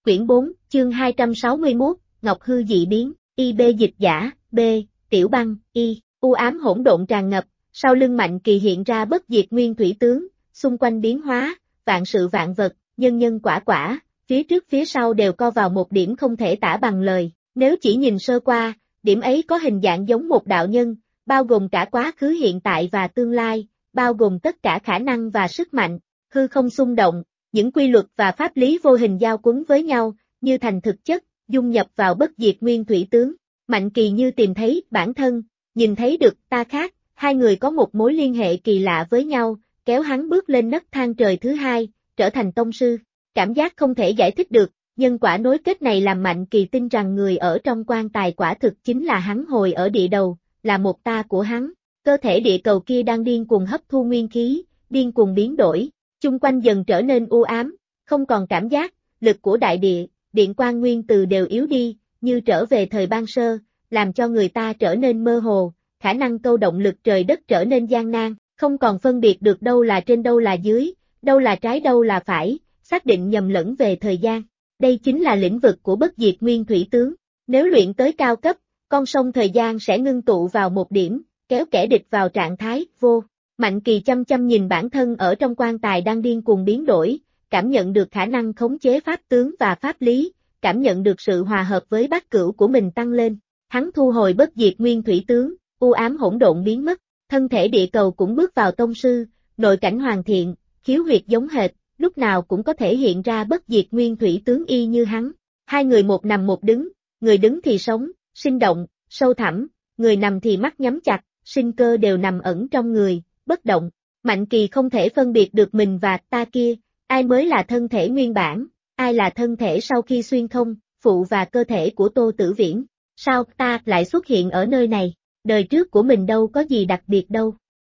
Quyển 4, chương 261, Ngọc Hư dị biến, IB dịch giả, B, Tiểu Băng, Y, u ám hỗn độn tràn ngập, sau lưng Mạnh Kỳ hiện ra bất diệt nguyên thủy tướng, xung quanh biến hóa, vạn sự vạn vật, nhân nhân quả quả, phía trước phía sau đều co vào một điểm không thể tả bằng lời, nếu chỉ nhìn sơ qua, điểm ấy có hình dạng giống một đạo nhân, bao gồm cả quá khứ hiện tại và tương lai, bao gồm tất cả khả năng và sức mạnh, hư không xung động, những quy luật và pháp lý vô hình giao quấn với nhau, như thành thực chất, dung nhập vào bất diệt nguyên thủy tướng. Mạnh Kỳ như tìm thấy bản thân, nhìn thấy được ta khác, hai người có một mối liên hệ kỳ lạ với nhau, kéo hắn bước lên nấc thang trời thứ hai, trở thành tông sư. Cảm giác không thể giải thích được, nhân quả nối kết này làm Mạnh Kỳ tin rằng người ở trong quan tài quả thực chính là hắn hồi ở địa đầu, là một ta của hắn. Cơ thể địa cầu kia đang điên cuồng hấp thu nguyên khí, điên cuồng biến đổi, chung quanh dần trở nên u ám, không còn cảm giác, lực của đại địa, điện quang nguyên từ đều yếu đi, như trở về thời ban sơ, làm cho người ta trở nên mơ hồ, khả năng câu động lực trời đất trở nên gian nan, không còn phân biệt được đâu là trên đâu là dưới, đâu là trái đâu là phải, xác định nhầm lẫn về thời gian. Đây chính là lĩnh vực của bất diệt nguyên thủy tướng. Nếu luyện tới cao cấp, con sông thời gian sẽ ngưng tụ vào một điểm, kéo kẻ địch vào trạng thái vô. Mạnh Kỳ chăm chăm nhìn bản thân ở trong quan tài đang điên cuồng biến đổi, cảm nhận được khả năng khống chế pháp tướng và pháp lý, cảm nhận được sự hòa hợp với bát cửu của mình tăng lên. Hắn thu hồi bất diệt nguyên thủy tướng, u ám hỗn độn biến mất, thân thể địa cầu cũng bước vào tông sư, nội cảnh hoàn thiện, khiếu huyệt giống hệt, lúc nào cũng có thể hiện ra bất diệt nguyên thủy tướng y như hắn. Hai người một nằm một đứng, người đứng thì sống, sinh động, sâu thẳm, người nằm thì mắt nhắm chặt, sinh cơ đều nằm ẩn trong người, bất động. Mạnh Kỳ không thể phân biệt được mình và ta kia, ai mới là thân thể nguyên bản, ai là thân thể sau khi xuyên không, phụ và cơ thể của Tô Tử Viễn. Sao ta lại xuất hiện ở nơi này, đời trước của mình đâu có gì đặc biệt đâu.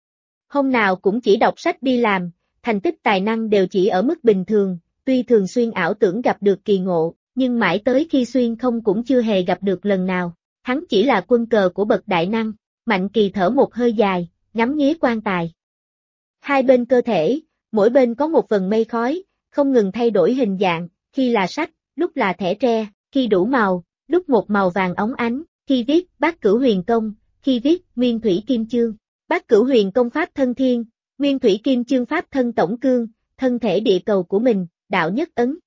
Hôm nào cũng chỉ đọc sách đi làm, thành tích tài năng đều chỉ ở mức bình thường, tuy thường xuyên ảo tưởng gặp được kỳ ngộ, nhưng mãi tới khi xuyên không cũng chưa hề gặp được lần nào. Hắn chỉ là quân cờ của bậc đại năng. Mạnh Kỳ thở một hơi dài, ngắm nghía quan tài. Hai bên cơ thể, mỗi bên có một vần mây khói, không ngừng thay đổi hình dạng, khi là sách, lúc là thẻ tre, khi đủ màu, lúc một màu vàng óng ánh, khi viết Bát Cửu Huyền Công, khi viết Nguyên Thủy Kim Chương. Bát Cửu Huyền Công pháp thân thiên, Nguyên Thủy Kim Chương pháp thân tổng cương, thân thể địa cầu của mình, đạo nhất ấn.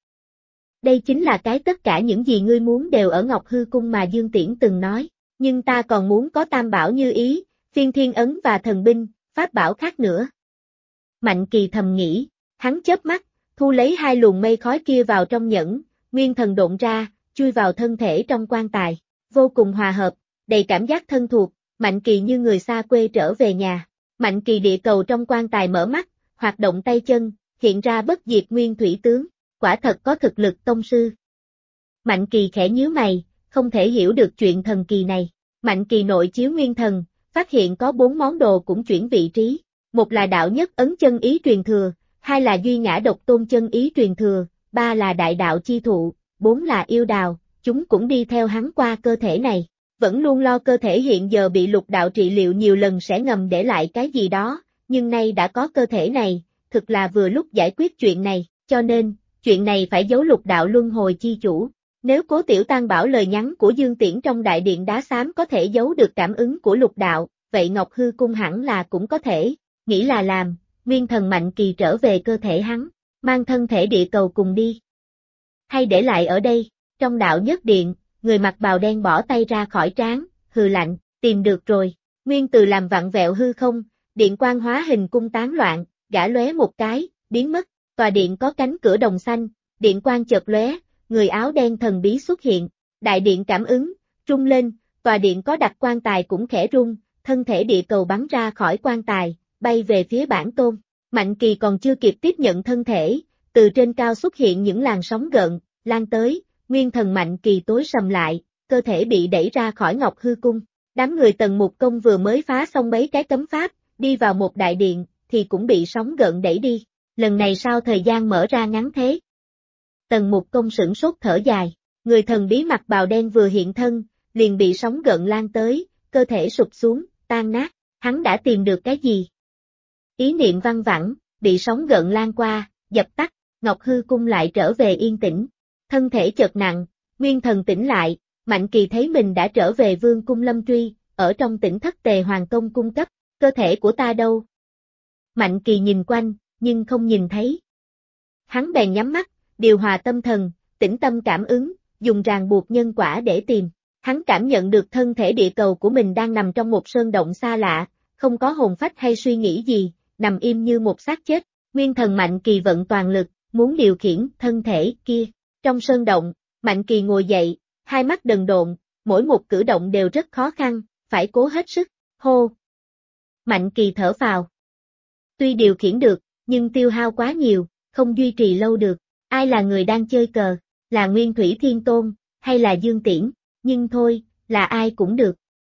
Đây chính là cái tất cả những gì ngươi muốn đều ở Ngọc Hư Cung mà Dương Tiễn từng nói, nhưng ta còn muốn có tam bảo như ý, phiên thiên ấn và thần binh, pháp bảo khác nữa. Mạnh Kỳ thầm nghĩ, hắn chớp mắt, thu lấy hai luồng mây khói kia vào trong nhẫn, nguyên thần độn ra, chui vào thân thể trong quan tài, vô cùng hòa hợp, đầy cảm giác thân thuộc, Mạnh Kỳ như người xa quê trở về nhà. Mạnh Kỳ địa cầu trong quan tài mở mắt, hoạt động tay chân, hiện ra bất diệt nguyên thủy tướng, quả thật có thực lực tông sư. Mạnh Kỳ khẽ nhíu mày, không thể hiểu được chuyện thần kỳ này. Mạnh Kỳ nội chiếu nguyên thần, phát hiện có 4 món đồ cũng chuyển vị trí, một là đạo nhất ấn chân ý truyền thừa, hai là duy ngã độc tôn chân ý truyền thừa, ba là đại đạo chi thụ, 4 là yêu đào, chúng cũng đi theo hắn qua cơ thể này. Vẫn luôn lo cơ thể hiện giờ bị lục đạo trị liệu nhiều lần sẽ ngầm để lại cái gì đó, nhưng nay đã có cơ thể này, thực là vừa lúc giải quyết chuyện này, cho nên, chuyện này phải giấu lục đạo luân hồi chi chủ. Nếu Cố Tiểu Tăng bảo lời nhắn của Dương Tiễn trong đại điện đá xám có thể giấu được cảm ứng của lục đạo, vậy Ngọc Hư Cung hẳn là cũng có thể, nghĩ là làm, nguyên thần Mạnh Kỳ trở về cơ thể hắn, mang thân thể địa cầu cùng đi. Hay để lại ở đây, trong đạo nhất điện, người mặc bào đen bỏ tay ra khỏi trán, hừ lạnh, tìm được rồi, nguyên từ làm vặn vẹo hư không, điện quang hóa hình cung tán loạn, gã lóe một cái, biến mất, tòa điện có cánh cửa đồng xanh, điện quang chợt lóe, người áo đen thần bí xuất hiện, đại điện cảm ứng, rung lên, tòa điện có đặt quan tài cũng khẽ rung, thân thể địa cầu bắn ra khỏi quan tài, bay về phía bản tôn. Mạnh Kỳ còn chưa kịp tiếp nhận thân thể, từ trên cao xuất hiện những làn sóng gợn, lan tới, nguyên thần Mạnh Kỳ tối sầm lại, cơ thể bị đẩy ra khỏi Ngọc Hư Cung. Đám người Tần Mục Công vừa mới phá xong mấy cái cấm pháp, đi vào một đại điện, thì cũng bị sóng gợn đẩy đi. Lần này sao thời gian mở ra ngắn thế? Tần Mục Công sửng sốt thở dài, người thần bí mặc bào đen vừa hiện thân, liền bị sóng gợn lan tới, cơ thể sụp xuống, tan nát, hắn đã tìm được cái gì? Ý niệm văng vẳng, bị sóng gợn lan qua, dập tắt, Ngọc Hư Cung lại trở về yên tĩnh. thân thể chợt nặng, nguyên thần tỉnh lại, Mạnh Kỳ thấy mình đã trở về Vương cung Lâm Truy, ở trong tỉnh thất Tề Hoàng Công cung cấp, cơ thể của ta đâu? Mạnh Kỳ nhìn quanh, nhưng không nhìn thấy. Hắn bèn nhắm mắt, điều hòa tâm thần, tĩnh tâm cảm ứng, dùng ràng buộc nhân quả để tìm. Hắn cảm nhận được thân thể địa cầu của mình đang nằm trong một sơn động xa lạ, không có hồn phách hay suy nghĩ gì, nằm im như một xác chết. Nguyên thần Mạnh Kỳ vận toàn lực, muốn điều khiển thân thể kia. Trong sơn động, Mạnh Kỳ ngồi dậy, hai mắt đần độn, mỗi một cử động đều rất khó khăn, phải cố hết sức. Hô! Mạnh Kỳ thở phào. Tuy điều khiển được, nhưng tiêu hao quá nhiều, không duy trì lâu được. Ai là người đang chơi cờ? Là Nguyên Thủy Thiên Tôn, hay là Dương Tiễn? Nhưng thôi, là ai cũng được.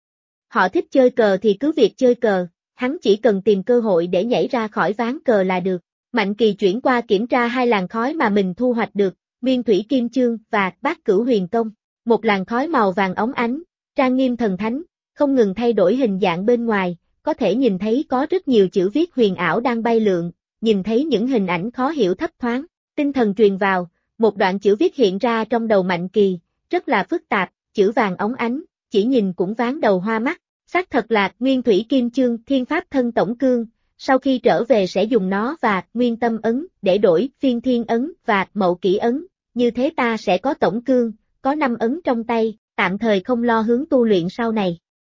Họ thích chơi cờ thì cứ việc chơi cờ, hắn chỉ cần tìm cơ hội để nhảy ra khỏi ván cờ là được. Mạnh Kỳ chuyển qua kiểm tra hai làn khói mà mình thu hoạch được, Nguyên Thủy Kim Chương và Bát Cửu Huyền Công. Một làn khói màu vàng óng ánh, trang nghiêm thần thánh, không ngừng thay đổi hình dạng bên ngoài, có thể nhìn thấy có rất nhiều chữ viết huyền ảo đang bay lượn, nhìn thấy những hình ảnh khó hiểu thấp thoáng. Tinh thần truyền vào, một đoạn chữ viết hiện ra trong đầu Mạnh Kỳ, rất là phức tạp, chữ vàng óng ánh, chỉ nhìn cũng ván đầu hoa mắt. Xác thật là Nguyên Thủy Kim Chương Thiên Pháp Thân Tổng Cương, sau khi trở về sẽ dùng nó và Nguyên Tâm Ấn để đổi Phiên Thiên Ấn và Mậu Kỷ Ấn, như thế ta sẽ có tổng cương, có 5 ấn trong tay, tạm thời không lo hướng tu luyện sau này.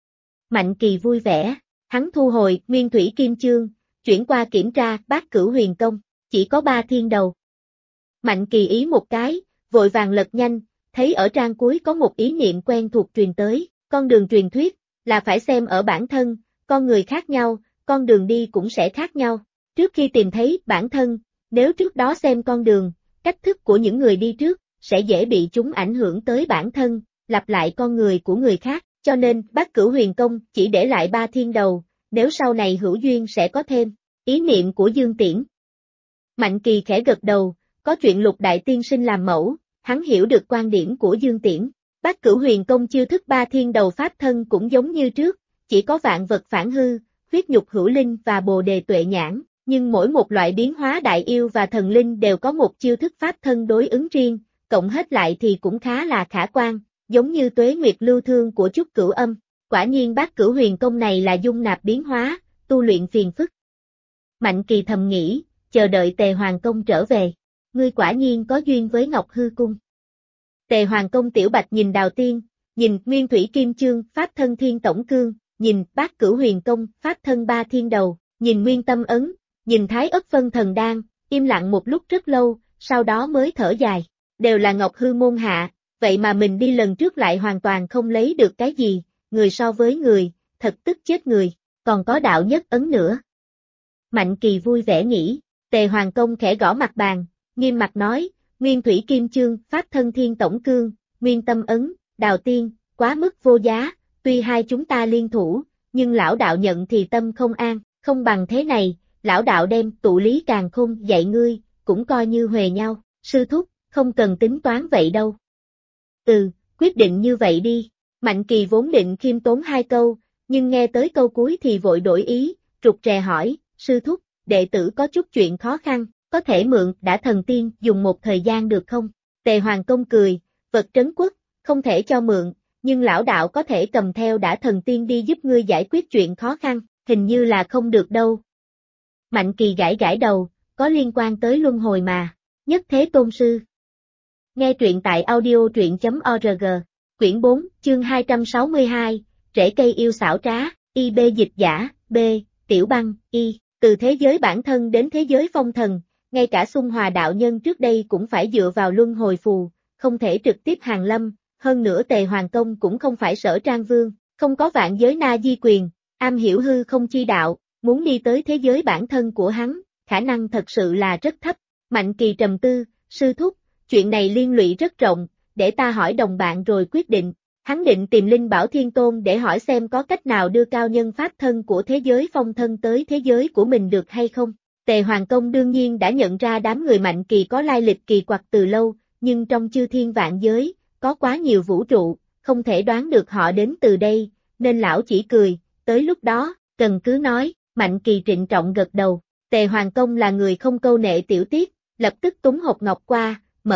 Mạnh Kỳ vui vẻ, hắn thu hồi Nguyên Thủy Kim Chương, chuyển qua kiểm tra Bát Cửu Huyền Công, chỉ có 3 thiên đầu. Mạnh Kỳ ý một cái, vội vàng lật nhanh, thấy ở trang cuối có một ý niệm quen thuộc truyền tới, con đường truyền thuyết, là phải xem ở bản thân, con người khác nhau, con đường đi cũng sẽ khác nhau. Trước khi tìm thấy bản thân, nếu trước đó xem con đường, cách thức của những người đi trước, sẽ dễ bị chúng ảnh hưởng tới bản thân, lặp lại con người của người khác, cho nên Bát Cửu Huyền Công chỉ để lại 3 thiên đầu, nếu sau này hữu duyên sẽ có thêm. Ý niệm của Dương Tiễn. Mạnh Kỳ khẽ gật đầu, có chuyện Lục Đại Tiên Sinh làm mẫu, hắn hiểu được quan điểm của Dương Tiễn. Bát Cửu Huyền Công chiêu thức 3 thiên đầu pháp thân cũng giống như trước, chỉ có vạn vật phản hư, huyết nhục hữu linh và bồ đề tuệ nhãn, nhưng mỗi một loại biến hóa đại yêu và thần linh đều có một chiêu thức pháp thân đối ứng riêng, cộng hết lại thì cũng khá là khả quan, giống như tuế nguyệt lưu thương của Trúc Cửu Âm. Quả nhiên Bát Cửu Huyền Công này là dung nạp biến hóa, tu luyện phiền phức. Mạnh Kỳ thầm nghĩ, chờ đợi Tề Hoàng Công trở về. Ngươi quả nhiên có duyên với Ngọc Hư Cung. Tề Hoàng Công tiểu bạch nhìn Đào Tiên, nhìn Nguyên Thủy Kim Chương Pháp Thân Thiên Tổng Cương, nhìn Bát Cửu Huyền Công Pháp Thân 3 thiên đầu, nhìn Nguyên Tâm Ấn, nhìn Thái Ất Phân Thần Đan, im lặng một lúc rất lâu, sau đó mới thở dài. Đều là Ngọc Hư môn hạ, vậy mà mình đi lần trước lại hoàn toàn không lấy được cái gì, người so với người, thật tức chết người, còn có đạo nhất ấn nữa. Mạnh Kỳ vui vẻ nghĩ, Tề Hoàng Công khẽ gõ mặt bàn, nghiêm mặt nói, Nguyên Thủy Kim Chương, Pháp Thân Thiên Tổng Cương, Nguyên Tâm Ấn, Đào Tiên, quá mức vô giá, tuy hai chúng ta liên thủ, nhưng lão đạo nhận thì tâm không an, không bằng thế này, lão đạo đem tụ lý càn khôn dạy ngươi, cũng coi như huề nhau, sư thúc, không cần tính toán vậy đâu. Quyết định như vậy đi. Mạnh Kỳ vốn định khiêm tốn 2 câu, nhưng nghe tới câu cuối thì vội đổi ý, rụt rè hỏi, sư thúc, đệ tử có chút chuyện khó khăn, có thể mượn đã thần tiên dùng một thời gian được không? Tề Hoàng Công cười, vật trấn quốc, không thể cho mượn, nhưng lão đạo có thể cầm theo đã thần tiên đi giúp ngươi giải quyết chuyện khó khăn, hình như là không được đâu. Mạnh Kỳ gãi gãi đầu, có liên quan tới luân hồi mà, Nhất Thế Tôn Sư. Nghe truyện tại audio.org, quyển 4, chương 262, rễ cây yêu xảo trá, IB dịch giả, B, Tiểu Băng, Y, từ thế giới bản thân đến thế giới phong thần, ngay cả Xung Hòa đạo nhân trước đây cũng phải dựa vào luân hồi phù, không thể trực tiếp hàng lâm, hơn nữa Tề Hoàng Công cũng không phải Sở Trang Vương, không có vạn giới na di quyền, am hiểu hư không chi đạo, muốn đi tới thế giới bản thân của hắn, khả năng thật sự là rất thấp. Mạnh Kỳ trầm tư, sư thúc, chuyện này liên lụy rất rộng, để ta hỏi đồng bạn rồi quyết định. Hắn định tìm Linh Bảo Thiên Tôn để hỏi xem có cách nào đưa cao nhân pháp thân của thế giới phong thân tới thế giới của mình được hay không. Tề Hoàng Công đương nhiên đã nhận ra đám người Mạnh Kỳ có lai lịch kỳ quặc từ lâu, nhưng trong chư thiên vạn giới, có quá nhiều vũ trụ, không thể đoán được họ đến từ đây, nên lão chỉ cười, tới lúc đó, cần cứ nói. Mạnh Kỳ trịnh trọng gật đầu. Tề Hoàng Công là người không câu nệ tiểu tiết, lập tức túng hộp ngọc qua, mở nắp,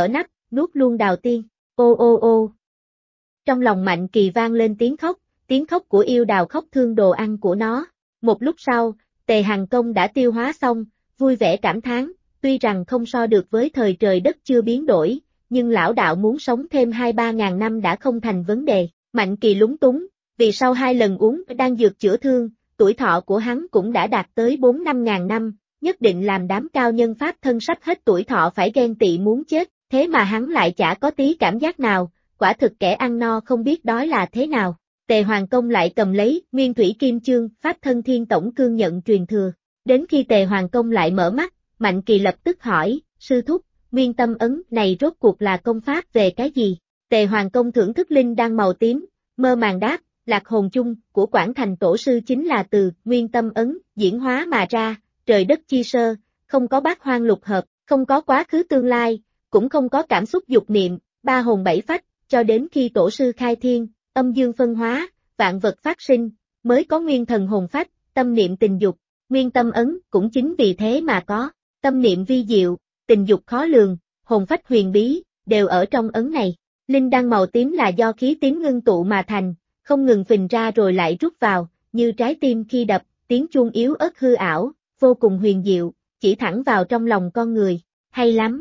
nuốt luôn Đào Tiên, ô ô ô. Trong lòng Mạnh Kỳ vang lên tiếng khóc của yêu đào khóc thương đồ ăn của nó. Một lúc sau, Tề Hằng Công đã tiêu hóa xong, vui vẻ cảm thán, tuy rằng không so được với thời trời đất chưa biến đổi, nhưng lão đạo muốn sống thêm 2-3 ngàn năm đã không thành vấn đề. Mạnh Kỳ lúng túng, vì sau 2 lần uống đan dược chữa thương, tuổi thọ của hắn cũng đã đạt tới 4-5 ngàn năm, nhất định làm đám cao nhân pháp thân sắp hết tuổi thọ phải ghen tị muốn chết, thế mà hắn lại chả có tí cảm giác nào, quả thực kẻ ăn no không biết đói là thế nào. Tề Hoàng Công lại cầm lấy Nguyên Thủy Kim Chương, Pháp Thân Thiên Tổng Cương nhận truyền thừa. Đến khi Tề Hoàng Công lại mở mắt, Mạnh Kỳ lập tức hỏi, sư thúc, Nguyên Tâm Ấn này rốt cuộc là công pháp về cái gì? Tề Hoàng Công thưởng thức linh đan màu tím, mơ màng đáp, Lạc Hồn Chung của Quảng Thành Tổ sư chính là từ Nguyên Tâm Ấn diễn hóa mà ra, trời đất chi sơ, không có bát hoang lục hợp, không có quá khứ tương lai, cũng không có cảm xúc dục niệm, 3 hồn 7 phách, cho đến khi Tổ sư khai thiên, âm dương phân hóa, vạn vật phát sinh, mới có nguyên thần hồn phách, tâm niệm tình dục. Nguyên Tâm Ấn cũng chính vì thế mà có, tâm niệm vi diệu, tình dục khó lường, hồn phách huyền bí, đều ở trong ấn này. Linh đan màu tím là do khí tím ngưng tụ mà thành, không ngừng phình ra rồi lại rút vào, như trái tim khi đập, tiếng chuông yếu ớt hư ảo, vô cùng huyền diệu, chỉ thẳng vào trong lòng con người, hay lắm.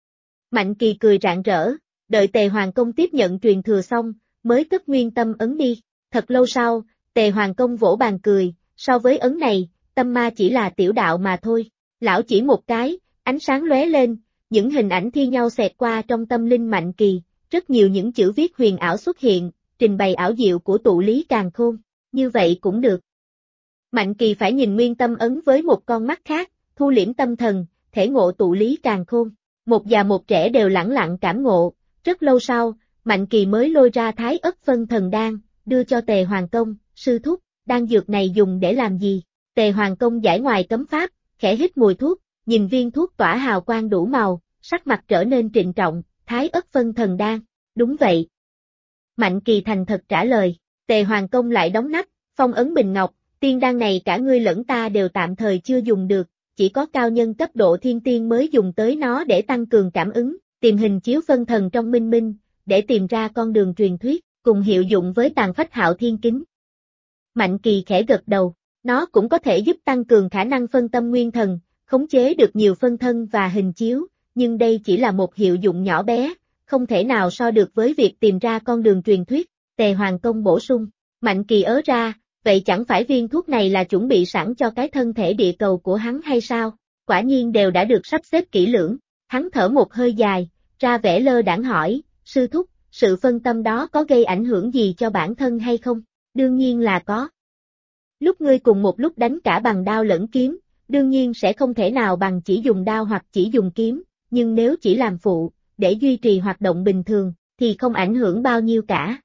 Mạnh Kỳ cười rạng rỡ, đợi Tề Hoàng Công tiếp nhận truyền thừa xong, mới cất Nguyên Tâm Ấn đi. Thật lâu sau, Tề Hoàng Công vỗ bàn cười, so với ấn này, tâm ma chỉ là tiểu đạo mà thôi. Lão chỉ một cái, ánh sáng lóe lên, những hình ảnh thi nhau xẹt qua trong tâm linh Mạnh Kỳ, rất nhiều những chữ viết huyền ảo xuất hiện, trình bày ảo diệu của tụ lý càn khôn, như vậy cũng được. Mạnh Kỳ phải nhìn Nguyên Tâm Ấn với một con mắt khác, thu liễm tâm thần, thể ngộ tụ lý càn khôn. Một già một trẻ đều lẳng lặng cảm ngộ, rất lâu sau, Mạnh Kỳ mới lôi ra Thái Ất Phân Thần Đan, đưa cho Tề Hoàng Công, sư thúc, đan dược này dùng để làm gì? Tề Hoàng Công giải ngoài cấm pháp, khẽ hít mùi thuốc, nhìn viên thuốc tỏa hào quang đủ màu, sắc mặt trở nên trịnh trọng, Thái Ất Phân Thần Đan, đúng vậy. Mạnh Kỳ thành thật trả lời, Tề Hoàng Công lại đóng nắp, phong ấn bình ngọc, tiên đan này cả ngươi lẫn ta đều tạm thời chưa dùng được, chỉ có cao nhân cấp độ thiên tiên mới dùng tới nó để tăng cường cảm ứng, tìm hình chiếu phân thần trong minh minh, để tìm ra con đường truyền thuyết, cùng hiệu dụng với tàn phách hạo thiên kính. Mạnh Kỳ khẽ gật đầu, nó cũng có thể giúp tăng cường khả năng phân tâm nguyên thần, khống chế được nhiều phân thân và hình chiếu, nhưng đây chỉ là một hiệu dụng nhỏ bé, không thể nào so được với việc tìm ra con đường truyền thuyết. Tề Hoàng Công bổ sung, Mạnh Kỳ ớ ra, vậy chẳng phải viên thuốc này là chuẩn bị sẵn cho cái thân thể địa cầu của hắn hay sao? Quả nhiên đều đã được sắp xếp kỹ lưỡng. Hắn thở một hơi dài, ra vẻ lơ đãng hỏi, sư thúc, sự phân tâm đó có gây ảnh hưởng gì cho bản thân hay không? Đương nhiên là có. Lúc ngươi cùng một lúc đánh cả bằng đao lẫn kiếm, đương nhiên sẽ không thể nào bằng chỉ dùng đao hoặc chỉ dùng kiếm, nhưng nếu chỉ làm phụ, để duy trì hoạt động bình thường, thì không ảnh hưởng bao nhiêu cả.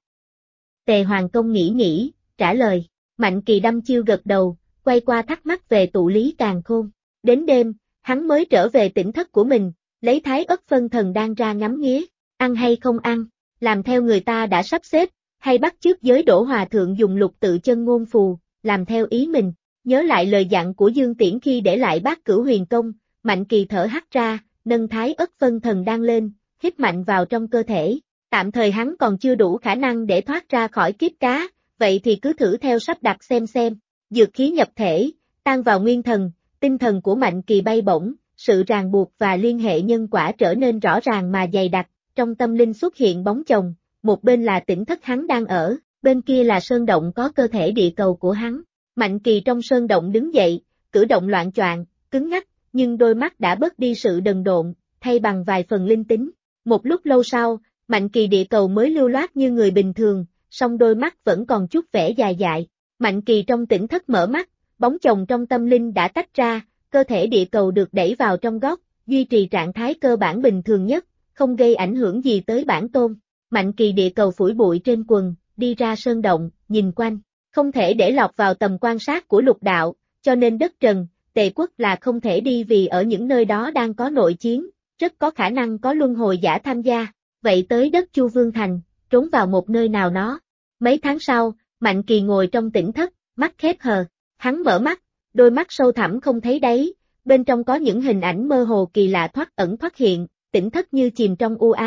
Tề Hoàng Công nghĩ, trả lời, Mạnh Kỳ đăm chiêu gật đầu, quay qua thắc mắc về tụ lý càn khôn. Đến đêm, hắn mới trở về tỉnh thất của mình, lấy Thái Ất Phân Thần Đan ra ngắm nghía, ăn hay không ăn, làm theo người ta đã sắp xếp, hay bắt chước giới Đỗ Hòa Thượng dùng lục tự chân ngôn phù, làm theo ý mình. Nhớ lại lời dặn của Dương Tiễn khi để lại Bát Cửu Huyền Công, Mạnh Kỳ thở hắt ra, nâng Thái Ất Phân Thần Đan lên, hít mạnh vào trong cơ thể. Tạm thời hắn còn chưa đủ khả năng để thoát ra khỏi kiếp cá, vậy thì cứ thử theo sắp đặt xem. Dược khí nhập thể, tan vào nguyên thần, tinh thần của Mạnh Kỳ bay bổng, sự ràng buộc và liên hệ nhân quả trở nên rõ ràng mà dày đặc, trong tâm linh xuất hiện bóng chồng, một bên là tỉnh thất hắn đang ở, bên kia là sơn động có cơ thể địa cầu của hắn. Mạnh Kỳ trong sơn động đứng dậy, cử động loạn choạng, cứng ngắc, nhưng đôi mắt đã bớt đi sự đần độn, thay bằng vài phần linh tính. Một lúc lâu sau, Mạnh Kỳ địa cầu mới lưu loát như người bình thường, song đôi mắt vẫn còn chút vẻ dài dại. Mạnh Kỳ trong tỉnh thất mở mắt, bóng chồng trong tâm linh đã tách ra, cơ thể địa cầu được đẩy vào trong góc, duy trì trạng thái cơ bản bình thường nhất, không gây ảnh hưởng gì tới bản tôn. Mạnh Kỳ địa cầu phủi bụi trên quần, đi ra sơn động, nhìn quanh, không thể để lọt vào tầm quan sát của lục đạo, cho nên đất trần, Tề quốc là không thể đi vì ở những nơi đó đang có nội chiến, rất có khả năng có luân hồi giả tham gia. Vậy tới đất Chu Vương Thành, trốn vào một nơi nào đó. Mấy tháng sau, Mạnh Kỳ ngồi trong tỉnh thất, mắt khép hờ, hắn mở mắt, đôi mắt sâu thẳm không thấy đáy, bên trong có những hình ảnh mơ hồ kỳ lạ thoát ẩn thoát hiện, tỉnh thất như chìm trong u ám,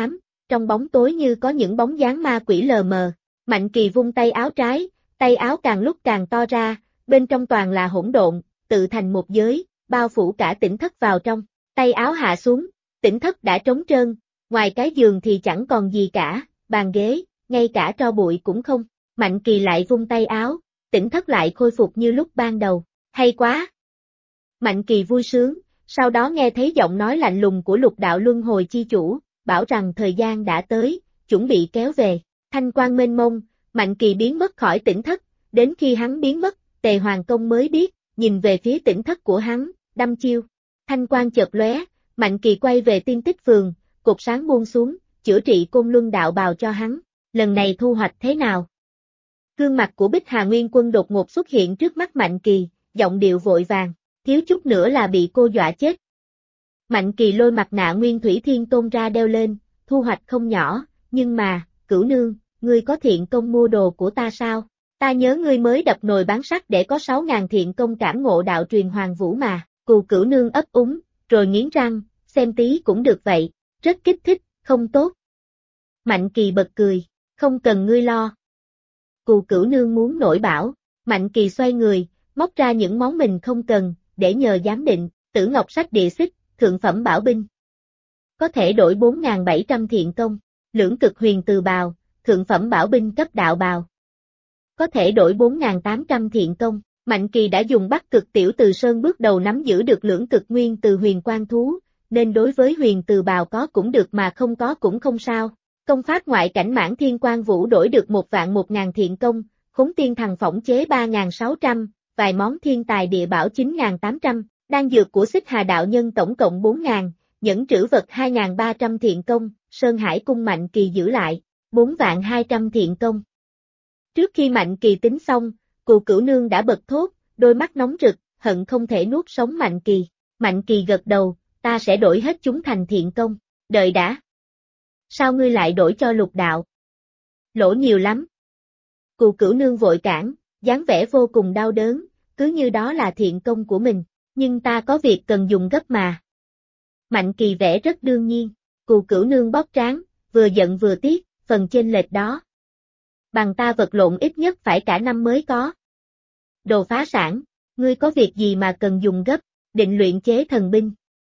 trong bóng tối như có những bóng dáng ma quỷ lờ mờ. Mạnh Kỳ vung tay áo trái, tay áo càng lúc càng to ra, bên trong toàn là hỗn độn, tự thành một giới, bao phủ cả tỉnh thất vào trong. Tay áo hạ xuống, tỉnh thất đã trống trơn, ngoài cái giường thì chẳng còn gì cả, bàn ghế, ngay cả tro bụi cũng không. Mạnh Kỳ lại vung tay áo, tỉnh thất lại khôi phục như lúc ban đầu. Hay quá! Mạnh Kỳ vui sướng, sau đó nghe thấy giọng nói lạnh lùng của Lục Đạo Luân Hồi chi chủ, bảo rằng thời gian đã tới, chuẩn bị kéo về. Thanh quang mênh mông, Mạnh Kỳ biến mất khỏi tỉnh thất, đến khi hắn biến mất, Tề Hoàng Công mới biết, nhìn về phía tỉnh thất của hắn, đăm chiêu. Thanh quang chợt lóe, Mạnh Kỳ quay về Tiên Tích Phường, cột sáng buông xuống, chữa trị Côn Luân đạo bào cho hắn. Lần này thu hoạch thế nào? Gương mặt của Bích Hà Nguyên Quân đột ngột xuất hiện trước mắt Mạnh Kỳ, giọng điệu vội vàng, thiếu chút nữa là bị cô dọa chết. Mạnh Kỳ lôi mặt nạ Nguyên Thủy Thiên Tôn ra đeo lên, thu hoạch không nhỏ, nhưng mà, Cửu Nương, ngươi có thiện công mua đồ của ta sao? Ta nhớ ngươi mới đập nồi bán sắt để có 6.000 thiện công cảm ngộ đạo truyền Hoàng Vũ mà. Cù Cửu Nương ấp úng, rồi nghiến răng, xem tí cũng được vậy, rất kích thích, không tốt. Mạnh Kỳ bật cười, không cần ngươi lo. Cù Cửu Nương muốn nổi bảo, Mạnh Kỳ xoay người, móc ra những món mình không cần, để nhờ giám định, Tử Ngọc Sách Địa Xích, thượng phẩm bảo binh. Có thể đổi 4.700 thiện công, Lưỡng Cực Huyền Từ Bào, thượng phẩm bảo binh cấp đạo bào. Có thể đổi 4.800 thiện công. Mạnh Kỳ đã dùng Bắc Cực Tiểu Từ Sơn bước đầu nắm giữ được Lưỡng Cực Nguyên Từ Huyền Quang Thú, nên đối với Huyền Từ Bào có cũng được mà không có cũng không sao. Công pháp ngoại cảnh Mãn Thiên Quang Vũ đổi được 1.000 thiện công, Khốn Tiên Thần phỏng chế 3.600, vài món thiên tài địa bảo 9.800, đan dược của Xích Hà đạo nhân tổng cộng 4.000, nhẫn trữ vật 2.300 thiện công, Sơn Hải cung Mạnh Kỳ giữ lại 4.200 thiện công. Trước khi Mạnh Kỳ tính xong, Cù Cửu Nương đã bật thốt, đôi mắt nóng rực, hận không thể nuốt sống Mạnh Kỳ. Mạnh Kỳ gật đầu, ta sẽ đổi hết chúng thành thiện công. Đợi đã. Sao ngươi lại đổi cho Lục đạo? Lỗ nhiều lắm. Cù Cửu Nương vội cản, dáng vẻ vô cùng đau đớn, cứ như đó là thiện công của mình, nhưng ta có việc cần dùng gấp mà. Mạnh Kỳ vẻ rất đương nhiên, Cù Cửu Nương bóp trán, vừa giận vừa tiếc, phần chênh lệch đó. Bằng ta vật lộn ít nhất phải cả năm mới có. Đồ phá sản, ngươi có việc gì mà cần dùng gấp, định luyện chế thần binh.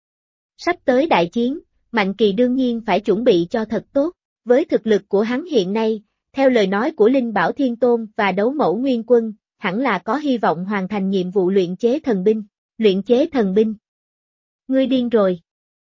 Sắp tới đại chiến, Mạnh Kỳ đương nhiên phải chuẩn bị cho thật tốt, với thực lực của hắn hiện nay, theo lời nói của Linh Bảo Thiên Tôn và Đấu Mẫu Nguyên Quân, hẳn là có hy vọng hoàn thành nhiệm vụ luyện chế thần binh. Luyện chế thần binh. Ngươi điên rồi.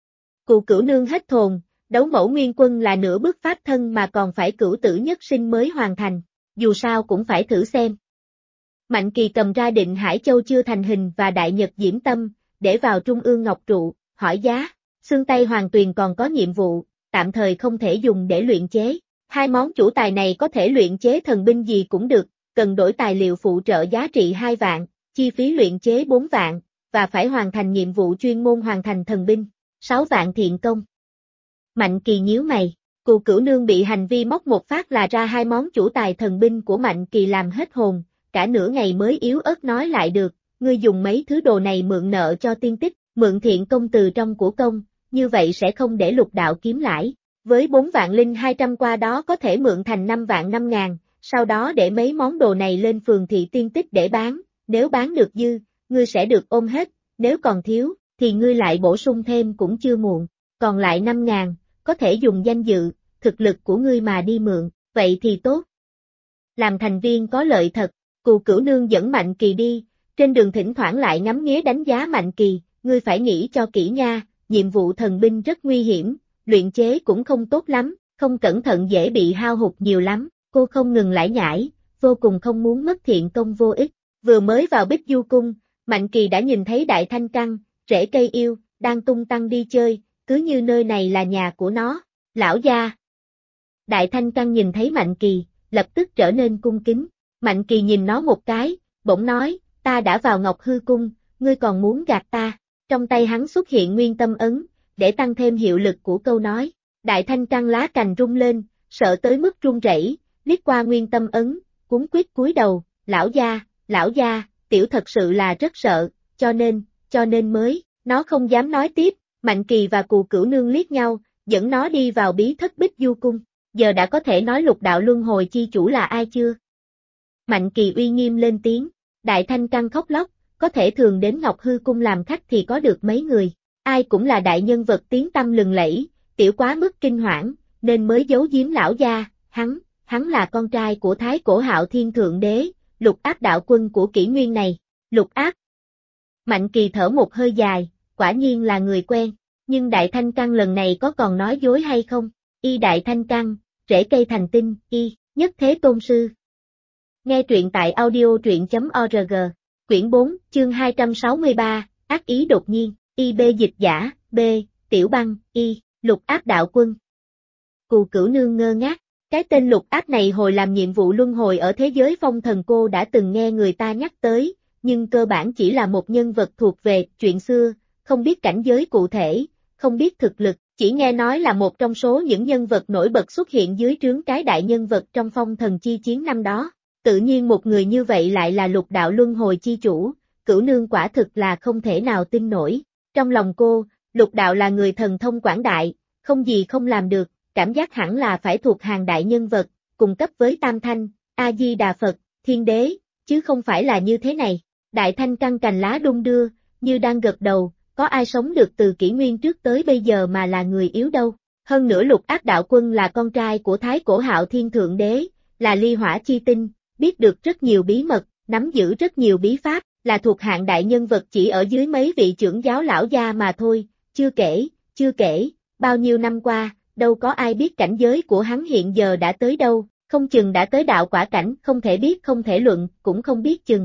Cù Cửu Nương hết hồn, Đấu Mẫu Nguyên Quân là nửa bước pháp thân mà còn phải cửu tử nhất sinh mới hoàn thành, dù sao cũng phải thử xem. Mạnh Kỳ cầm ra Định Hải Châu chưa thành hình và Đại Nhật Diễm Tâm, để vào Trung ương ngọc trụ, hỏi giá. Xương Tây Hoàng Tuyền còn có nhiệm vụ, tạm thời không thể dùng để luyện chế. Hai món chủ tài này có thể luyện chế thần binh gì cũng được, cần đổi tài liệu phụ trợ giá trị 2 vạn, chi phí luyện chế 4 vạn, và phải hoàn thành nhiệm vụ chuyên môn hoàn thành thần binh, 6 vạn thiện công. Mạnh Kỳ nhíu mày, Cù Cửu Nương bị hành vi móc một phát là ra hai món chủ tài thần binh của Mạnh Kỳ làm hết hồn, cả nửa ngày mới yếu ớt nói lại được, ngươi dùng mấy thứ đồ này mượn nợ cho Tiên Tích, mượn thiện công từ trong của công, như vậy sẽ không để Lục đạo kiếm lãi. Với 4 vạn linh 200 qua đó có thể mượn thành 5 vạn 5.000, sau đó để mấy món đồ này lên phường thị Tiên Tích để bán, nếu bán được dư, ngươi sẽ được ôm hết, nếu còn thiếu, thì ngươi lại bổ sung thêm cũng chưa muộn, còn lại 5.000, có thể dùng danh dự, thực lực của ngươi mà đi mượn, vậy thì tốt. Làm thành viên có lợi thật, Cù Cửu Nương dẫn Mạnh Kỳ đi, trên đường thỉnh thoảng lại ngắm nghía đánh giá Mạnh Kỳ, ngươi phải nghĩ cho kỹ nha, nhiệm vụ thần binh rất nguy hiểm, luyện chế cũng không tốt lắm, không cẩn thận dễ bị hao hụt nhiều lắm, cô không ngừng lải nhải, vô cùng không muốn mất thiện công vô ích. Vừa mới vào Bích Du Cung, Mạnh Kỳ đã nhìn thấy Đại Thanh Căn, rễ cây yêu, đang tung tăng đi chơi, cứ như nơi này là nhà của nó. Lão gia. Đại Thanh Căn nhìn thấy Mạnh Kỳ, lập tức trở nên cung kính. Mạnh Kỳ nhìn nó một cái, bỗng nói, ta đã vào Ngọc Hư Cung, ngươi còn muốn gạt ta. Trong tay hắn xuất hiện Nguyên Tâm Ấn, để tăng thêm hiệu lực của câu nói. Đại Thanh Căn lá cành rung lên, sợ tới mức run rẩy, liếc qua Nguyên Tâm Ấn, cuống quýt cúi đầu, lão gia, tiểu thật sự là rất sợ, cho nên mới, nó không dám nói tiếp. Mạnh Kỳ và Cù Cửu Nương liếc nhau, dẫn nó đi vào bí thất Bích Du Cung. Giờ đã có thể nói lục đạo luân hồi chi chủ là ai chưa? Mạnh Kỳ uy nghiêm lên tiếng, Đại Thanh Căn khóc lóc, có thể thường đến Ngọc Hư Cung làm khách thì có được mấy người, ai cũng là đại nhân vật tiếng tăm lừng lẫy, tiểu quá mức kinh hoảng, nên mới giấu giếm lão gia, hắn là con trai của Thái Cổ Hạo Thiên Thượng Đế, Lục Áp đạo quân của kỷ nguyên này, Lục Áp. Mạnh Kỳ thở một hơi dài, quả nhiên là người quen, nhưng Đại Thanh Căn lần này có còn nói dối hay không? Y Đại Thanh Căn, rễ cây thành tinh, Y, Nhất Thế Tôn Sư. Nghe truyện tại audio truyện.org, quyển 4, chương 263, ác ý đột nhiên, Y B dịch giả, B, Tiểu Băng, Y, Lục Áp đạo quân. Cù Cửu Nương ngơ ngác, cái tên Lục Áp này hồi làm nhiệm vụ luân hồi ở thế giới phong thần cô đã từng nghe người ta nhắc tới, nhưng cơ bản chỉ là một nhân vật thuộc về chuyện xưa, không biết cảnh giới cụ thể, không biết thực lực, chỉ nghe nói là một trong số những nhân vật nổi bật xuất hiện dưới trướng cái đại nhân vật trong phong thần chi chiến năm đó. Tự nhiên một người như vậy lại là lục đạo luân hồi chi chủ, Cửu Nương quả thực là không thể nào tin nổi. Trong lòng cô, lục đạo là người thần thông quảng đại, không gì không làm được, cảm giác hẳn là phải thuộc hàng đại nhân vật, cùng cấp với Tam Thanh, A-di-đà Phật, Thiên Đế, chứ không phải là như thế này. Đại Thanh Căn cành lá đung đưa, như đang gật đầu, có ai sống được từ kỷ nguyên trước tới bây giờ mà là người yếu đâu. Hơn nữa Lục Áp đạo quân là con trai của Thái Cổ Hạo Thiên Thượng Đế, là ly hỏa chi tinh, biết được rất nhiều bí mật, nắm giữ rất nhiều bí pháp, là thuộc hạng đại nhân vật chỉ ở dưới mấy vị trưởng giáo lão gia mà thôi, chưa kể, bao nhiêu năm qua, đâu có ai biết cảnh giới của hắn hiện giờ đã tới đâu, không chừng đã tới đạo quả cảnh, không thể biết không thể luận, cũng không biết chừng.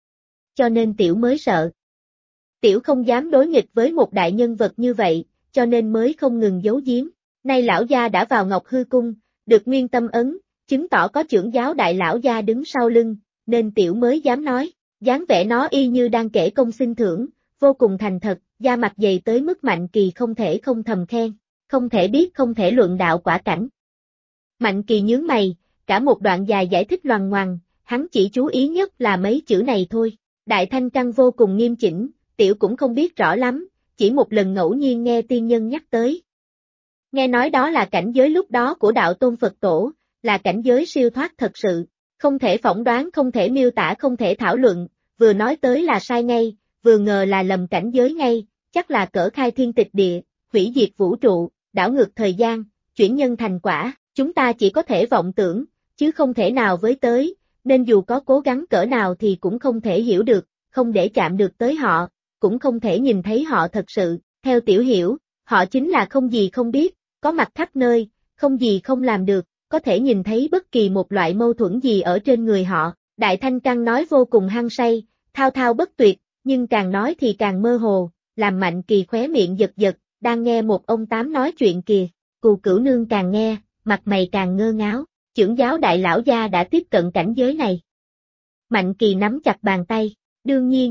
Cho nên tiểu mới sợ. Tiểu không dám đối nghịch với một đại nhân vật như vậy, cho nên mới không ngừng giấu giếm. Nay lão gia đã vào Ngọc Hư Cung, được nguyên tâm ấn, chứng tỏ có trưởng giáo đại lão gia đứng sau lưng, nên tiểu mới dám nói, dáng vẻ nó y như đang kể công xin thưởng, vô cùng thành thật, da mặt dày tới mức Mạnh Kỳ không thể không thầm khen, không thể biết không thể luận đạo quả cảnh. Mạnh Kỳ nhướng mày, cả một đoạn dài giải thích loằng ngoằng, hắn chỉ chú ý nhất là mấy chữ này thôi. Đại Thanh Căn vô cùng nghiêm chỉnh, tiểu cũng không biết rõ lắm, chỉ một lần ngẫu nhiên nghe tiên nhân nhắc tới. Nghe nói đó là cảnh giới lúc đó của đạo tôn Phật tổ, là cảnh giới siêu thoát thật sự, không thể phỏng đoán, không thể miêu tả, không thể thảo luận, vừa nói tới là sai ngay, vừa ngờ là lầm cảnh giới ngay, chắc là cỡ khai thiên tịch địa, hủy diệt vũ trụ, đảo ngược thời gian, chuyển nhân thành quả, chúng ta chỉ có thể vọng tưởng, chứ không thể nào với tới, nên dù có cố gắng cỡ nào thì cũng không thể hiểu được, không để chạm được tới họ, cũng không thể nhìn thấy họ thật sự, theo tiểu hiểu, họ chính là không gì không biết, có mặt khắp nơi, không gì không làm được, có thể nhìn thấy bất kỳ một loại mâu thuẫn gì ở trên người họ. Đại Thanh Căn nói vô cùng hăng say, thao thao bất tuyệt, nhưng càng nói thì càng mơ hồ, làm Mạnh Kỳ khóe miệng giật giật, đang nghe một ông tám nói chuyện kìa. Cù Cửu Nương càng nghe, mặt mày càng ngơ ngáo, trưởng giáo đại lão gia đã tiếp cận cảnh giới này. Mạnh Kỳ nắm chặt bàn tay, đương nhiên.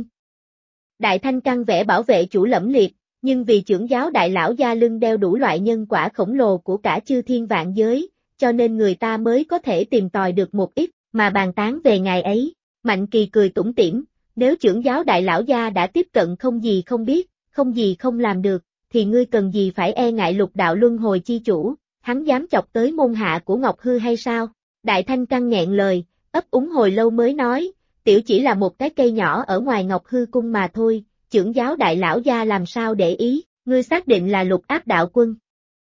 Đại Thanh Căn vẽ bảo vệ chủ lẫm liệt, nhưng vì trưởng giáo đại lão gia lưng đeo đủ loại nhân quả khổng lồ của cả chư thiên vạn giới, cho nên người ta mới có thể tìm tòi được một ít, mà bàn tán về ngài ấy. Mạnh Kỳ cười tủm tỉm, nếu trưởng giáo đại lão gia đã tiếp cận không gì không biết, không gì không làm được, thì ngươi cần gì phải e ngại lục đạo luân hồi chi chủ, hắn dám chọc tới môn hạ của Ngọc Hư hay sao? Đại Thanh Căn nghẹn lời, ấp úng hồi lâu mới nói, tiểu chỉ là một cái cây nhỏ ở ngoài Ngọc Hư Cung mà thôi, trưởng giáo đại lão gia làm sao để ý, ngươi xác định là Lục Áp đạo quân.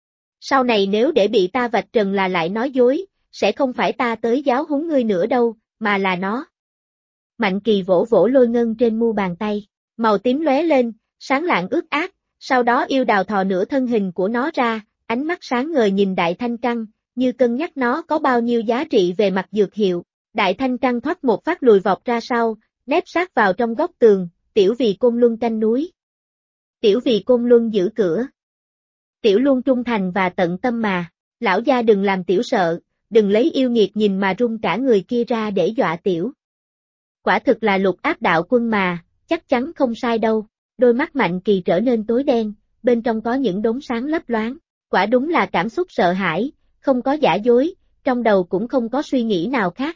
Sau này nếu để bị ta vạch trần là lại nói dối, sẽ không phải ta tới giáo huấn ngươi nữa đâu, mà là nó. Mạnh Kỳ vỗ vỗ Lôi Ngân trên mu bàn tay, màu tím lóe lên, sáng lạng ướt át, sau đó yêu đào thò nửa thân hình của nó ra, ánh mắt sáng ngời nhìn Đại Thanh Căn, như cân nhắc nó có bao nhiêu giá trị về mặt dược hiệu. Đại Thanh Căn thoát một phát lùi vọt ra sau, nép sát vào trong góc tường, tiểu vì Côn Luân canh núi. Tiểu vì Côn Luân giữ cửa. Tiểu luôn trung thành và tận tâm mà, lão gia đừng làm tiểu sợ, đừng lấy yêu nghiệt nhìn mà run cả người kia ra để dọa tiểu. Quả thực là Lục Áp đạo quân mà, chắc chắn không sai đâu. Đôi mắt Mạnh Kỳ trở nên tối đen, bên trong có những đốm sáng lấp loáng, quả đúng là cảm xúc sợ hãi, không có giả dối, trong đầu cũng không có suy nghĩ nào khác.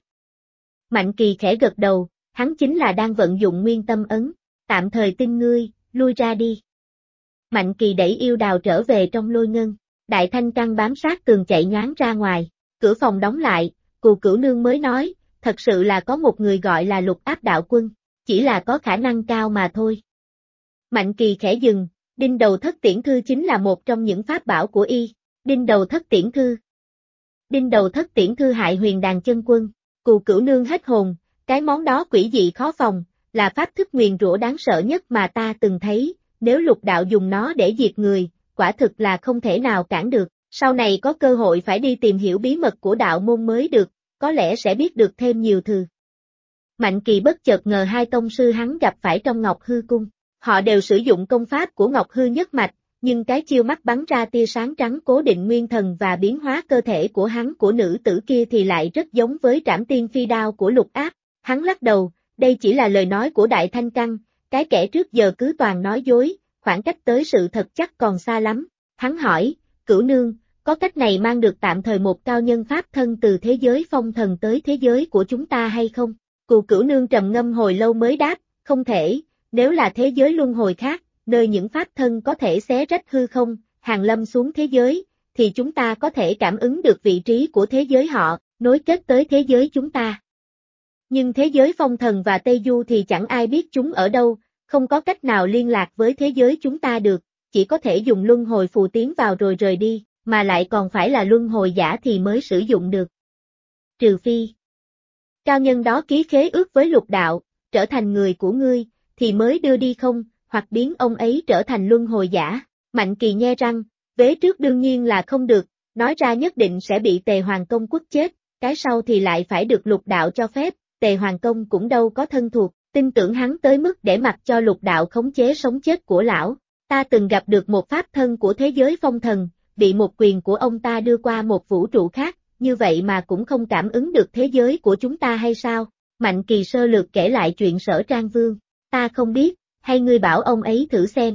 Mạnh Kỳ khẽ gật đầu, hắn chính là đang vận dụng nguyên tâm ấn, tạm thời tin ngươi, lui ra đi. Mạnh Kỳ đẩy yêu đào trở về trong Lôi Ngân, Đại Thanh Căn bám sát tường chạy nhoáng ra ngoài, cửa phòng đóng lại, Cù Cửu Nương mới nói, thật sự là có một người gọi là Lục Áp đạo quân, chỉ là có khả năng cao mà thôi. Mạnh Kỳ khẽ dừng, Đinh Đầu Thất Tiễn Thư chính là một trong những pháp bảo của y, Đinh Đầu Thất Tiễn Thư. Đinh Đầu Thất Tiễn Thư hại Huyền Đàn chân quân, Cù Cửu Nương hết hồn, cái món đó quỷ dị khó phòng, là pháp thức nguyền rủa đáng sợ nhất mà ta từng thấy, nếu Lục đạo dùng nó để diệt người, quả thực là không thể nào cản được, sau này có cơ hội phải đi tìm hiểu bí mật của đạo môn mới được, có lẽ sẽ biết được thêm nhiều thứ. Mạnh Kỳ bất chợt ngờ hai tông sư hắn gặp phải trong Ngọc Hư Cung, họ đều sử dụng công pháp của Ngọc Hư nhất mạch, nhưng cái chiêu mắt bắn ra tia sáng trắng cố định nguyên thần và biến hóa cơ thể của hắn của nữ tử kia thì lại rất giống với trảm tiên phi đao của Lục Áp, hắn lắc đầu, đây chỉ là lời nói của Đại Thanh Căn, cái kẻ trước giờ cứ toàn nói dối, khoảng cách tới sự thật chắc còn xa lắm, hắn hỏi, Cửu Nương, có cách này mang được tạm thời một cao nhân pháp thân từ thế giới phong thần tới thế giới của chúng ta hay không? Cù Cửu Nương trầm ngâm hồi lâu mới đáp, không thể, nếu là thế giới luân hồi khác, nơi những pháp thân có thể xé rách hư không, hàng lâm xuống thế giới, thì chúng ta có thể cảm ứng được vị trí của thế giới họ, nối kết tới thế giới chúng ta. Nhưng thế giới phong thần và Tây Du thì chẳng ai biết chúng ở đâu, không có cách nào liên lạc với thế giới chúng ta được, chỉ có thể dùng luân hồi phù tiến vào rồi rời đi, mà lại còn phải là luân hồi giả thì mới sử dụng được. Trừ phi cao nhân đó ký khế ước với Lục đạo, trở thành người của ngươi, thì mới đưa đi không, hoặc biến ông ấy trở thành luân hồi giả. Mạnh Kỳ nhe răng, vế trước đương nhiên là không được, nói ra nhất định sẽ bị Tề Hoàng Công quất chết, cái sau thì lại phải được Lục đạo cho phép, Tề Hoàng Công cũng đâu có thân thuộc, tin tưởng hắn tới mức để mặc cho Lục đạo khống chế sống chết của lão. Ta từng gặp được một pháp thân của thế giới phong thần, bị một quyền của ông ta đưa qua một vũ trụ khác, như vậy mà cũng không cảm ứng được thế giới của chúng ta hay sao? Mạnh Kỳ sơ lược kể lại chuyện Sở Trang Vương, ta không biết, hay ngươi bảo ông ấy thử xem.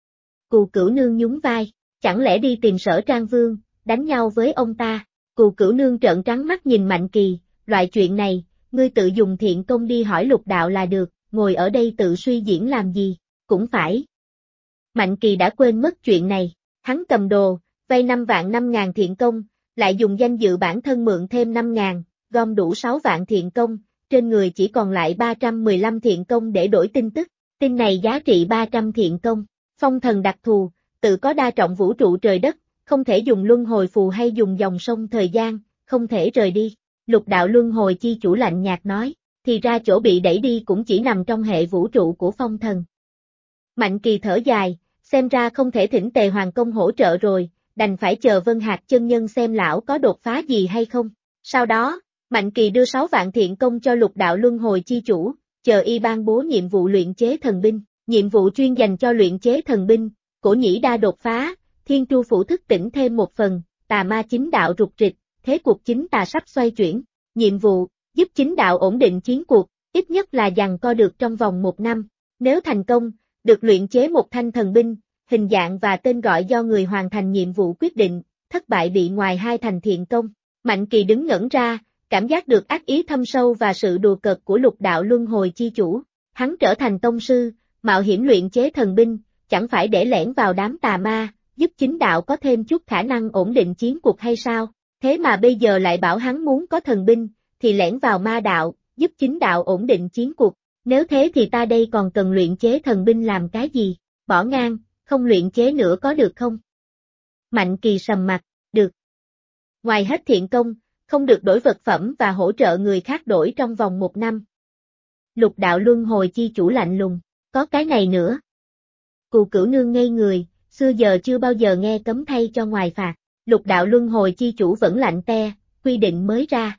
Cù Cửu Nương nhún vai, chẳng lẽ đi tìm Sở Trang Vương, đánh nhau với ông ta? Cù Cửu Nương trợn trắng mắt nhìn Mạnh Kỳ, loại chuyện này, ngươi tự dùng thiện công đi hỏi Lục đạo là được, ngồi ở đây tự suy diễn làm gì, cũng phải. Mạnh Kỳ đã quên mất chuyện này, hắn cầm đồ, vay 5 vạn 5.000 thiện công, lại dùng danh dự bản thân mượn thêm 5.000, gom đủ 6 vạn thiện công, trên người chỉ còn lại 315 thiện công để đổi tin tức, tin này giá trị 300 thiện công, phong thần đặc thù, tự có đa trọng vũ trụ trời đất, không thể dùng luân hồi phù hay dùng dòng sông thời gian, không thể rời đi. Lục đạo luân hồi chi chủ lạnh nhạt nói, thì ra chỗ bị đẩy đi cũng chỉ nằm trong hệ vũ trụ của phong thần. Mạnh Kỳ thở dài, xem ra không thể thỉnh Tề Hoàng Công hỗ trợ rồi, đành phải chờ Vân Hạc chân nhân xem lão có đột phá gì hay không. Sau đó, Mạnh Kỳ đưa 6 vạn thiện công cho Lục đạo luân hồi chi chủ, chờ y ban bố nhiệm vụ luyện chế thần binh, nhiệm vụ chuyên dành cho luyện chế thần binh, Cổ Nhĩ Đa đột phá, Thiên Tru Phủ thức tỉnh thêm một phần, tà ma chính đạo rục rịch, thế cuộc chính tà sắp xoay chuyển, nhiệm vụ, giúp chính đạo ổn định chiến cuộc, ít nhất là giằng co được trong vòng 1 năm, nếu thành công, được luyện chế một thanh thần binh, hình dạng và tên gọi do người hoàn thành nhiệm vụ quyết định, thất bại bị ngoài 2 thành thiện công. Mạnh Kỳ đứng ngẩn ra, cảm giác được ác ý thâm sâu và sự đùa cợt của Lục đạo luân hồi chi chủ, hắn trở thành tông sư, mạo hiểm luyện chế thần binh, chẳng phải để lẻn vào đám tà ma, giúp chính đạo có thêm chút khả năng ổn định chiến cuộc hay sao, thế mà bây giờ lại bảo hắn muốn có thần binh, thì lẻn vào ma đạo, giúp chính đạo ổn định chiến cuộc, nếu thế thì ta đây còn cần luyện chế thần binh làm cái gì, bỏ ngang, không luyện chế nữa có được không? Mạnh Kỳ sầm mặt, được. Ngoài hết thiện công, không được đổi vật phẩm và hỗ trợ người khác đổi trong vòng 1 năm. Lục đạo luân hồi chi chủ lạnh lùng, có cái này nữa. Cù Cửu Nương ngây người, xưa giờ chưa bao giờ nghe cấm thay cho ngoài phạt, Lục đạo luân hồi chi chủ vẫn lạnh te, quy định mới ra,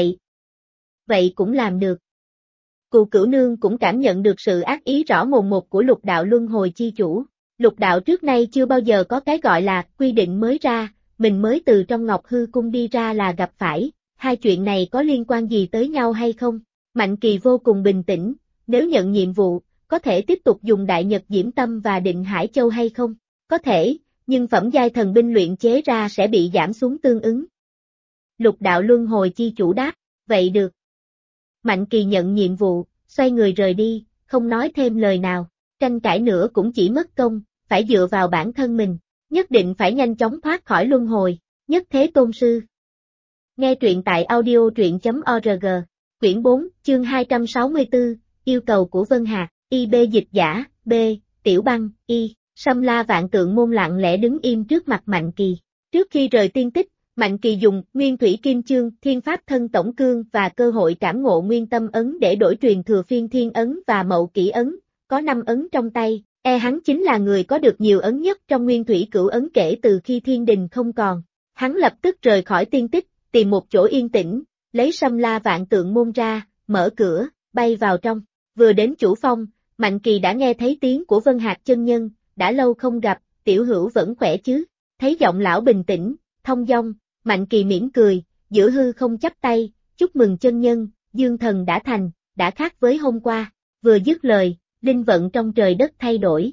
vậy cũng làm được. Cù Cửu Nương cũng cảm nhận được sự ác ý rõ mồn một của Lục đạo luân hồi chi chủ. Lục đạo trước nay chưa bao giờ có cái gọi là quy định mới ra, mình mới từ trong Ngọc Hư Cung đi ra là gặp phải, hai chuyện này có liên quan gì tới nhau hay không? Mạnh Kỳ vô cùng bình tĩnh, nếu nhận nhiệm vụ, có thể tiếp tục dùng Đại Nhật Diễm Tâm và Định Hải Châu hay không? Có thể, nhưng phẩm giai thần binh luyện chế ra sẽ bị giảm xuống tương ứng. Lục đạo luân hồi chi chủ đáp, vậy được. Mạnh Kỳ nhận nhiệm vụ, xoay người rời đi, không nói thêm lời nào, tranh cãi nữa cũng chỉ mất công, phải dựa vào bản thân mình. nhất định phải nhanh chóng thoát khỏi luân hồi, nhất thế tôn sư. Nghe truyện tại audio truyện.org, quyển 4, chương 264, yêu cầu của Vân Hạc, IB dịch giả, B, Tiểu Băng, Y, Sâm La Vạn Tượng Môn lặng lẽ đứng im trước mặt Mạnh Kỳ. Trước khi rời tiên tích, Mạnh Kỳ dùng Nguyên Thủy Kim Chương, Thiên Pháp Thân Tổng Cương và cơ hội cảm ngộ Nguyên Tâm Ấn để đổi truyền thừa Phiên Thiên Ấn và Mậu Kỷ Ấn, có 5 ấn trong tay, hắn chính là người có được nhiều ấn nhất trong Nguyên Thủy Cửu Ấn kể từ khi thiên đình không còn. Hắn lập tức rời khỏi tiên tích, tìm một chỗ yên tĩnh, lấy Sâm La Vạn Tượng Môn ra, mở cửa, bay vào trong. Vừa đến chủ phong, Mạnh Kỳ đã nghe thấy tiếng của Vân Hạc chân nhân, đã lâu không gặp, tiểu hữu vẫn khỏe chứ? Thấy giọng lão bình tĩnh, thông dong, Mạnh Kỳ mỉm cười, giữa hư không chắp tay, chúc mừng chân nhân, dương thần đã thành, đã khác với hôm qua. Vừa dứt lời, linh vận trong trời đất thay đổi.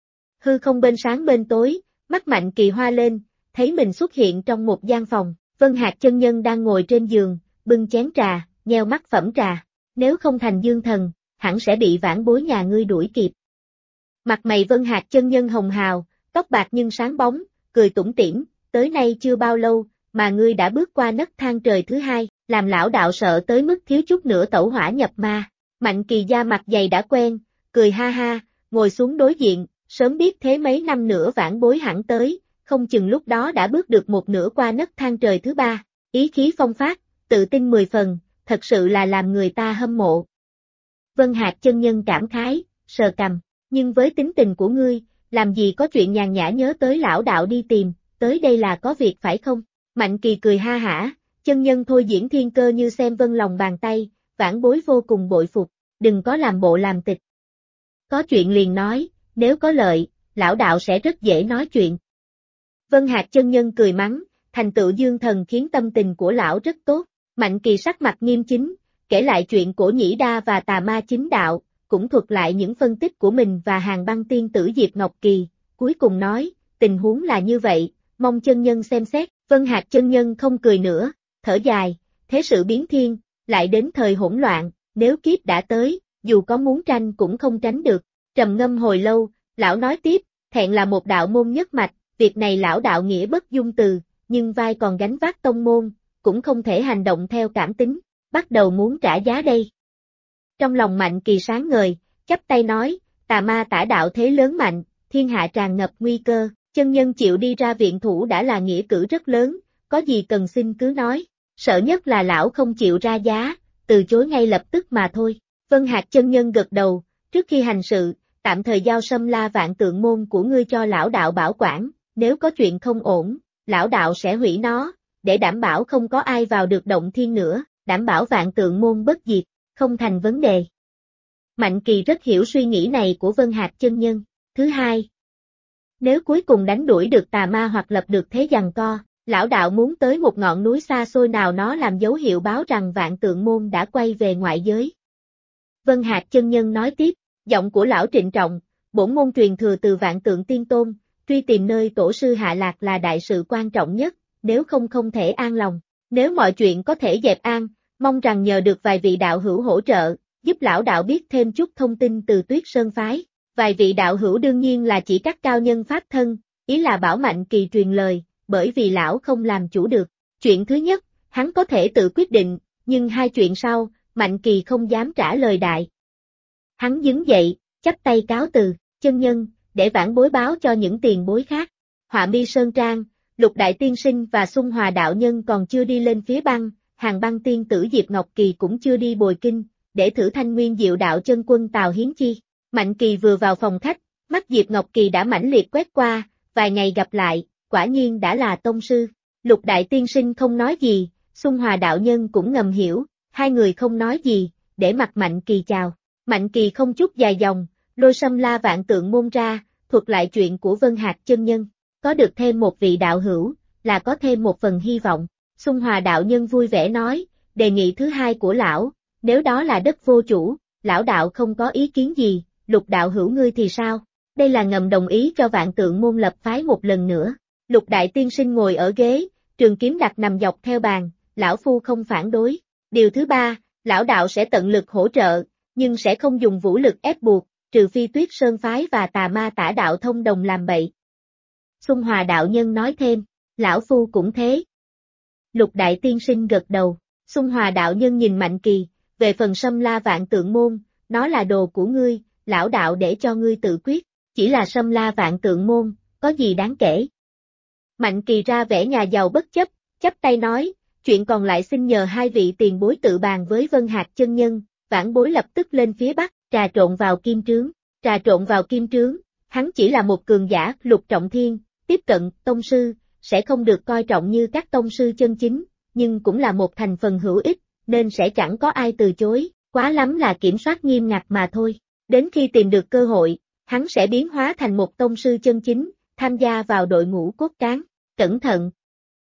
Hư không bên sáng bên tối, mắt Mạnh Kỳ hoa lên, thấy mình xuất hiện trong một gian phòng, Vân Hạc chân nhân đang ngồi trên giường, bưng chén trà, nheo mắt phẩm trà. Nếu không thành dương thần, hẳn sẽ bị vãn bối nhà ngươi đuổi kịp. Mặt mày Vân Hạc chân nhân hồng hào, tóc bạc nhưng sáng bóng, cười tủm tỉm, tới nay chưa bao lâu, mà ngươi đã bước qua nấc thang trời thứ hai, làm lão đạo sợ tới mức thiếu chút nữa tẩu hỏa nhập ma. Mạnh Kỳ da mặt dày đã quen, cười ha ha, ngồi xuống đối diện, sớm biết thế mấy năm nữa vãn bối hẳn tới, không chừng lúc đó đã bước được một nửa qua nấc thang trời thứ ba, ý khí phong phát, tự tin 10 phần, thật sự là làm người ta hâm mộ. Vân Hạc chân nhân cảm khái, sờ cằm, nhưng với tính tình của ngươi, làm gì có chuyện nhàn nhã nhớ tới lão đạo đi tìm, tới đây là có việc phải không? Mạnh Kỳ cười ha hả, chân nhân thôi diễn thiên cơ như xem vân lòng bàn tay, vãn bối vô cùng bội phục, đừng có làm bộ làm tịch. Có chuyện liền nói, nếu có lợi, lão đạo sẽ rất dễ nói chuyện. Vân Hạc chân nhân cười mắng, thành tựu dương thần khiến tâm tình của lão rất tốt. Mạnh Kỳ sắc mặt nghiêm chính, kể lại chuyện của Nhĩ Đa và Tà Ma Chính Đạo, cũng thuật lại những phân tích của mình và Hàng Băng tiên tử Diệp Ngọc Kỳ, cuối cùng nói, tình huống là như vậy, mong chân nhân xem xét. Vân Hạc chân nhân không cười nữa, thở dài, thế sự biến thiên, lại đến thời hỗn loạn, nếu kiếp đã tới, dù có muốn tranh cũng không tránh được. Trầm ngâm hồi lâu, lão nói tiếp, thẹn là một đạo môn nhất mạch, việc này lão đạo nghĩa bất dung từ, nhưng vai còn gánh vác tông môn, cũng không thể hành động theo cảm tính, bắt đầu muốn trả giá đây. Trong lòng Mạnh Kỳ sáng ngời, chắp tay nói, tà ma tả đạo thế lớn mạnh, thiên hạ tràn ngập nguy cơ, chân nhân chịu đi ra viện thủ đã là nghĩa cử rất lớn, có gì cần xin cứ nói, sợ nhất là lão không chịu ra giá, từ chối ngay lập tức mà thôi. Vân Hạc chân nhân gật đầu, trước khi hành sự, tạm thời giao Sâm La Vạn Tượng Môn của ngươi cho lão đạo bảo quản, nếu có chuyện không ổn, lão đạo sẽ hủy nó, để đảm bảo không có ai vào được động thiên nữa, đảm bảo Vạn Tượng Môn bất diệt, không thành vấn đề. Mạnh Kỳ rất hiểu suy nghĩ này của Vân Hạc chân nhân. Thứ hai, nếu cuối cùng đánh đuổi được tà ma hoặc lập được thế giằng co, lão đạo muốn tới một ngọn núi xa xôi nào nó làm dấu hiệu báo rằng Vạn Tượng Môn đã quay về ngoại giới. Vân Hạc chân nhân nói tiếp, giọng của lão trịnh trọng, bổn môn truyền thừa từ Vạn Tượng Tiên Tôn, truy tìm nơi tổ sư hạ lạc là đại sự quan trọng nhất, nếu không thể an lòng. Nếu mọi chuyện có thể dẹp an, mong rằng nhờ được vài vị đạo hữu hỗ trợ, giúp lão đạo biết thêm chút thông tin từ Tuyết Sơn Phái. Vài vị đạo hữu đương nhiên là chỉ các cao nhân pháp thân, ý là bảo Mạnh Kỳ truyền lời, bởi vì lão không làm chủ được. Chuyện thứ nhất, hắn có thể tự quyết định, nhưng hai chuyện sau, Mạnh Kỳ không dám trả lời đại. Hắn đứng dậy, chắp tay cáo từ, chân nhân, để vãn bối báo cho những tiền bối khác. Họa Mi Sơn Trang, Lục Đại Tiên Sinh và Xung Hòa Đạo Nhân còn chưa đi lên phía băng, Hàng Băng tiên tử Diệp Ngọc Kỳ cũng chưa đi bồi kinh, để thử thanh nguyên diệu đạo chân quân Tào Hiến Chi. Mạnh Kỳ vừa vào phòng khách, mắt Diệp Ngọc Kỳ đã mãnh liệt quét qua, vài ngày gặp lại, quả nhiên đã là tông sư. Lục Đại Tiên Sinh không nói gì, Xung Hòa Đạo Nhân cũng ngầm hiểu, hai người không nói gì, để mặt Mạnh Kỳ chào. Mạnh Kỳ không chút dài dòng, lôi Sâm La Vạn Tượng Môn ra, thuật lại chuyện của Vân Hạc chân nhân. Có được thêm một vị đạo hữu, là có thêm một phần hy vọng. Xung Hòa Đạo Nhân vui vẻ nói, đề nghị thứ hai của lão, nếu đó là đất vô chủ, lão đạo không có ý kiến gì, Lục đạo hữu ngươi thì sao? Đây là ngầm đồng ý cho Vạn Tượng Môn lập phái một lần nữa. Lục Đại Tiên Sinh ngồi ở ghế, trường kiếm đặt nằm dọc theo bàn, lão phu không phản đối. Điều thứ ba, lão đạo sẽ tận lực hỗ trợ, nhưng sẽ không dùng vũ lực ép buộc, trừ phi Tuyết Sơn Phái và Tà Ma Tả Đạo thông đồng làm bậy. Xung Hòa đạo nhân nói thêm, lão phu cũng thế. Lục đại tiên sinh gật đầu, Xung Hòa đạo nhân nhìn Mạnh Kỳ, về phần Sâm La Vạn Tượng Môn, nó là đồ của ngươi, lão đạo để cho ngươi tự quyết, chỉ là Sâm La Vạn Tượng Môn, có gì đáng kể. Mạnh Kỳ ra vẻ nhà giàu bất chấp, chắp tay nói, chuyện còn lại xin nhờ hai vị tiền bối tự bàn với Vân Hạc chân nhân, vãn bối lập tức lên phía bắc, trà trộn vào kim trướng, hắn chỉ là một cường giả, Lục Trọng Thiên, tiếp cận, tông sư, sẽ không được coi trọng như các tông sư chân chính, nhưng cũng là một thành phần hữu ích, nên sẽ chẳng có ai từ chối, quá lắm là kiểm soát nghiêm ngặt mà thôi. Đến khi tìm được cơ hội, hắn sẽ biến hóa thành một tông sư chân chính, tham gia vào đội ngũ cốt cán, cẩn thận.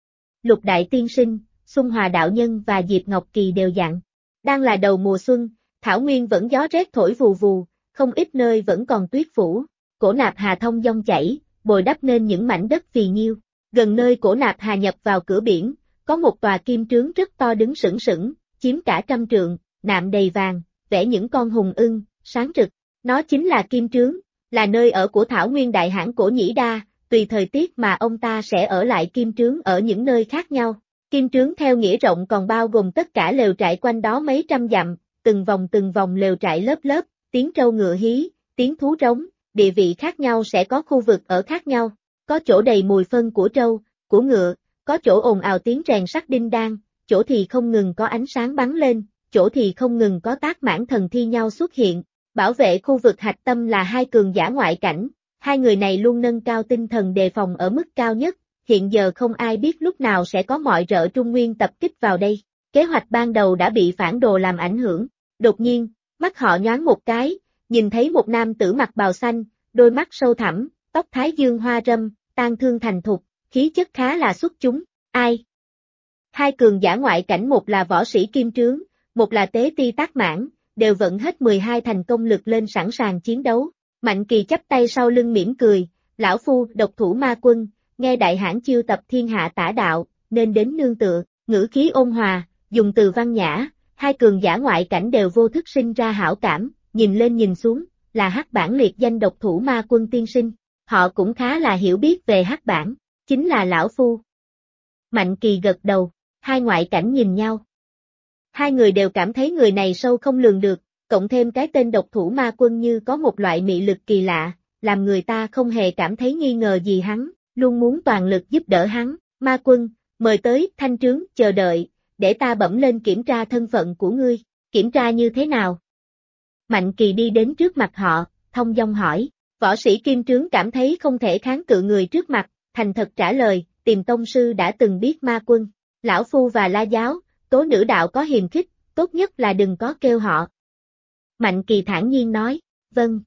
Lục đại tiên sinh, Xung Hòa đạo nhân và Diệp Ngọc Kỳ đều dặn. Đang là đầu mùa xuân, thảo nguyên vẫn gió rét thổi vù vù, không ít nơi vẫn còn tuyết phủ, Cổ Nạp Hà thông dòng chảy, bồi đắp nên những mảnh đất phì nhiêu. Gần nơi Cổ Nạp Hà nhập vào cửa biển, có một tòa kim trướng rất to đứng sững sững, chiếm cả 100 trượng, nạm đầy vàng, vẽ những con hùng ưng, sáng rực. Nó chính là kim trướng, là nơi ở của Thảo Nguyên Đại Hãn Cổ Nhĩ Đa, tùy thời tiết mà ông ta sẽ ở lại kim trướng ở những nơi khác nhau. Kim trướng theo nghĩa rộng còn bao gồm tất cả lều trại quanh đó mấy trăm dặm, từng vòng lều trại lớp lớp, tiếng trâu ngựa hí, tiếng thú rống, địa vị khác nhau sẽ có khu vực ở khác nhau, có chỗ đầy mùi phân của trâu, của ngựa, có chỗ ồn ào tiếng rèn sắt đinh đan, chỗ thì không ngừng có ánh sáng bắn lên, chỗ thì không ngừng có tác mãn thần thi nhau xuất hiện. Bảo vệ khu vực hạch tâm là hai cường giả ngoại cảnh, hai người này luôn nâng cao tinh thần đề phòng ở mức cao nhất, hiện giờ không ai biết lúc nào sẽ có mọi rợ Trung Nguyên tập kích vào đây. Kế hoạch ban đầu đã bị phản đồ làm ảnh hưởng. Đột nhiên, mắt họ nhoáng một cái, nhìn thấy một nam tử mặc bào xanh, đôi mắt sâu thẳm, tóc thái dương hoa râm, tang thương thành thục, khí chất khá là xuất chúng. Ai? Hai cường giả ngoại cảnh, một là võ sĩ kim trướng, một là tế ti tác mãn, đều vận hết 12 thành công lực lên sẵn sàng chiến đấu. Mạnh Kỳ chắp tay sau lưng mỉm cười, lão phu độc thủ ma quân, nghe đại hãn chiêu tập thiên hạ tả đạo, nên đến nương tựa, ngữ khí ôn hòa, dùng từ văn nhã, hai cường giả ngoại cảnh đều vô thức sinh ra hảo cảm, nhìn lên nhìn xuống, là Hắc Bản liệt danh độc thủ ma quân tiên sinh, họ cũng khá là hiểu biết về Hắc Bản, chính là lão phu. Mạnh Kỳ gật đầu, hai ngoại cảnh nhìn nhau. Hai người đều cảm thấy người này sâu không lường được, cộng thêm cái tên độc thủ ma quân như có một loại mị lực kỳ lạ, làm người ta không hề cảm thấy nghi ngờ gì hắn, luôn muốn toàn lực giúp đỡ hắn. Ma quân, mời tới thanh trướng, chờ đợi, để ta bẩm lên kiểm tra thân phận của ngươi. Kiểm tra như thế nào? Mạnh Kỳ đi đến trước mặt họ, thông dong hỏi. Võ sĩ kim trướng cảm thấy không thể kháng cự người trước mặt, thành thật trả lời, tìm tông sư đã từng biết ma quân. Lão phu và La giáo, Tố nữ đạo có hiềm khích, tốt nhất là đừng có kêu họ. Mạnh Kỳ thản nhiên nói, vâng.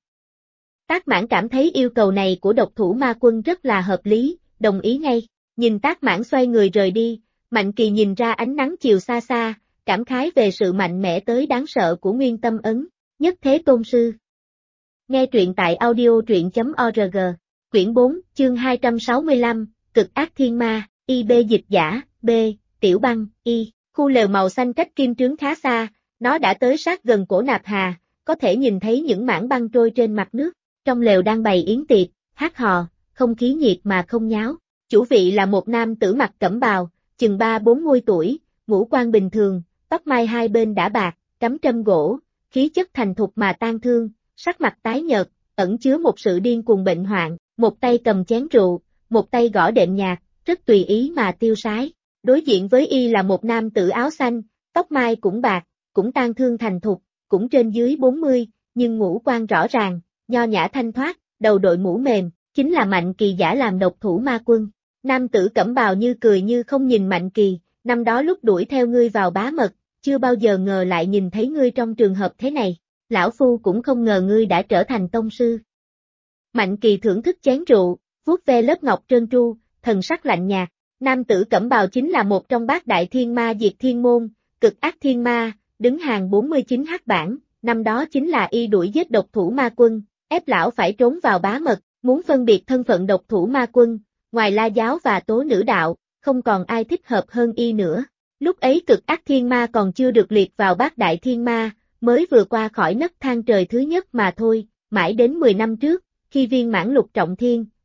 Tác Mãn cảm thấy yêu cầu này của độc thủ ma quân rất là hợp lý, đồng ý ngay. Nhìn Tác Mãn xoay người rời đi, Mạnh Kỳ nhìn ra ánh nắng chiều xa xa, cảm khái về sự mạnh mẽ tới đáng sợ của Nguyên Tâm Ấn, Nhất Thế Tôn Sư. Nghe truyện tại audio.org, quyển 4, chương 265, Cực Ác Thiên Ma, IB dịch giả, B, Tiểu Băng, Y. Khu lều màu xanh cách kim trướng khá xa, nó đã tới sát gần Cổ Nạp Hà, có thể nhìn thấy những mảng băng trôi trên mặt nước. Trong lều đang bày yến tiệc, hát hò, không khí nhiệt mà không nháo. Chủ vị là một nam tử mặc cẩm bào, chừng 3-40 tuổi, ngũ quan bình thường, tóc mai hai bên đã bạc, cắm trâm gỗ, khí chất thành thục mà tang thương, sắc mặt tái nhợt, ẩn chứa một sự điên cuồng bệnh hoạn, một tay cầm chén rượu, một tay gõ đệm nhạc, rất tùy ý mà tiêu sái. Đối diện với y là một nam tử áo xanh, tóc mai cũng bạc, cũng tang thương thành thục, cũng trên dưới 40, nhưng ngũ quan rõ ràng, nho nhã thanh thoát, đầu đội mũ mềm, chính là Mạnh Kỳ giả làm độc thủ ma quân. Nam tử cẩm bào như cười như không nhìn Mạnh Kỳ, năm đó lúc đuổi theo ngươi vào Bá Mật, chưa bao giờ ngờ lại nhìn thấy ngươi trong trường hợp thế này, lão phu cũng không ngờ ngươi đã trở thành tông sư. Mạnh Kỳ thưởng thức chén rượu, vuốt ve lớp ngọc trơn tru, thần sắc lạnh nhạt. Nam tử cẩm bào chính là một trong bát đại thiên ma diệt thiên môn, Cực Ác Thiên Ma, đứng hàng 49 Hắc Bản, năm đó chính là y đuổi giết độc thủ ma quân, ép lão phải trốn vào Bá Mật, muốn phân biệt thân phận độc thủ ma quân, ngoài La giáo và Tố nữ đạo, không còn ai thích hợp hơn y nữa. Lúc ấy Cực Ác Thiên Ma còn chưa được liệt vào bát đại thiên ma, mới vừa qua khỏi nấc thang trời thứ nhất mà thôi, mãi đến 10 năm trước, khi viên mãn Lục Trọng Thiên,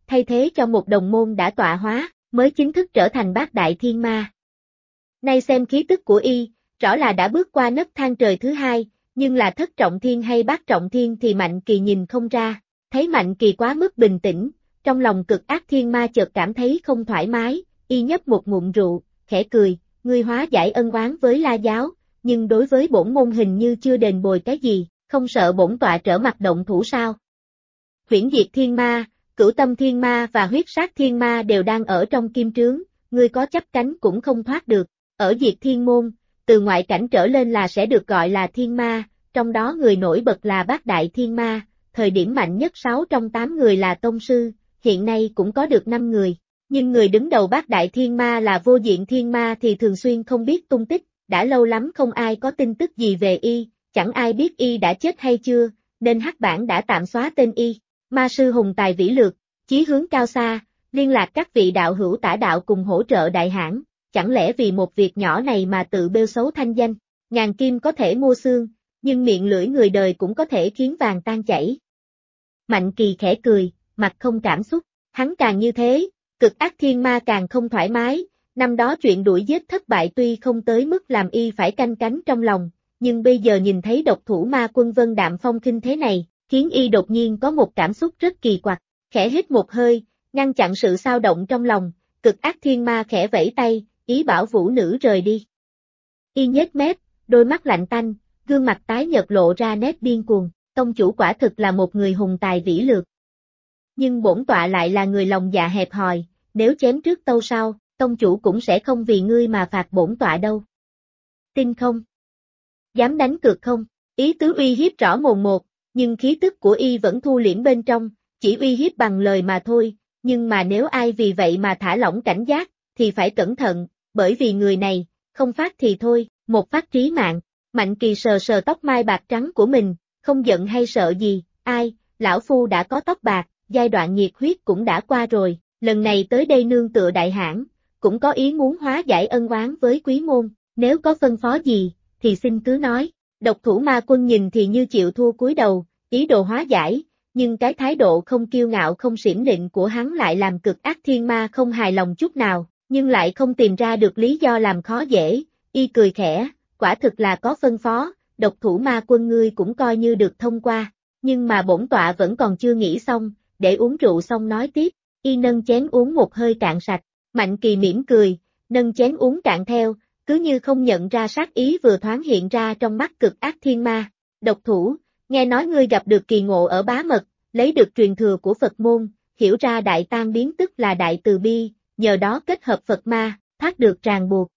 thay thế cho một đồng môn đã tọa hóa, mới chính thức trở thành bát đại thiên ma. Nay xem khí tức của y, rõ là đã bước qua nấc thang trời thứ hai, nhưng là thất trọng thiên hay bát trọng thiên thì Mạnh Kỳ nhìn không ra, thấy Mạnh Kỳ quá mức bình tĩnh, trong lòng cực ác thiên ma chợt cảm thấy không thoải mái, y nhấp một ngụm rượu, khẽ cười, ngươi hóa giải ân oán với La giáo, nhưng đối với bổn môn hình như chưa đền bồi cái gì, không sợ bổn tọa trở mặt động thủ sao? Huyễn Diệt Thiên Ma, Cửu Tâm Thiên Ma và Huyết Sát Thiên Ma đều đang ở trong kim trướng, ngươi có chấp cánh cũng không thoát được. Ở Diệt Thiên Môn, từ ngoại cảnh trở lên là sẽ được gọi là Thiên Ma, trong đó người nổi bật là Bát Đại Thiên Ma, thời điểm mạnh nhất 6 trong 8 người là Tông Sư, hiện nay cũng có được 5 người. Nhưng người đứng đầu Bát Đại Thiên Ma là Vô Diện Thiên Ma thì thường xuyên không biết tung tích, đã lâu lắm không ai có tin tức gì về y, chẳng ai biết y đã chết hay chưa, nên hắc bảng đã tạm xóa tên y. Ma sư hùng tài vĩ lược, chí hướng cao xa, liên lạc các vị đạo hữu tả đạo cùng hỗ trợ đại hãn, chẳng lẽ vì một việc nhỏ này mà tự bêu xấu thanh danh, ngàn kim có thể mua xương, nhưng miệng lưỡi người đời cũng có thể khiến vàng tan chảy. Mạnh Kỳ khẽ cười, mặt không cảm xúc, hắn càng như thế, cực ác thiên ma càng không thoải mái, năm đó chuyện đuổi giết thất bại tuy không tới mức làm y phải canh cánh trong lòng, nhưng bây giờ nhìn thấy độc thủ ma quân Vân Đạm Phong khinh thế này, khiến y đột nhiên có một cảm xúc rất kỳ quặc, khẽ hít một hơi, ngăn chặn sự xao động trong lòng, cực ác thiên ma khẽ vẫy tay, ý bảo vũ nữ rời đi. Y nhếch mép, đôi mắt lạnh tanh, gương mặt tái nhợt lộ ra nét điên cuồng, tông chủ quả thực là một người hùng tài vĩ lược. Nhưng bổn tọa lại là người lòng dạ hẹp hòi, nếu chém trước tâu sau, tông chủ cũng sẽ không vì ngươi mà phạt bổn tọa đâu. Tin không? Dám đánh cược không? Ý tứ uy hiếp rõ mồn một, nhưng khí tức của y vẫn thu liễm bên trong, chỉ uy hiếp bằng lời mà thôi, nhưng mà nếu ai vì vậy mà thả lỏng cảnh giác, thì phải cẩn thận, bởi vì người này, không phát thì thôi, một phát trí mạng. Mạnh Kỳ sờ sờ tóc mai bạc trắng của mình, không giận hay sợ gì, ai, lão phu đã có tóc bạc, giai đoạn nhiệt huyết cũng đã qua rồi, lần này tới đây nương tựa đại hãn, cũng có ý muốn hóa giải ân oán với quý môn, nếu có phân phó gì, thì xin cứ nói. Độc thủ ma quân nhìn thì như chịu thua cúi đầu, ý đồ hóa giải, nhưng cái thái độ không kiêu ngạo không xiểm nịnh của hắn lại làm cực ác thiên ma không hài lòng chút nào, nhưng lại không tìm ra được lý do làm khó dễ, y cười khẽ, quả thực là có phân phó, độc thủ ma quân ngươi cũng coi như được thông qua, nhưng mà bổn tọa vẫn còn chưa nghĩ xong, để uống rượu xong nói tiếp, y nâng chén uống một hơi cạn sạch, Mạnh Kỳ mỉm cười, nâng chén uống cạn theo, cứ như không nhận ra sát ý vừa thoáng hiện ra trong mắt cực ác thiên ma. Độc thủ, nghe nói ngươi gặp được kỳ ngộ ở Bá Mật, lấy được truyền thừa của Phật môn, hiểu ra đại tan biến tức là đại từ bi, nhờ đó kết hợp Phật ma, thoát được ràng buộc.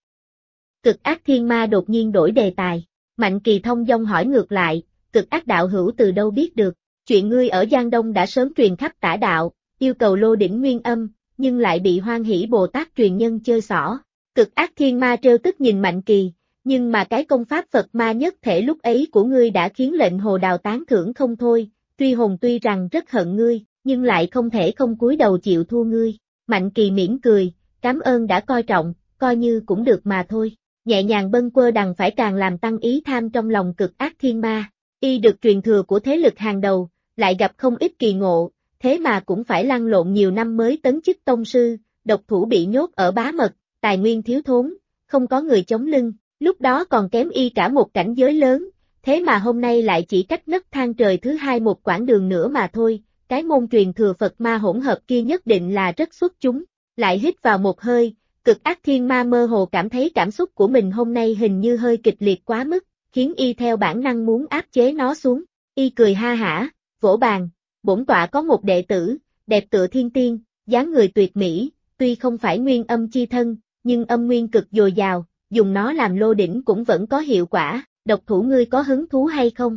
Cực ác thiên ma đột nhiên đổi đề tài, Mạnh Kỳ thông dong hỏi ngược lại, cực ác đạo hữu từ đâu biết được, chuyện ngươi ở Giang Đông đã sớm truyền khắp tả đạo, yêu cầu lô đỉnh nguyên âm, nhưng lại bị Hoan Hỷ Bồ Tát truyền nhân chơi xỏ. Cực ác thiên ma trêu tức nhìn Mạnh Kỳ, nhưng mà cái công pháp Phật ma nhất thể lúc ấy của ngươi đã khiến lệnh Hồ Đào tán thưởng không thôi, tuy hồn tuy rằng rất hận ngươi, nhưng lại không thể không cúi đầu chịu thua ngươi. Mạnh Kỳ mỉm cười, cảm ơn đã coi trọng, coi như cũng được mà thôi. Nhẹ nhàng bâng quơ đằng phải càng làm tăng ý tham trong lòng cực ác thiên ma. Y được truyền thừa của thế lực hàng đầu, lại gặp không ít kỳ ngộ, thế mà cũng phải lăn lộn nhiều năm mới tấn chức tông sư, độc thủ bị nhốt ở Bá Mật, tài nguyên thiếu thốn, không có người chống lưng, lúc đó còn kém y cả một cảnh giới lớn, thế mà hôm nay lại chỉ cách nấc thang trời thứ hai một quãng đường nữa mà thôi, cái môn truyền thừa Phật ma hỗn hợp kia nhất định là rất xuất chúng. Lại hít vào một hơi, cực ác thiên ma mơ hồ cảm thấy cảm xúc của mình hôm nay hình như hơi kịch liệt quá mức, khiến y theo bản năng muốn áp chế nó xuống. Y cười ha hả, vỗ bàn, bổn tọa có một đệ tử, đẹp tựa thiên tiên, dáng người tuyệt mỹ, tuy không phải nguyên âm chi thân, nhưng âm nguyên cực dồi dào, dùng nó làm lô đỉnh cũng vẫn có hiệu quả, độc thủ ngươi có hứng thú hay không?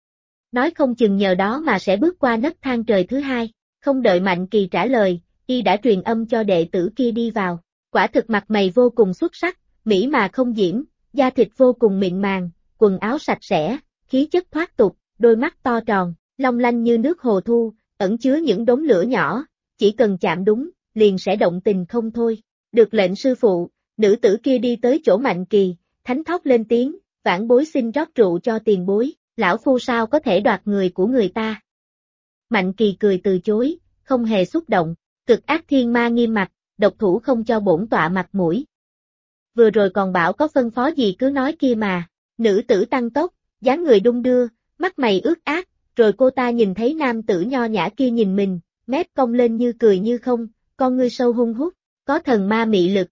Nói không chừng nhờ đó mà sẽ bước qua nấc thang trời thứ hai, không đợi Mạnh Kỳ trả lời, y đã truyền âm cho đệ tử kia đi vào, quả thực mặt mày vô cùng xuất sắc, mỹ mà không diễm, da thịt vô cùng mịn màng, quần áo sạch sẽ, khí chất thoát tục, đôi mắt to tròn, long lanh như nước hồ thu, ẩn chứa những đốm lửa nhỏ, chỉ cần chạm đúng, liền sẽ động tình không thôi. Được lệnh sư phụ, nữ tử kia đi tới chỗ Mạnh Kỳ, thánh thót lên tiếng, vãn bối xin rót rượu cho tiền bối, lão phu sao có thể đoạt người của người ta. Mạnh Kỳ cười từ chối, không hề xúc động, Cực ác thiên ma nghiêm mặt, độc thủ không cho bổn tọa mặt mũi. Vừa rồi còn bảo có phân phó gì cứ nói kia mà, nữ tử tăng tốc, dáng người đung đưa, mắt mày ướt át, rồi cô ta nhìn thấy nam tử nho nhã kia nhìn mình, mép cong lên như cười như không, con ngươi sâu hun hút, có thần ma mị lực.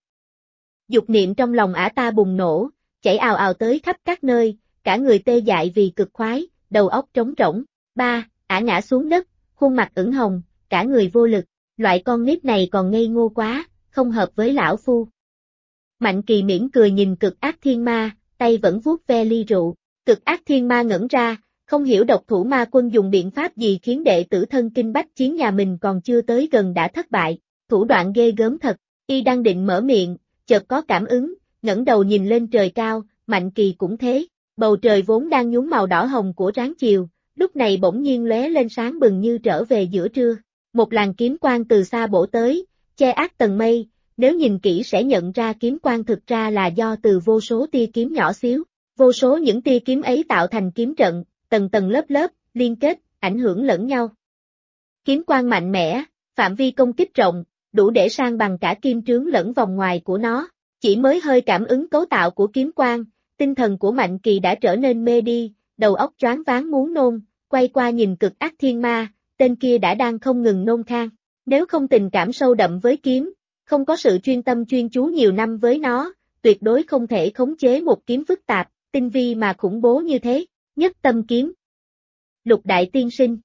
Dục niệm trong lòng ả ta bùng nổ, chảy ào ào tới khắp các nơi, cả người tê dại vì cực khoái, đầu óc trống rỗng. Ba, ả ngã xuống đất, khuôn mặt ửng hồng, cả người vô lực, loại con nít này còn ngây ngô quá, không hợp với lão phu. Mạnh Kỳ mỉm cười nhìn cực ác thiên ma, tay vẫn vuốt ve ly rượu, cực ác thiên ma ngẩn ra, không hiểu độc thủ ma quân dùng biện pháp gì khiến đệ tử thân kinh bách chiến nhà mình còn chưa tới gần đã thất bại, thủ đoạn ghê gớm thật, y đang định mở miệng, chợt có cảm ứng, ngẩng đầu nhìn lên trời cao, Mạnh Kỳ cũng thế, bầu trời vốn đang nhuốm màu đỏ hồng của ráng chiều, lúc này bỗng nhiên lóe lên sáng bừng như trở về giữa trưa, một làn kiếm quang từ xa bổ tới, che át tầng mây, nếu nhìn kỹ sẽ nhận ra kiếm quang thực ra là do từ vô số tia kiếm nhỏ xíu, vô số những tia kiếm ấy tạo thành kiếm trận, tầng tầng lớp lớp, liên kết, ảnh hưởng lẫn nhau. Kiếm quang mạnh mẽ, phạm vi công kích rộng, đủ để san bằng cả kim trướng lẫn vòng ngoài của nó, chỉ mới hơi cảm ứng cấu tạo của kiếm quang, tinh thần của Mạnh Kỳ đã trở nên mê đi, đầu óc choáng váng muốn nôn, quay qua nhìn cực ác thiên ma, tên kia đã đang không ngừng nôn khan, nếu không tình cảm sâu đậm với kiếm, không có sự chuyên tâm chuyên chú nhiều năm với nó, tuyệt đối không thể khống chế một kiếm phức tạp, tinh vi mà khủng bố như thế, nhất tâm kiếm. Lục đại tiên sinh.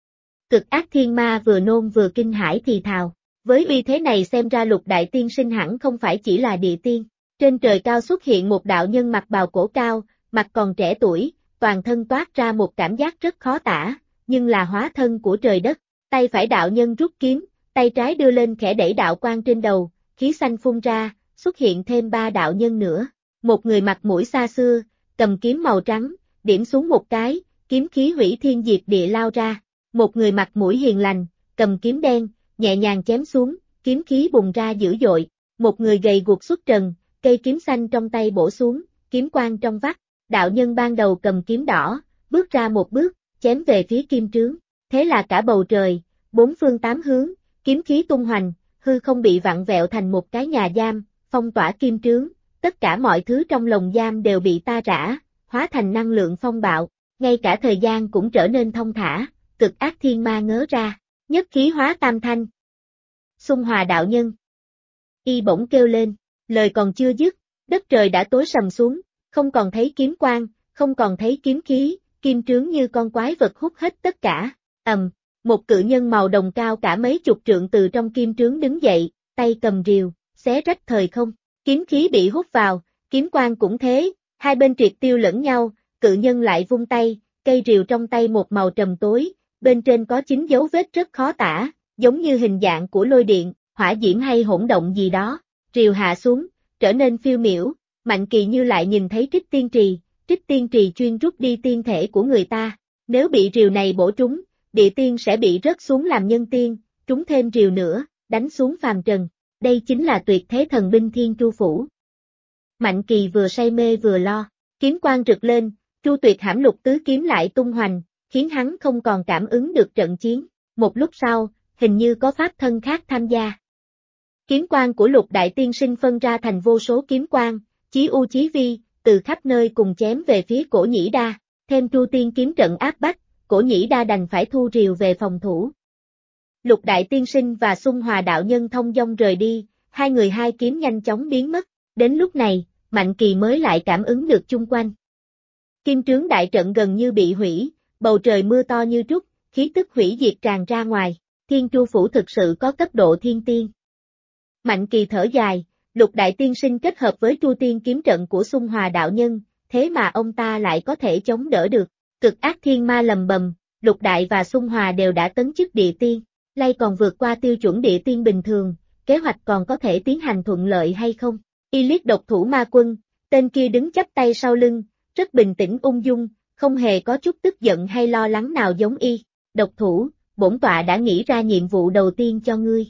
Cực ác thiên ma vừa nôn vừa kinh hãi thì thào, với uy thế này xem ra lục đại tiên sinh hẳn không phải chỉ là địa tiên. Trên trời cao xuất hiện một đạo nhân mặc bào cổ cao, mặt còn trẻ tuổi, toàn thân toát ra một cảm giác rất khó tả, nhưng là hóa thân của trời đất, tay phải đạo nhân rút kiếm, tay trái đưa lên khẽ đẩy đạo quang trên đầu, khí xanh phun ra, xuất hiện thêm ba đạo nhân nữa, một người mặt mũi xa xưa, cầm kiếm màu trắng, điểm xuống một cái, kiếm khí hủy thiên diệt địa lao ra, một người mặt mũi hiền lành, cầm kiếm đen, nhẹ nhàng chém xuống, kiếm khí bùng ra dữ dội, một người gầy guộc xuất trần, cây kiếm xanh trong tay bổ xuống, kiếm quang trong vắt, đạo nhân ban đầu cầm kiếm đỏ, bước ra một bước, chém về phía kim trướng, thế là cả bầu trời, bốn phương tám hướng, kiếm khí tung hoành, hư không bị vặn vẹo thành một cái nhà giam, phong tỏa kim trướng, tất cả mọi thứ trong lồng giam đều bị ta rã, hóa thành năng lượng phong bạo, ngay cả thời gian cũng trở nên thông thả, cực ác thiên ma ngớ ra, nhất khí hóa tam thanh. Xung Hòa đạo nhân. Y bỗng kêu lên, lời còn chưa dứt, đất trời đã tối sầm xuống, không còn thấy kiếm quang, không còn thấy kiếm khí, kim trướng như con quái vật hút hết tất cả, một cự nhân màu đồng cao cả mấy chục trượng từ trong kim trướng đứng dậy, tay cầm rìu, xé rách thời không, kiếm khí bị hút vào, kiếm quang cũng thế, hai bên triệt tiêu lẫn nhau, cự nhân lại vung tay, cây rìu trong tay một màu trầm tối, bên trên có 9 dấu vết rất khó tả, giống như hình dạng của lôi điện, hỏa diễm hay hỗn động gì đó, rìu hạ xuống, trở nên phiêu miểu, Mạnh Kỳ như lại nhìn thấy trích tiên trì chuyên rút đi tiên thể của người ta, nếu bị rìu này bổ trúng, địa tiên sẽ bị rớt xuống làm nhân tiên, trúng thêm rìu nữa, đánh xuống phàm trần, đây chính là tuyệt thế thần binh Thiên Tru Phủ. Mạnh Kỳ vừa say mê vừa lo, kiếm quang rực lên, Tru Tuyệt Hãm Lục tứ kiếm lại tung hoành, khiến hắn không còn cảm ứng được trận chiến, một lúc sau, hình như có pháp thân khác tham gia. Kiếm quang của Lục đại tiên sinh phân ra thành vô số kiếm quang, chí u chí vi, từ khắp nơi cùng chém về phía Cổ Nhĩ Đa, thêm Tru Tiên kiếm trận áp bách, Cổ Nhĩ Đa đành phải thu rìu về phòng thủ. Lục đại tiên sinh và Xung Hòa đạo nhân thông dong rời đi, hai người hai kiếm nhanh chóng biến mất, đến lúc này, Mạnh Kỳ mới lại cảm ứng được chung quanh. Kim trướng đại trận gần như bị hủy, bầu trời mưa to như trút, khí tức hủy diệt tràn ra ngoài, Thiên Tru Phủ thực sự có cấp độ thiên tiên. Mạnh Kỳ thở dài, Lục đại tiên sinh kết hợp với Tru Tiên kiếm trận của Xung Hòa đạo nhân, thế mà ông ta lại có thể chống đỡ được. Cực ác thiên ma lầm bầm, Lục đại và Xung Hòa đều đã tấn chức địa tiên, nay còn vượt qua tiêu chuẩn địa tiên bình thường, kế hoạch còn có thể tiến hành thuận lợi hay không? Y liếc độc thủ ma quân, tên kia đứng chắp tay sau lưng, rất bình tĩnh ung dung, không hề có chút tức giận hay lo lắng nào giống y. Độc thủ, bổn tọa đã nghĩ ra nhiệm vụ đầu tiên cho ngươi.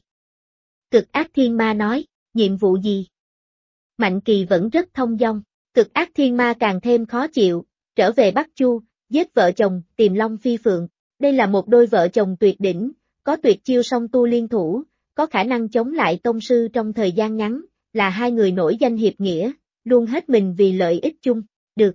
Cực ác thiên ma nói, nhiệm vụ gì? Mạnh Kỳ vẫn rất thông dong, cực ác thiên ma càng thêm khó chịu, trở về Bắc Chu, giết vợ chồng, tìm Long Phi Phượng. Đây là một đôi vợ chồng tuyệt đỉnh, có tuyệt chiêu song tu liên thủ, có khả năng chống lại tông sư trong thời gian ngắn, là hai người nổi danh hiệp nghĩa, luôn hết mình vì lợi ích chung, được.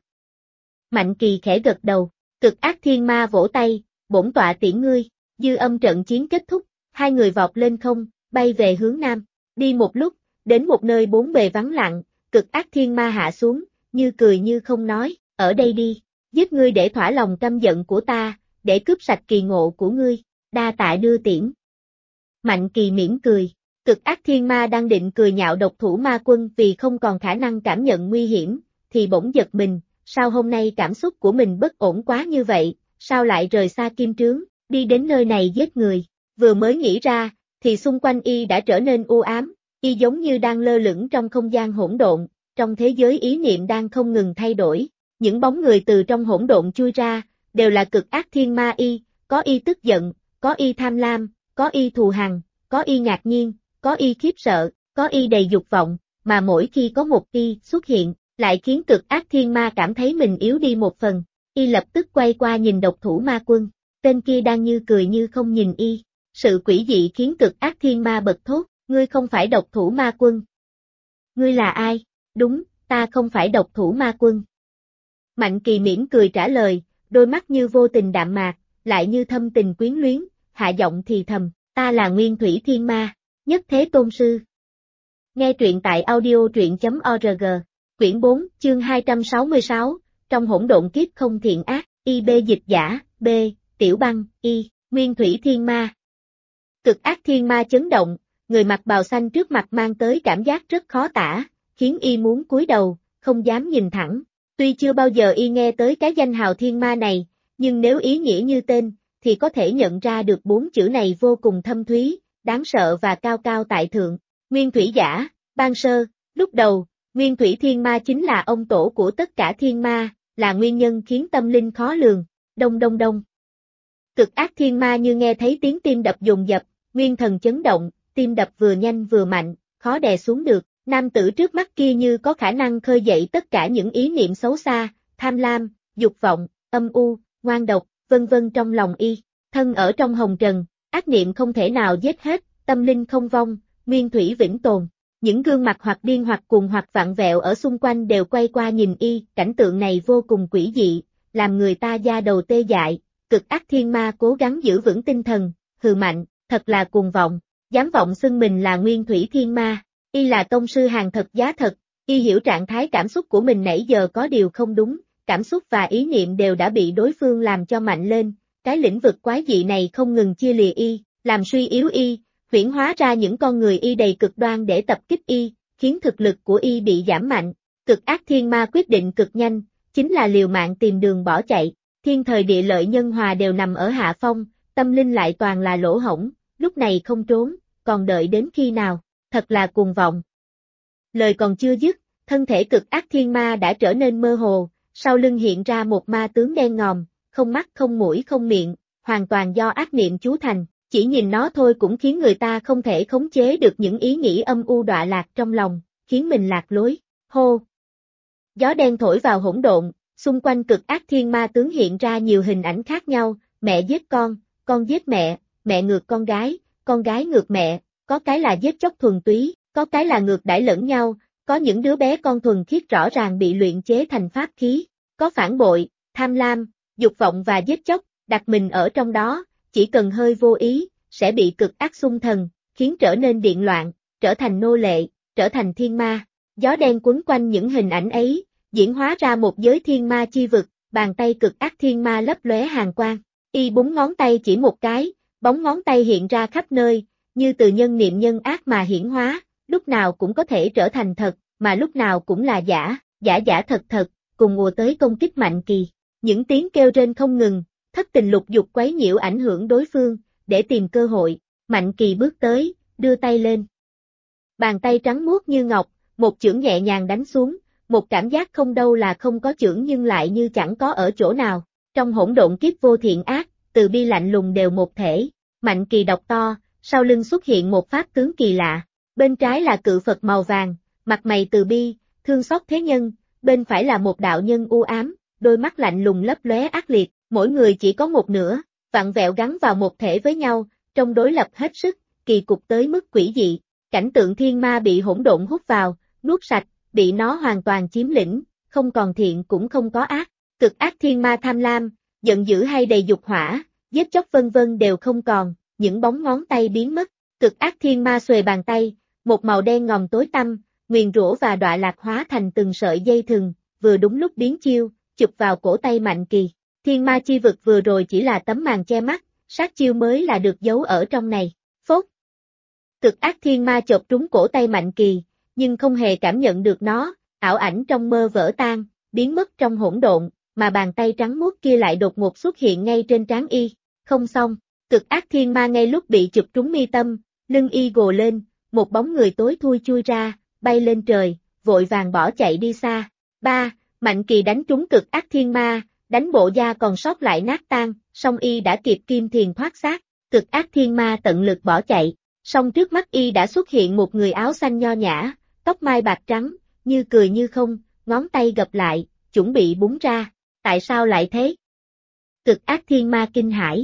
Mạnh Kỳ khẽ gật đầu, Cực Ác Thiên Ma vỗ tay, bổn tọa tiễn ngươi, dư âm trận chiến kết thúc, hai người vọt lên không, bay về hướng nam, đi một lúc, đến một nơi bốn bề vắng lặng, Cực Ác Thiên Ma hạ xuống, như cười như không nói, ở đây đi, giết ngươi để thỏa lòng căm giận của ta, để cướp sạch kỳ ngộ của ngươi, đa tạ đưa tiễn. Mạnh Kỳ mỉm cười, Cực Ác Thiên Ma đang định cười nhạo độc thủ ma quân vì không còn khả năng cảm nhận nguy hiểm, thì bỗng giật mình, sao hôm nay cảm xúc của mình bất ổn quá như vậy, sao lại rời xa kim trướng, đi đến nơi này giết người, vừa mới nghĩ ra, thì xung quanh y đã trở nên u ám, y giống như đang lơ lửng trong không gian hỗn độn, trong thế giới ý niệm đang không ngừng thay đổi, những bóng người từ trong hỗn độn chui ra, đều là Cực Ác Thiên Ma y, có y tức giận, có y tham lam, có y thù hằn, có y ngạc nhiên, có y khiếp sợ, có y đầy dục vọng, mà mỗi khi có một y xuất hiện, lại khiến Cực Ác Thiên Ma cảm thấy mình yếu đi một phần, y lập tức quay qua nhìn độc thủ ma quân, tên kia đang như cười như không nhìn y, sự quỷ dị khiến Cực Ác Thiên Ma bật thốt, ngươi không phải độc thủ ma quân. Ngươi là ai? Đúng, ta không phải độc thủ ma quân. Mạnh Kỳ mỉm cười trả lời, đôi mắt như vô tình đạm mạc, lại như thâm tình quyến luyến, hạ giọng thì thầm, ta là Nguyên Thủy Thiên Ma, Nhất Thế Tôn Sư. Nghe truyện tại audio.org, quyển 4, chương 266, trong hỗn độn kiếp không thiện ác, IB dịch giả, B, Tiểu Băng, Y, Nguyên Thủy Thiên Ma. Cực Ác Thiên Ma chấn động, người mặc bào xanh trước mặt mang tới cảm giác rất khó tả, khiến y muốn cúi đầu, không dám nhìn thẳng. Tuy chưa bao giờ y nghe tới cái danh hào Thiên Ma này, nhưng nếu ý nghĩa như tên, thì có thể nhận ra được bốn chữ này vô cùng thâm thúy, đáng sợ và cao cao tại thượng. Nguyên Thủy Giả, ban sơ, lúc đầu, Nguyên Thủy Thiên Ma chính là ông tổ của tất cả thiên ma, là nguyên nhân khiến tâm linh khó lường. Đông đông đông. Cực Ác Thiên Ma như nghe thấy tiếng tim đập dồn dập, nguyên thần chấn động, tim đập vừa nhanh vừa mạnh, khó đè xuống được. Nam tử trước mắt kia như có khả năng khơi dậy tất cả những ý niệm xấu xa, tham lam, dục vọng, âm u, ngoan độc, vân vân trong lòng y. Thân ở trong hồng trần, ác niệm không thể nào giết hết, tâm linh không vong, nguyên thủy vĩnh tồn. Những gương mặt hoặc điên hoặc cuồng hoặc vặn vẹo ở xung quanh đều quay qua nhìn y, cảnh tượng này vô cùng quỷ dị, làm người ta da đầu tê dại. Cực Ác Thiên Ma cố gắng giữ vững tinh thần, hừ mạnh, thật là cuồng vọng, dám vọng xưng mình là Nguyên Thủy Thiên Ma. Y là tông sư hàng thật giá thật, y hiểu trạng thái cảm xúc của mình nãy giờ có điều không đúng, cảm xúc và ý niệm đều đã bị đối phương làm cho mạnh lên, cái lĩnh vực quái dị này không ngừng chia lìa y, làm suy yếu y, huyễn hóa ra những con người y đầy cực đoan để tập kích y, khiến thực lực của y bị giảm mạnh. Cực Ác Thiên Ma quyết định cực nhanh, chính là liều mạng tìm đường bỏ chạy, thiên thời địa lợi nhân hòa đều nằm ở hạ phong, tâm linh lại toàn là lỗ hổng, lúc này không trốn, còn đợi đến khi nào? Thật là cuồng vọng. Lời còn chưa dứt, thân thể Cực Ác Thiên Ma đã trở nên mơ hồ, sau lưng hiện ra một ma tướng đen ngòm, không mắt không mũi không miệng, hoàn toàn do ác niệm chú thành, chỉ nhìn nó thôi cũng khiến người ta không thể khống chế được những ý nghĩ âm u đọa lạc trong lòng, khiến mình lạc lối. Hô! Gió đen thổi vào hỗn độn, xung quanh Cực Ác Thiên Ma tướng hiện ra nhiều hình ảnh khác nhau, mẹ giết con giết mẹ ngược con gái ngược mẹ. Có cái là giết chóc thuần túy, có cái là ngược đãi lẫn nhau, có những đứa bé con thuần khiết rõ ràng bị luyện chế thành pháp khí, có phản bội, tham lam, dục vọng và giết chóc, đặt mình ở trong đó, chỉ cần hơi vô ý, sẽ bị cực ác xung thần, khiến trở nên điện loạn, trở thành nô lệ, trở thành thiên ma. Gió đen quấn quanh những hình ảnh ấy, diễn hóa ra một giới thiên ma chi vực, bàn tay Cực Ác Thiên Ma lấp lóe hàn quang, y búng ngón tay chỉ một cái, bóng ngón tay hiện ra khắp nơi, như từ nhân niệm nhân ác mà hiển hóa, lúc nào cũng có thể trở thành thật, mà lúc nào cũng là giả, giả thật thật, cùng ùa tới công kích Mạnh Kỳ. Những tiếng kêu rên không ngừng, thất tình lục dục quấy nhiễu ảnh hưởng đối phương, để tìm cơ hội, Mạnh Kỳ bước tới, đưa tay lên. Bàn tay trắng muốt như ngọc, một chưởng nhẹ nhàng đánh xuống, một cảm giác không đâu là không có chưởng nhưng lại như chẳng có ở chỗ nào. Trong hỗn độn kiếp vô thiện ác, từ bi lạnh lùng đều một thể, Mạnh Kỳ đọc to. Sau lưng xuất hiện một pháp tướng kỳ lạ, bên trái là cự Phật màu vàng, mặt mày từ bi, thương xót thế nhân, bên phải là một đạo nhân u ám, đôi mắt lạnh lùng lấp lóe ác liệt, mỗi người chỉ có một nửa, vặn vẹo gắn vào một thể với nhau, trong đối lập hết sức, kỳ cục tới mức quỷ dị. Cảnh tượng thiên ma bị hỗn độn hút vào, nuốt sạch, bị nó hoàn toàn chiếm lĩnh, không còn thiện cũng không có ác. Cực ác thiên ma tham lam, giận dữ hay đầy dục hỏa, giết chóc vân vân đều không còn, những bóng ngón tay biến mất. Cực ác thiên ma xuề bàn tay, một màu đen ngòm tối tăm, nguyền rủa và đọa lạc hóa thành từng sợi dây thừng, vừa đúng lúc biến chiêu, chụp vào cổ tay Mạnh Kỳ. Thiên ma chi vực vừa rồi chỉ là tấm màn che mắt, sát chiêu mới là được giấu ở trong này. Phốt! Cực ác thiên ma chộp trúng cổ tay Mạnh Kỳ, nhưng không hề cảm nhận được nó, ảo ảnh trong mơ vỡ tan, biến mất trong hỗn độn, mà bàn tay trắng muốt kia lại đột ngột xuất hiện ngay trên trán y. Không xong, cực ác thiên ma ngay lúc bị chụp trúng mi tâm, lưng y gồ lên, một bóng người tối thui chui ra, bay lên trời, vội vàng bỏ chạy đi xa. 3. Mạnh Kỳ đánh trúng cực ác thiên ma, đánh bộ da còn sót lại nát tan, song y đã kịp kim thiền thoát xác, cực ác thiên ma tận lực bỏ chạy, song trước mắt y đã xuất hiện một người áo xanh nho nhã, tóc mai bạc trắng, như cười như không, ngón tay gập lại, chuẩn bị búng ra, tại sao lại thế? Cực ác thiên ma kinh hãi.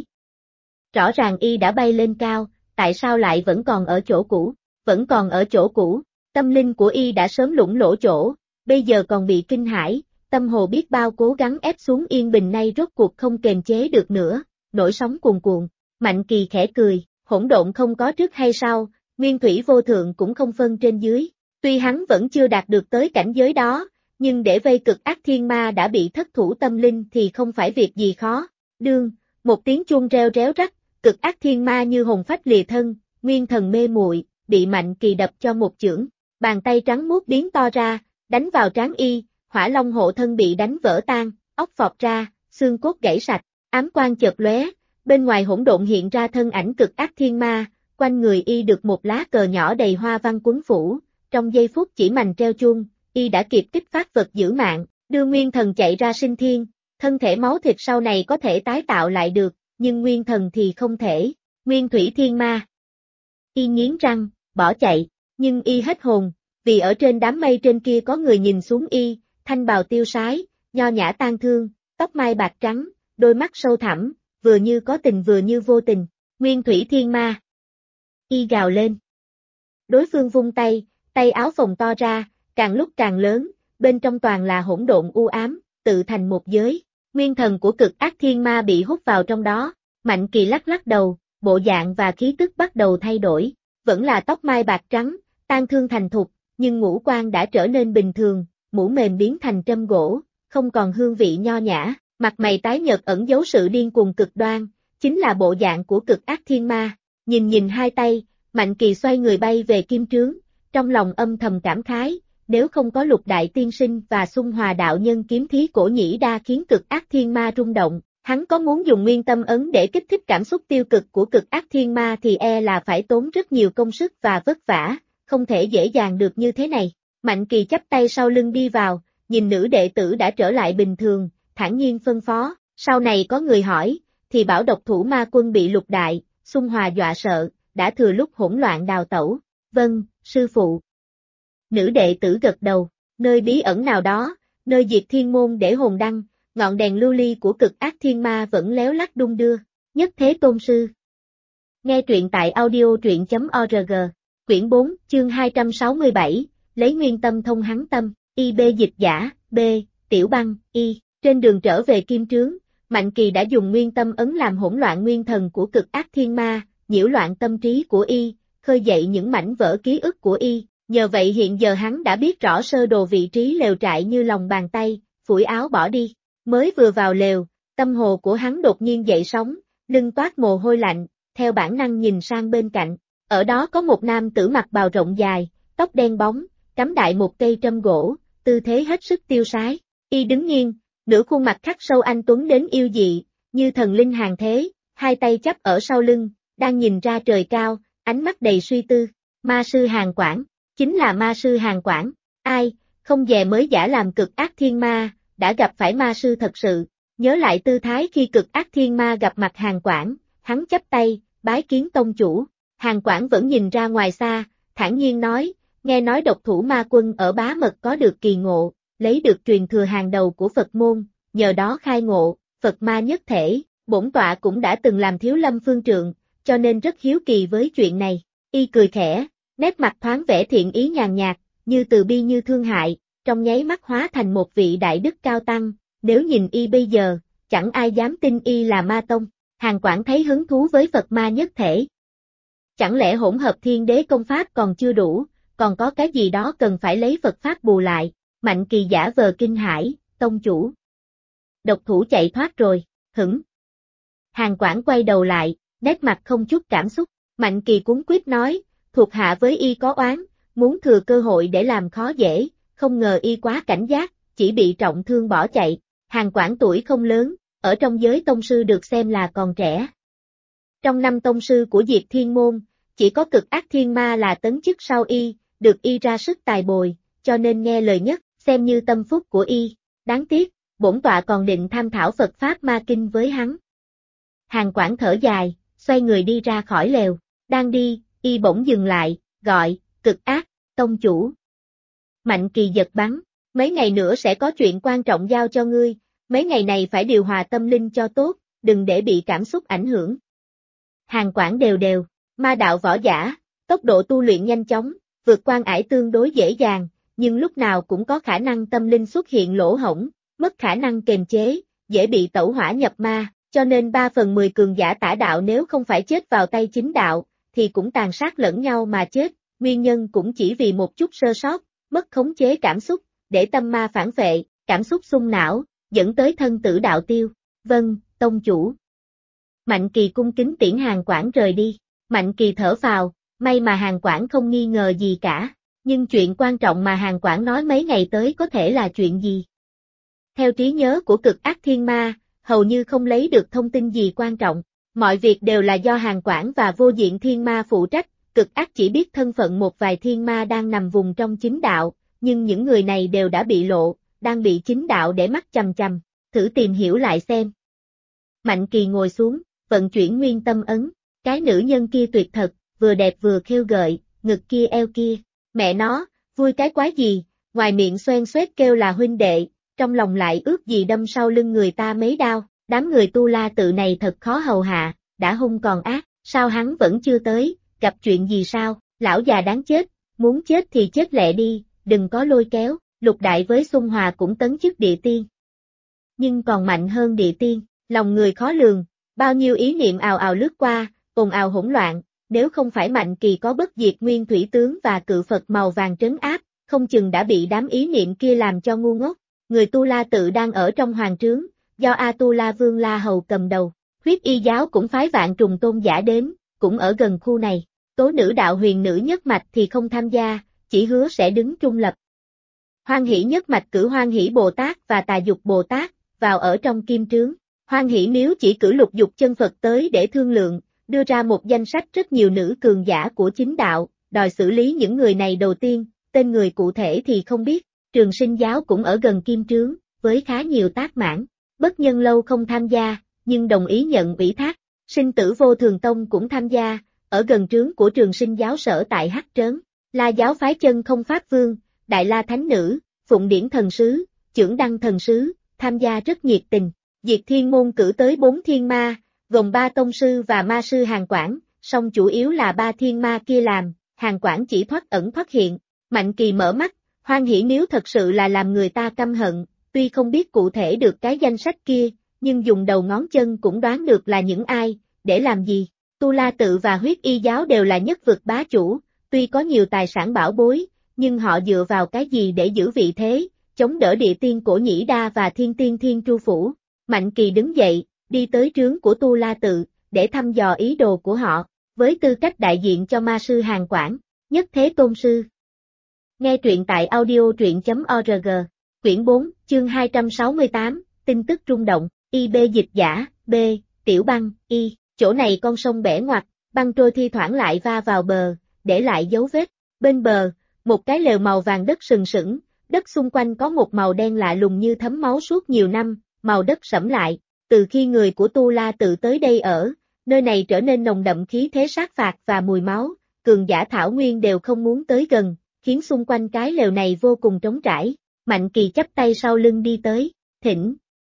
Rõ ràng y đã bay lên cao, tại sao lại vẫn còn ở chỗ cũ, vẫn còn ở chỗ cũ, tâm linh của y đã sớm lũng lỗ chỗ, bây giờ còn bị kinh hãi, tâm hồ biết bao cố gắng ép xuống yên bình nay rốt cuộc không kềm chế được nữa, nổi sóng cuồn cuộn. Mạnh Kỳ khẽ cười, hỗn độn không có trước hay sau, nguyên thủy vô thượng cũng không phân trên dưới, tuy hắn vẫn chưa đạt được tới cảnh giới đó, nhưng để vây cực ác thiên ma đã bị thất thủ tâm linh thì không phải việc gì khó. Đương, một tiếng chuông reo réo rắt, cực ác thiên ma như hồn phách lìa thân, nguyên thần mê muội, bị Mạnh Kỳ đập cho một chưởng, bàn tay trắng muốt biến to ra, đánh vào trán y, hỏa long hộ thân bị đánh vỡ tan, óc phọt ra, xương cốt gãy sạch, ám quang chợt lóe, bên ngoài hỗn độn hiện ra thân ảnh cực ác thiên ma, quanh người y được một lá cờ nhỏ đầy hoa văn quấn phủ, trong giây phút chỉ mành treo chuông, y đã kịp kích phát vật giữ mạng, đưa nguyên thần chạy ra sinh thiên, thân thể máu thịt sau này có thể tái tạo lại được, nhưng nguyên thần thì không thể, nguyên thủy thiên ma. Y nghiến răng, bỏ chạy, nhưng y hết hồn, vì ở trên đám mây trên kia có người nhìn xuống y, thanh bào tiêu sái, nho nhã tang thương, tóc mai bạc trắng, đôi mắt sâu thẳm, vừa như có tình vừa như vô tình, nguyên thủy thiên ma. Y gào lên. Đối phương vung tay, tay áo phồng to ra, càng lúc càng lớn, bên trong toàn là hỗn độn u ám, tự thành một giới, nguyên thần của cực ác thiên ma bị hút vào trong đó, Mạnh Kỳ lắc lắc đầu, bộ dạng và khí tức bắt đầu thay đổi, vẫn là tóc mai bạc trắng, tang thương thành thục, nhưng ngũ quan đã trở nên bình thường, mũ mềm biến thành trâm gỗ, không còn hương vị nho nhã, mặt mày tái nhợt ẩn giấu sự điên cuồng cực đoan, chính là bộ dạng của cực ác thiên ma. Nhìn hai tay, Mạnh Kỳ xoay người bay về kim trướng, trong lòng âm thầm cảm khái, nếu không có Lục Đại Tiên Sinh và Xung Hòa đạo nhân kiếm thí cổ nhĩ đa khiến cực ác thiên ma rung động, hắn có muốn dùng nguyên tâm ấn để kích thích cảm xúc tiêu cực của cực ác thiên ma thì e là phải tốn rất nhiều công sức và vất vả, không thể dễ dàng được như thế này. Mạnh Kỳ chắp tay sau lưng đi vào, nhìn nữ đệ tử đã trở lại bình thường, thản nhiên phân phó, sau này có người hỏi, thì bảo độc thủ ma quân bị Lục Đại, Xung Hòa dọa sợ, đã thừa lúc hỗn loạn đào tẩu. Vâng, sư phụ. Nữ đệ tử gật đầu, nơi bí ẩn nào đó, nơi diệt thiên môn để hồn đăng, ngọn đèn lưu ly của cực ác thiên ma vẫn léo lắc đung đưa, nhất thế tôn sư. Nghe truyện tại audio.org, quyển 4, chương 267, lấy nguyên tâm thông hắn tâm, IB dịch giả, B, Tiểu Băng, Y, trên đường trở về kim trướng, Mạnh Kỳ đã dùng nguyên tâm ấn làm hỗn loạn nguyên thần của cực ác thiên ma, nhiễu loạn tâm trí của Y, khơi dậy những mảnh vỡ ký ức của Y, nhờ vậy hiện giờ hắn đã biết rõ sơ đồ vị trí lều trại như lòng bàn tay, phủi áo bỏ đi, mới vừa vào lều, tâm hồ của hắn đột nhiên dậy sóng, lưng toát mồ hôi lạnh, theo bản năng nhìn sang bên cạnh, ở đó có một nam tử mặc bào rộng dài, tóc đen bóng, cắm đại một cây trâm gỗ, tư thế hết sức tiêu sái, Y đứng nghiêng, nửa khuôn mặt khắc sâu anh tuấn đến yêu dị, như thần linh hàng thế, hai tay chắp ở sau lưng, đang nhìn ra trời cao, ánh mắt đầy suy tư, ma sư Hàn Quảng, chính là ma sư Hàn Quảng, ai, không dè mới giả làm cực ác thiên ma, đã gặp phải ma sư thật sự, nhớ lại tư thái khi cực ác thiên ma gặp mặt Hàn Quảng, hắn chắp tay, bái kiến tông chủ, Hàn Quảng vẫn nhìn ra ngoài xa, thản nhiên nói, nghe nói độc thủ ma quân ở Bá Mật có được kỳ ngộ, lấy được truyền thừa hàng đầu của Phật môn, nhờ đó khai ngộ, Phật ma nhất thể, bổn tọa cũng đã từng làm thiếu lâm phương trượng, cho nên rất hiếu kỳ với chuyện này, Y cười khẽ, nét mặt thoáng vẻ thiện ý nhàn nhạt, như từ bi như thương hại, trong nháy mắt hóa thành một vị đại đức cao tăng, nếu nhìn Y bây giờ, chẳng ai dám tin Y là ma tông. Hàn Quảng thấy hứng thú với Phật ma nhất thể. Chẳng lẽ hỗn hợp thiên đế công pháp còn chưa đủ, còn có cái gì đó cần phải lấy Phật pháp bù lại. Mạnh Kỳ giả vờ kinh hãi, tông chủ. Độc thủ chạy thoát rồi, hửng. Hàn Quảng quay đầu lại, nét mặt không chút cảm xúc. Mạnh Kỳ cuống quýt nói, thuộc hạ với Y có oán, muốn thừa cơ hội để làm khó dễ, không ngờ Y quá cảnh giác, chỉ bị trọng thương bỏ chạy. Hàn Quảng tuổi không lớn, ở trong giới tông sư được xem là còn trẻ. Trong 5 tông sư của Diệt Thiên Môn, chỉ có Cực Ác Thiên Ma là tấn chức sau Y, được Y ra sức tài bồi, cho nên nghe lời nhất, xem như tâm phúc của Y. Đáng tiếc, bổn tọa còn định tham thảo Phật Pháp Ma Kinh với hắn. Hàn Quảng thở dài, xoay người đi ra khỏi lều. Đang đi, Y bỗng dừng lại, gọi, Cực Ác, tông chủ. Mạnh Kỳ giật bắn, mấy ngày nữa sẽ có chuyện quan trọng giao cho ngươi, mấy ngày này phải điều hòa tâm linh cho tốt, đừng để bị cảm xúc ảnh hưởng. Hàn Quảng đều đều, ma đạo võ giả, tốc độ tu luyện nhanh chóng, vượt quan ải tương đối dễ dàng, nhưng lúc nào cũng có khả năng tâm linh xuất hiện lỗ hổng, mất khả năng kiềm chế, dễ bị tẩu hỏa nhập ma, cho nên 3/10 cường giả tả đạo nếu không phải chết vào tay chính đạo, thì cũng tàn sát lẫn nhau mà chết, nguyên nhân cũng chỉ vì một chút sơ sót, mất khống chế cảm xúc, để tâm ma phản vệ, cảm xúc xung não, dẫn tới thân tử đạo tiêu. Vâng, tông chủ. Mạnh Kỳ cung kính tiễn Hàn Quảng rời đi. Mạnh Kỳ thở phào, may mà Hàn Quảng không nghi ngờ gì cả, nhưng chuyện quan trọng mà Hàn Quảng nói mấy ngày tới có thể là chuyện gì? Theo trí nhớ của Cực Ác Thiên Ma, hầu như không lấy được thông tin gì quan trọng, mọi việc đều là do Hàn Quảng và Vô Diện Thiên Ma phụ trách, Cực Ác chỉ biết thân phận một vài thiên ma đang nằm vùng trong chính đạo, nhưng những người này đều đã bị lộ, đang bị chính đạo để mắt chằm chằm, thử tìm hiểu lại xem. Mạnh Kỳ ngồi xuống, vận chuyển nguyên tâm ấn, cái nữ nhân kia tuyệt thật, vừa đẹp vừa khêu gợi, ngực kia eo kia, mẹ nó, vui cái quái gì, ngoài miệng xoen xoét kêu là huynh đệ, trong lòng lại ước gì đâm sau lưng người ta mấy đao, đám người Tu La Tự này thật khó hầu hạ, đã hung còn ác, sao hắn vẫn chưa tới, gặp chuyện gì sao, lão già đáng chết, muốn chết thì chết lẹ đi, đừng có lôi kéo, Lục Đại với Xung Hòa cũng tấn chức địa tiên. Nhưng còn mạnh hơn địa tiên, lòng người khó lường, bao nhiêu ý niệm ào ào lướt qua, ồn ào hỗn loạn, nếu không phải Mạnh Kỳ có bất diệt nguyên thủy tướng và cự Phật màu vàng trấn áp, không chừng đã bị đám ý niệm kia làm cho ngu ngốc. Người Tu La Tự đang ở trong hoàng trướng, do A Tu La Vương La Hầu cầm đầu, Huyết Y giáo cũng phái Vạn Trùng tôn giả đến, cũng ở gần khu này. Tố nữ đạo huyền nữ nhất mạch thì không tham gia, chỉ hứa sẽ đứng trung lập. Hoan Hỷ nhất mạch cử Hoan Hỷ Bồ Tát và Tà Dục Bồ Tát vào ở trong kim trướng. Hoan Hỷ miếu chỉ cử Lục Dục chân Phật tới để thương lượng, đưa ra một danh sách rất nhiều nữ cường giả của chính đạo, đòi xử lý những người này đầu tiên, tên người cụ thể thì không biết. Trường Sinh giáo cũng ở gần kim trướng, với khá nhiều tác mãn. Bất Nhân lâu không tham gia, nhưng đồng ý nhận ủy thác. Sinh Tử Vô Thường Tông cũng tham gia, ở gần trướng của Trường Sinh giáo sở tại Hắc Trớn. La giáo phái Chân Không Pháp Vương, Đại La Thánh Nữ, Phụng Điển Thần Sứ, Chưởng Đăng Thần Sứ, tham gia rất nhiệt tình. Diệt Thiên Môn cử tới 4 thiên ma, gồm 3 tông sư và ma sư Hàn Quảng, song chủ yếu là 3 thiên ma kia làm, Hàn Quảng chỉ thoát ẩn thoát hiện. Mạnh Kỳ mở mắt, Hoan Hỷ miếu thật sự là làm người ta căm hận, tuy không biết cụ thể được cái danh sách kia, nhưng dùng đầu ngón chân cũng đoán được là những ai, để làm gì. Tu La Tự và Huyết Y giáo đều là nhất vực bá chủ, tuy có nhiều tài sản bảo bối, nhưng họ dựa vào cái gì để giữ vị thế, chống đỡ địa tiên Cổ Nhĩ Đa và thiên tiên Thiên Tru Phủ. Mạnh Kỳ đứng dậy, đi tới trướng của Tu La Tự, để thăm dò ý đồ của họ, với tư cách đại diện cho ma sư Hàn Quảng, Nhất Thế Tôn Sư. Nghe truyện tại audio.org, quyển 4, chương 268, tin tức rung động, IB dịch giả, B, Tiểu Băng, Y, chỗ này con sông bẻ ngoặt, băng trôi thi thoảng lại va vào bờ, để lại dấu vết. Bên bờ, một cái lều màu vàng đất sừng sững, đất xung quanh có một màu đen lạ lùng như thấm máu suốt nhiều năm, màu đất sẫm lại. Từ khi người của Tu La Tự tới đây ở, nơi này trở nên nồng đậm khí thế sát phạt và mùi máu, cường giả thảo nguyên đều không muốn tới gần, khiến xung quanh cái lều này vô cùng trống trải. Mạnh Kỳ chắp tay sau lưng đi tới, thỉnh.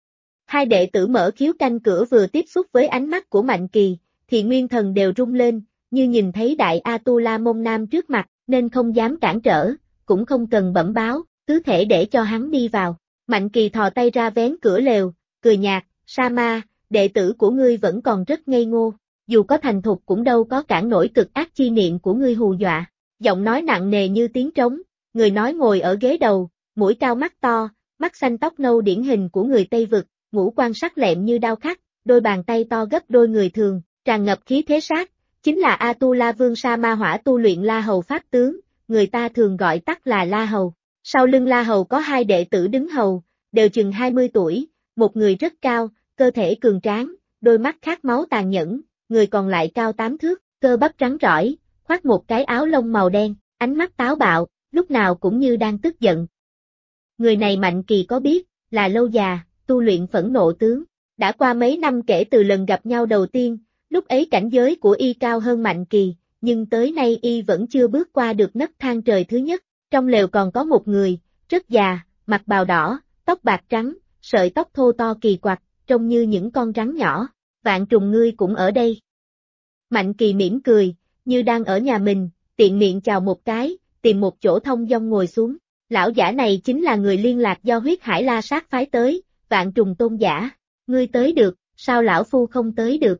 Hai đệ tử mở khiếu canh cửa vừa tiếp xúc với ánh mắt của Mạnh Kỳ, thì nguyên thần đều rung lên, như nhìn thấy đại Atula Môn Nam trước mặt, nên không dám cản trở, cũng không cần bẩm báo, cứ thể để cho hắn đi vào. Mạnh Kỳ thò tay ra vén cửa lều, cười nhạt, Sa-ma, đệ tử của ngươi vẫn còn rất ngây ngô, dù có thành thục cũng đâu có cản nổi cực ác chi niệm của ngươi hù dọa. Giọng nói nặng nề như tiếng trống, người nói ngồi ở ghế đầu, mũi cao mắt to, mắt xanh tóc nâu điển hình của người Tây Vực, ngũ quan sắc lẹm như đao khắc, đôi bàn tay to gấp đôi người thường, tràn ngập khí thế sát, chính là Atula Vương Sa-ma Hỏa tu luyện La Hầu Pháp tướng, người ta thường gọi tắt là La Hầu. Sau lưng La Hầu có hai đệ tử đứng hầu, đều chừng 20 tuổi, một người rất cao, cơ thể cường tráng, đôi mắt khát máu tàn nhẫn, người còn lại cao 8 thước, cơ bắp trắng trỏi, khoác một cái áo lông màu đen, ánh mắt táo bạo, lúc nào cũng như đang tức giận. Người này Mạnh Kỳ có biết, là Lâu Già, tu luyện phẫn nộ tướng. Đã qua mấy năm kể từ lần gặp nhau đầu tiên, lúc ấy cảnh giới của y cao hơn Mạnh Kỳ, nhưng tới nay y vẫn chưa bước qua được nấc thang trời thứ nhất. Trong lều còn có một người, rất già, mặc bào đỏ, tóc bạc trắng, sợi tóc thô to kỳ quặc, trông như những con rắn nhỏ. Vạn Trùng ngươi cũng ở đây. Mạnh Kỳ mỉm cười, như đang ở nhà mình, tiện miệng chào một cái, tìm một chỗ thông dong ngồi xuống. Lão giả này chính là người liên lạc do Huyết Hải La Sát phái tới, Vạn Trùng Tôn giả. Ngươi tới được, sao lão phu không tới được?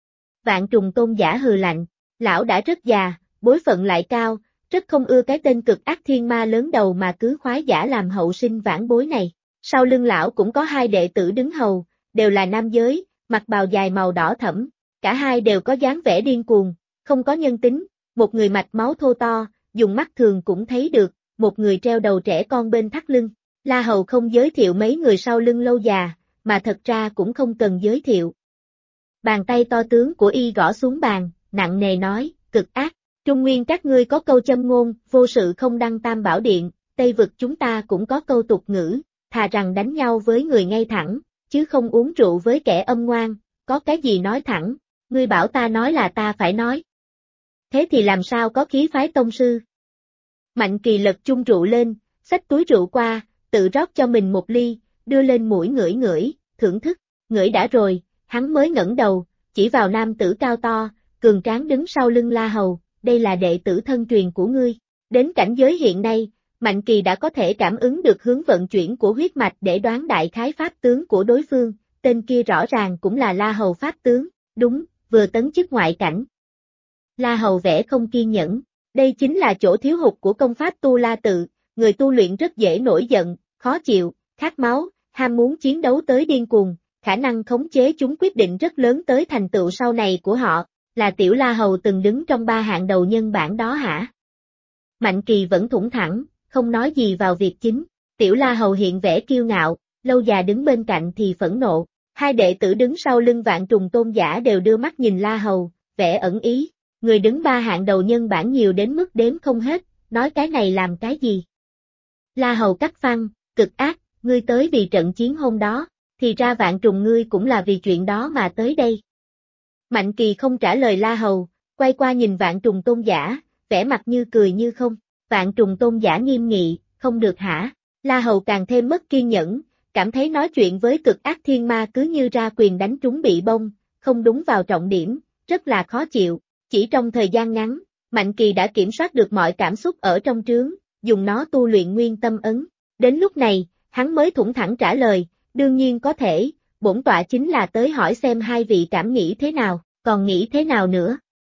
Vạn Trùng Tôn giả hừ lạnh, lão đã rất già, bối phận lại cao, rất không ưa cái tên cực ác thiên ma lớn đầu mà cứ khoái giả làm hậu sinh vãn bối này. Sau lưng lão cũng có hai đệ tử đứng hầu, đều là nam giới, mặc bào dài màu đỏ thẫm, cả hai đều có dáng vẻ điên cuồng, không có nhân tính, một người mạch máu thô to, dùng mắt thường cũng thấy được, một người treo đầu trẻ con bên thắt lưng. La Hầu không giới thiệu mấy người sau lưng Lâu Già, mà thật ra cũng không cần giới thiệu. Bàn tay to tướng của y gõ xuống bàn, nặng nề nói, cực ác, Trung Nguyên các ngươi có câu châm ngôn, vô sự không đăng tam bảo điện, Tây Vực chúng ta cũng có câu tục ngữ, thà rằng đánh nhau với người ngay thẳng, chứ không uống rượu với kẻ âm ngoan, có cái gì nói thẳng, ngươi bảo ta nói là ta phải nói. Thế thì làm sao có khí phái tông sư? Mạnh Kỳ lật chung rượu lên, xách túi rượu qua, tự rót cho mình một ly, đưa lên mũi ngửi ngửi, thưởng thức, ngửi đã rồi, hắn mới ngẩng đầu, chỉ vào nam tử cao to, cường tráng đứng sau lưng La Hầu, đây là đệ tử thân truyền của ngươi. Đến cảnh giới hiện nay, Mạnh Kỳ đã có thể cảm ứng được hướng vận chuyển của huyết mạch để đoán đại khái pháp tướng của đối phương, tên kia rõ ràng cũng là La Hầu pháp tướng, đúng, vừa tấn chức ngoại cảnh. La Hầu vẻ không kiên nhẫn, đây chính là chỗ thiếu hụt của công pháp Tu La Tự, người tu luyện rất dễ nổi giận, khó chịu, khát máu, ham muốn chiến đấu tới điên cuồng, khả năng khống chế chúng quyết định rất lớn tới thành tựu sau này của họ, là tiểu La Hầu từng đứng trong ba hạng đầu nhân bản đó hả? Mạnh Kỳ vẫn thủng thẳng, không nói gì vào việc chính, tiểu La Hầu hiện vẻ kiêu ngạo, Lâu Già đứng bên cạnh thì phẫn nộ, hai đệ tử đứng sau lưng Vạn Trùng Tôn giả đều đưa mắt nhìn La Hầu, vẻ ẩn ý, người đứng ba hạng đầu nhân bản nhiều đến mức đếm không hết, nói cái này làm cái gì? La Hầu cắt phăng, cực ác, ngươi tới vì trận chiến hôm đó, thì ra Vạn Trùng ngươi cũng là vì chuyện đó mà tới đây. Mạnh Kỳ không trả lời La Hầu, quay qua nhìn Vạn Trùng Tôn giả, vẻ mặt như cười như không, Vạn Trùng Tôn giả nghiêm nghị, không được hả? La Hầu càng thêm mất kiên nhẫn, cảm thấy nói chuyện với cực ác thiên ma cứ như ra quyền đánh trúng bị bông, không đúng vào trọng điểm, rất là khó chịu, chỉ trong thời gian ngắn, Mạnh Kỳ đã kiểm soát được mọi cảm xúc ở trong trướng, dùng nó tu luyện nguyên tâm ấn, đến lúc này, hắn mới thủng thẳng trả lời, đương nhiên có thể, bổn tọa chính là tới hỏi xem hai vị cảm nghĩ thế nào, còn nghĩ thế nào nữa.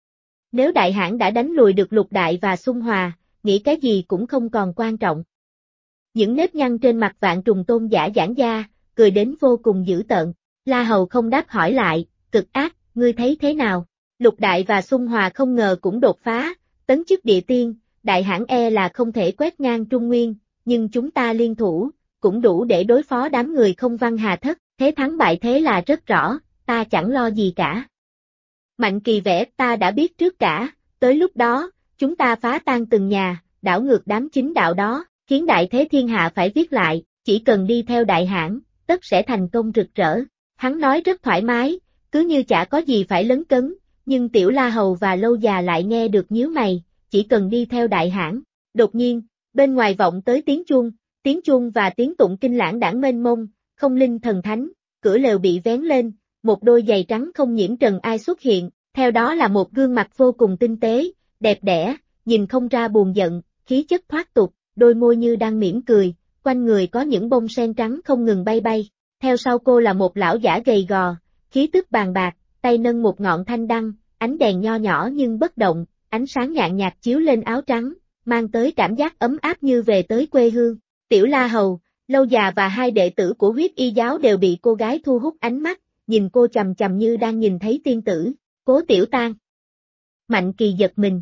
Nếu đại hãn đã đánh lùi được Lục Đại và Xung Hòa, nghĩ cái gì cũng không còn quan trọng. Những nếp nhăn trên mặt Vạn Trùng Tôn giả giãn ra, cười đến vô cùng dữ tợn. La Hầu không đáp hỏi lại, cực ác, ngươi thấy thế nào? Lục Đại và Xung Hòa không ngờ cũng đột phá, tấn chức địa tiên, đại hãn e là không thể quét ngang Trung Nguyên, nhưng chúng ta liên thủ, cũng đủ để đối phó đám người không văn hà thất, thế thắng bại thế là rất rõ, ta chẳng lo gì cả. Mạnh Kỳ vẽ ta đã biết trước cả, tới lúc đó, chúng ta phá tan từng nhà, đảo ngược đám chính đạo đó, khiến đại thế thiên hạ phải viết lại, chỉ cần đi theo đại hãn, tất sẽ thành công rực rỡ. Hắn nói rất thoải mái, cứ như chả có gì phải lấn cấn, nhưng tiểu La Hầu và Lâu Già lại nghe được nhíu mày, chỉ cần đi theo đại hãn. Đột nhiên, bên ngoài vọng tới tiếng chuông và tiếng tụng kinh lãng đãng mênh mông, không linh thần thánh, cửa lều bị vén lên, một đôi giày trắng không nhiễm trần ai xuất hiện, Theo đó là một gương mặt vô cùng tinh tế, đẹp đẽ, nhìn không ra buồn giận, khí chất thoát tục, đôi môi như đang mỉm cười, quanh người có những bông sen trắng không ngừng bay bay. Theo sau cô là một lão giả gầy gò, khí tức bàn bạc, tay nâng một ngọn thanh đăng, ánh đèn nho nhỏ nhưng bất động, ánh sáng nhàn nhạt chiếu lên áo trắng, mang tới cảm giác ấm áp như về tới quê hương. Tiểu La Hầu, Lâu Già và hai đệ tử của huyết y giáo đều bị cô gái thu hút ánh mắt, nhìn cô chằm chằm như đang nhìn thấy tiên tử. Cố Tiểu Tang. Mạnh Kỳ giật mình.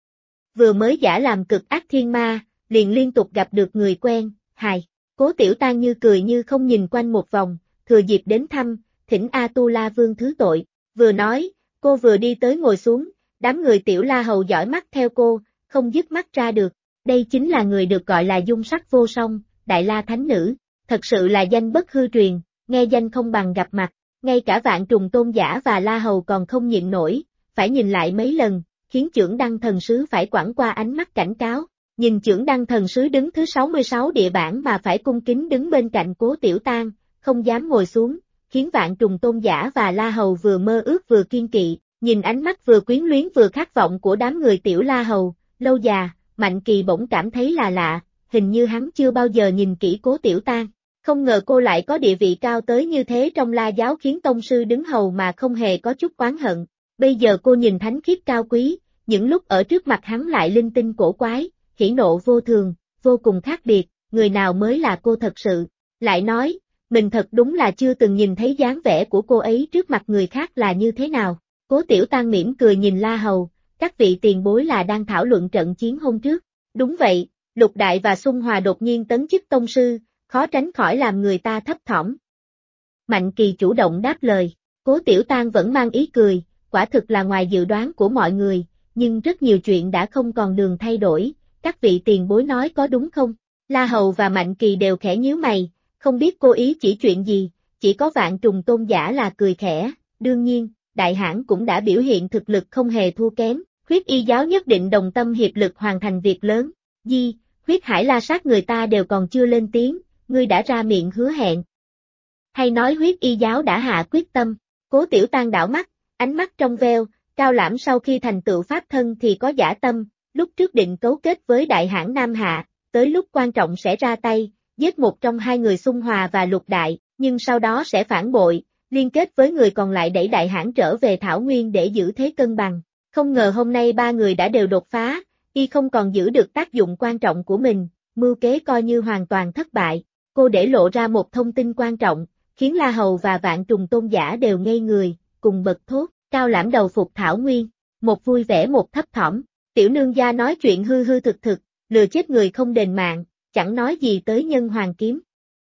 Vừa mới giả làm cực ác thiên ma, liền liên tục gặp được người quen, hài. Cố Tiểu Tang như cười như không nhìn quanh một vòng, thừa dịp đến thăm, thỉnh A Tu La Vương thứ tội. Vừa nói, cô vừa đi tới ngồi xuống, đám người Tiểu La Hầu dõi mắt theo cô, không dứt mắt ra được. Đây chính là người được gọi là dung sắc vô song, Đại La Thánh Nữ. Thật sự là danh bất hư truyền, nghe danh không bằng gặp mặt. Ngay cả Vạn Trùng Tôn Giả và La Hầu còn không nhịn nổi, phải nhìn lại mấy lần, khiến Chưởng Đăng Thần Sứ phải quẳng qua ánh mắt cảnh cáo. Nhìn Chưởng Đăng Thần Sứ đứng thứ 66 địa bảng mà phải cung kính đứng bên cạnh Cố Tiểu Tang, không dám ngồi xuống, khiến Vạn Trùng Tôn Giả và La Hầu vừa mơ ước vừa kiên kỵ, nhìn ánh mắt vừa quyến luyến vừa khát vọng của đám người Tiểu La Hầu, Lâu Già, Mạnh Kỳ bỗng cảm thấy là lạ, hình như hắn chưa bao giờ nhìn kỹ Cố Tiểu Tang. Không ngờ cô lại có địa vị cao tới như thế trong La giáo, khiến tông sư đứng hầu mà không hề có chút oán hận. Bây giờ cô nhìn thánh khiết cao quý, những lúc ở trước mặt hắn lại linh tinh cổ quái, hỉ nộ vô thường, vô cùng khác biệt, người nào mới là cô thật sự. Lại nói, mình thật đúng là chưa từng nhìn thấy dáng vẻ của cô ấy trước mặt người khác là như thế nào. Cố Tiểu Tang mỉm cười nhìn La Hầu, các vị tiền bối là đang thảo luận trận chiến hôm trước. Đúng vậy, Lục Đại và Xung Hòa đột nhiên tấn chức tông sư, khó tránh khỏi làm người ta thấp thỏm. Mạnh Kỳ chủ động đáp lời, Cố Tiểu Tang vẫn mang ý cười, quả thực là ngoài dự đoán của mọi người, nhưng rất nhiều chuyện đã không còn đường thay đổi, các vị tiền bối nói có đúng không? La Hầu và Mạnh Kỳ đều khẽ nhíu mày, không biết cô ý chỉ chuyện gì, chỉ có Vạn Trùng Tôn Giả là cười khẽ, đương nhiên, đại hãn cũng đã biểu hiện thực lực không hề thua kém, huyết y giáo nhất định đồng tâm hiệp lực hoàn thành việc lớn. Huyết Hải La Sát người ta đều còn chưa lên tiếng, ngươi đã ra miệng hứa hẹn. Hay nói huyết y giáo đã hạ quyết tâm? Cố Tiểu Tang đảo mắt, ánh mắt trong veo, Cao Lãm sau khi thành tựu pháp thân thì có dã tâm, lúc trước định cấu kết với đại hãn Nam Hạ, tới lúc quan trọng sẽ ra tay, giết một trong hai người Xung Hòa và Lục Đại, nhưng sau đó sẽ phản bội, liên kết với người còn lại đẩy đại hãn trở về Thảo Nguyên để giữ thế cân bằng. Không ngờ hôm nay ba người đã đều đột phá, y không còn giữ được tác dụng quan trọng của mình, mưu kế coi như hoàn toàn thất bại. Cô để lộ ra một thông tin quan trọng, khiến La Hầu và Vạn Trùng Tôn Giả đều ngây người, cùng bật thốt, Cao Lãm đầu phục Thảo Nguyên, một vui vẻ một thấp thỏm, tiểu nương gia nói chuyện hư hư thực thực, lừa chết người không đền mạng, chẳng nói gì tới nhân hoàng kiếm.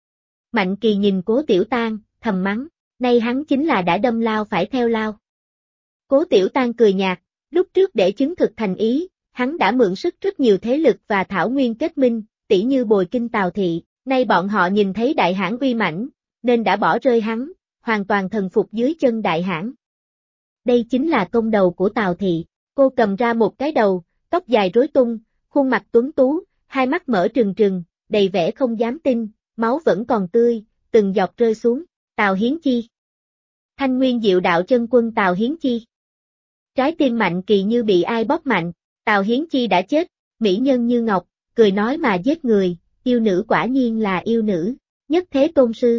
Mạnh Kỳ nhìn Cố Tiểu Tang, thầm mắng, nay hắn chính là đã đâm lao phải theo lao. Cố Tiểu Tang cười nhạt, lúc trước để chứng thực thành ý, hắn đã mượn sức rất nhiều thế lực và Thảo Nguyên kết minh, tỉ như Bồi Kinh Tào Thị, nay bọn họ nhìn thấy đại hãn uy mãnh, nên đã bỏ rơi hắn, hoàn toàn thần phục dưới chân đại hãn. Đây chính là công đầu của Tào Thị, cô cầm ra một cái đầu, tóc dài rối tung, khuôn mặt tuấn tú, hai mắt mở trừng trừng, đầy vẻ không dám tin, máu vẫn còn tươi, từng giọt rơi xuống, Tào Hiến Chi. Thanh Nguyên Diệu Đạo chân quân Tào Hiến Chi. Trái tim Mạnh Kỳ như bị ai bóp mạnh, Tào Hiến Chi đã chết, mỹ nhân như ngọc, cười nói mà giết người, yêu nữ quả nhiên là yêu nữ, nhất thế tôn sư.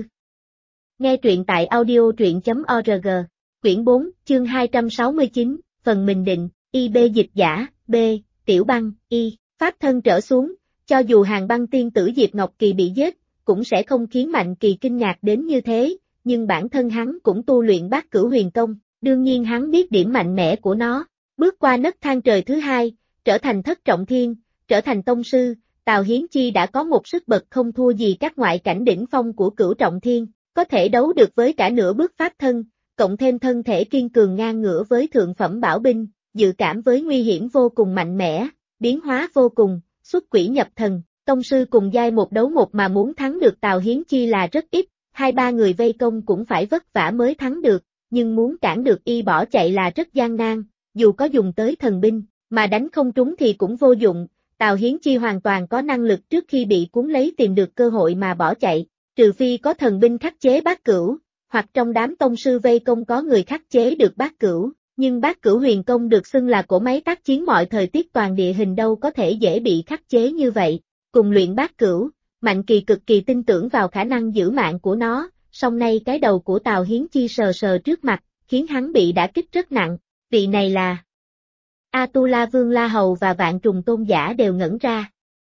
Nghe truyện tại audio.org, quyển 4, chương 269, phần mình định, IB dịch giả, B, Tiểu Băng, Y, pháp thân trở xuống, cho dù Hàng Băng tiên tử Diệp Ngọc Kỳ bị giết, cũng sẽ không khiến Mạnh Kỳ kinh ngạc đến như thế, nhưng bản thân hắn cũng tu luyện Bát Cửu Huyền Công, đương nhiên hắn biết điểm mạnh mẽ của nó, bước qua nấc thang trời thứ hai, trở thành thất trọng thiên, trở thành tông sư, Tào Hiến Chi đã có một sức bật không thua gì các ngoại cảnh đỉnh phong của cửu trọng thiên, có thể đấu được với cả nửa bước pháp thân, cộng thêm thân thể kiên cường ngang ngửa với thượng phẩm bảo binh, dự cảm với nguy hiểm vô cùng mạnh mẽ, biến hóa vô cùng, xuất quỷ nhập thần, tông sư cùng giai một đấu một mà muốn thắng được Tào Hiến Chi là rất ít, hai ba người vây công cũng phải vất vả mới thắng được, nhưng muốn cản được y bỏ chạy là rất gian nan, dù có dùng tới thần binh, mà đánh không trúng thì cũng vô dụng. Tào Hiến Chi hoàn toàn có năng lực trước khi bị cuốn lấy tìm được cơ hội mà bỏ chạy, trừ phi có thần binh khắc chế bát cửu, hoặc trong đám tông sư vây công có người khắc chế được bát cửu, Nhưng Bát Cửu Huyền Công được xưng là cỗ máy tác chiến mọi thời tiết toàn địa hình đâu có thể dễ bị khắc chế như vậy. Cùng luyện Bát Cửu, Mạnh Kỳ cực kỳ tin tưởng vào khả năng giữ mạng của nó, song nay cái đầu của Tào Hiến Chi sờ sờ trước mặt, khiến hắn bị đả kích rất nặng. Vị này là Atula Vương La Hầu và Vạn Trùng Tôn Giả đều ngẩn ra.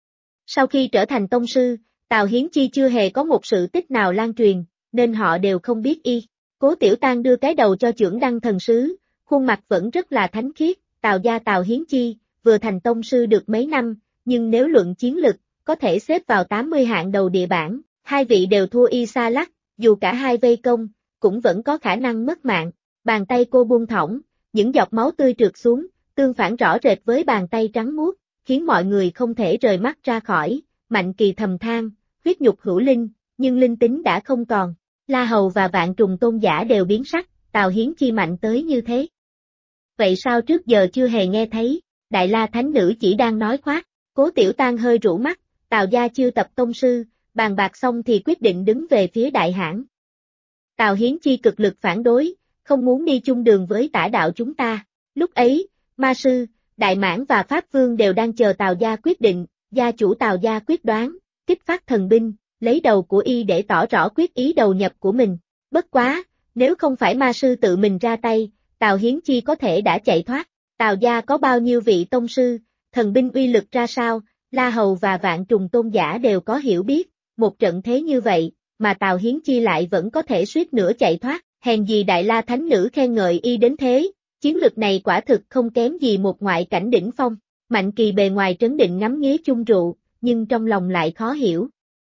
Sau khi trở thành tông sư, Tào Hiến Chi chưa hề có một sự tích nào lan truyền, nên họ đều không biết y. Cố Tiểu Tang đưa cái đầu cho Chưởng Đăng thần sứ, khuôn mặt vẫn rất là thánh khiết. Tào gia Tào Hiến Chi, vừa thành tông sư được mấy năm, nhưng nếu luận chiến lực, có thể xếp vào 80 hạng đầu địa bảng, hai vị đều thua y xa lắc, dù cả hai vây công, cũng vẫn có khả năng mất mạng. Bàn tay cô buông thõng, những giọt máu tươi trượt xuống, tương phản rõ rệt với bàn tay trắng muốt, khiến mọi người không thể rời mắt ra khỏi. Mạnh Kỳ thầm than, huyết nhục hữu linh, nhưng linh tính đã không còn. La Hầu và Vạn Trùng Tôn Giả đều biến sắc, Tào Hiến Chi mạnh tới như thế. Vậy sao trước giờ chưa hề nghe thấy? Đại La Thánh Nữ chỉ đang nói khoác. Cố Tiểu Tang hơi rũ mắt, Tào gia chưa tập tông sư, bàn bạc xong thì quyết định đứng về phía đại hãn. Tào Hiến Chi cực lực phản đối, không muốn đi chung đường với tả đạo chúng ta. Lúc ấy, Ma Sư, Đại Mãn và Pháp Vương đều đang chờ Tào gia quyết định, gia chủ Tào gia quyết đoán, kích phát thần binh, lấy đầu của y để tỏ rõ quyết ý đầu nhập của mình. Bất quá, nếu không phải Ma Sư tự mình ra tay, Tào Hiến Chi có thể đã chạy thoát. Tào gia có bao nhiêu vị tông sư, thần binh uy lực ra sao, La Hầu và Vạn Trùng Tôn Giả đều có hiểu biết. Một trận thế như vậy, mà Tào Hiến Chi lại vẫn có thể suýt nữa chạy thoát, hèn gì Đại La Thánh Nữ khen ngợi y đến thế. Chiến lực này quả thực không kém gì một ngoại cảnh đỉnh phong. Mạnh Kỳ bề ngoài trấn định ngắm nghía chung rượu, nhưng trong lòng lại khó hiểu.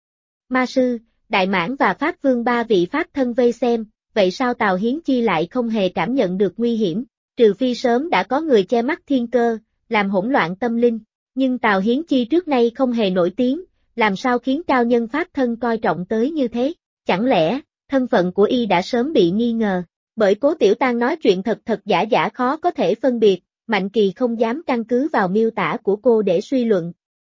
Ma Sư, Đại Mãn và Pháp Vương ba vị Pháp thân vây xem, vậy sao Tào Hiến Chi lại không hề cảm nhận được nguy hiểm, trừ phi sớm đã có người che mắt thiên cơ, làm hỗn loạn tâm linh. Nhưng Tào Hiến Chi trước nay không hề nổi tiếng, làm sao khiến cao nhân Pháp thân coi trọng tới như thế? Chẳng lẽ, thân phận của y đã sớm bị nghi ngờ? Bởi Cố Tiểu Tang nói chuyện thật thật giả giả khó có thể phân biệt, Mạnh Kỳ không dám căn cứ vào miêu tả của cô để suy luận.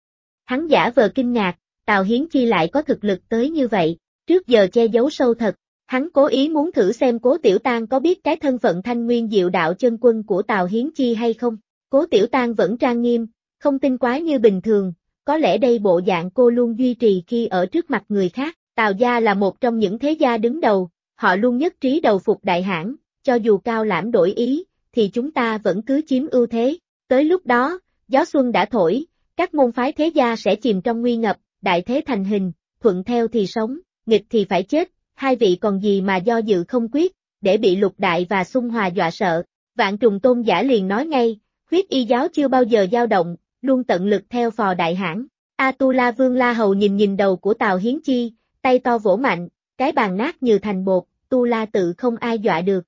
Hắn giả vờ kinh ngạc, Tào Hiến Chi lại có thực lực tới như vậy, trước giờ che giấu sâu thật, hắn cố ý muốn thử xem Cố Tiểu Tang có biết cái thân phận Thanh Nguyên Diệu Đạo chân quân của Tào Hiến Chi hay không. Cố Tiểu Tang vẫn trang nghiêm, không tinh quái như bình thường, có lẽ đây bộ dạng cô luôn duy trì khi ở trước mặt người khác. Tào gia là một trong những thế gia đứng đầu, họ luôn nhất trí đầu phục đại hãn, cho dù Cao Lãm đổi ý, thì chúng ta vẫn cứ chiếm ưu thế. Tới lúc đó, gió xuân đã thổi, các môn phái thế gia sẽ chìm trong nguy ngập, đại thế thành hình, thuận theo thì sống, nghịch thì phải chết, hai vị còn gì mà do dự không quyết, để bị Lục Đại và Xung Hòa dọa sợ. Vạn Trùng Tôn Giả liền nói ngay, huyết y giáo chưa bao giờ dao động, luôn tận lực theo phò đại hãn. Atula Vương La Hầu nhìn đầu của Tào Hiến Chi, tay to vỗ mạnh, cái bàn nát như thành bột, Tu La tự không ai dọa được.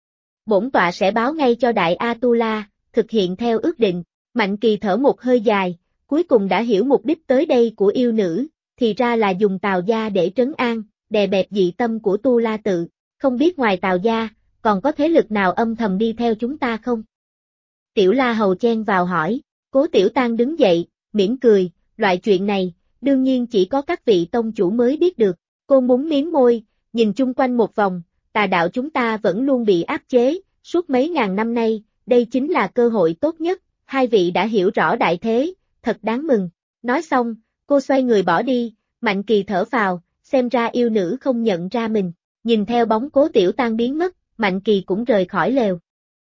Bổn tọa sẽ báo ngay cho đại Atula, thực hiện theo ước định. Mạnh Kỳ thở một hơi dài, cuối cùng đã hiểu mục đích tới đây của yêu nữ, thì ra là dùng Tào gia để trấn an, đè bẹp dị tâm của Tu La tự. Không biết ngoài Tào gia, còn có thế lực nào âm thầm đi theo chúng ta không? Tiểu La Hầu chen vào hỏi. Cố Tiểu Tang đứng dậy, mỉm cười, loại chuyện này, đương nhiên chỉ có các vị tông chủ mới biết được. Cô muốn miếm môi, nhìn chung quanh một vòng, tà đạo chúng ta vẫn luôn bị áp chế, suốt mấy ngàn năm nay, đây chính là cơ hội tốt nhất, hai vị đã hiểu rõ đại thế, thật đáng mừng. Nói xong, cô xoay người bỏ đi, Mạnh Kỳ thở phào, xem ra yêu nữ không nhận ra mình. Nhìn theo bóng Cố Tiểu Tang biến mất, Mạnh Kỳ cũng rời khỏi lều.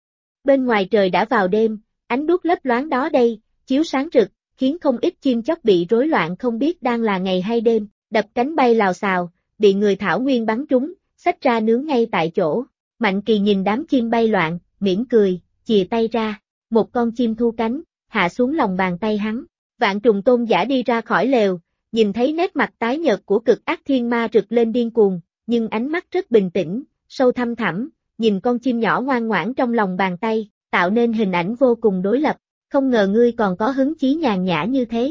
Bên ngoài trời đã vào đêm, ánh đuốc lấp loáng đó đây, chiếu sáng rực, khiến không ít chim chóc bị rối loạn không biết đang là ngày hay đêm, đập cánh bay lào xào, bị người thảo nguyên bắn trúng, xách ra nướng ngay tại chỗ. Mạnh Kỳ nhìn đám chim bay loạn, mỉm cười, chìa tay ra, một con chim thu cánh, hạ xuống lòng bàn tay hắn. Vạn Trùng Tôn Giả đi ra khỏi lều, nhìn thấy nét mặt tái nhợt của Cực Ác Thiên Ma rực lên điên cuồng, nhưng ánh mắt rất bình tĩnh, sâu thăm thẳm, nhìn con chim nhỏ ngoan ngoãn trong lòng bàn tay, tạo nên hình ảnh vô cùng đối lập. Không ngờ ngươi còn có hứng chí nhàn nhã như thế.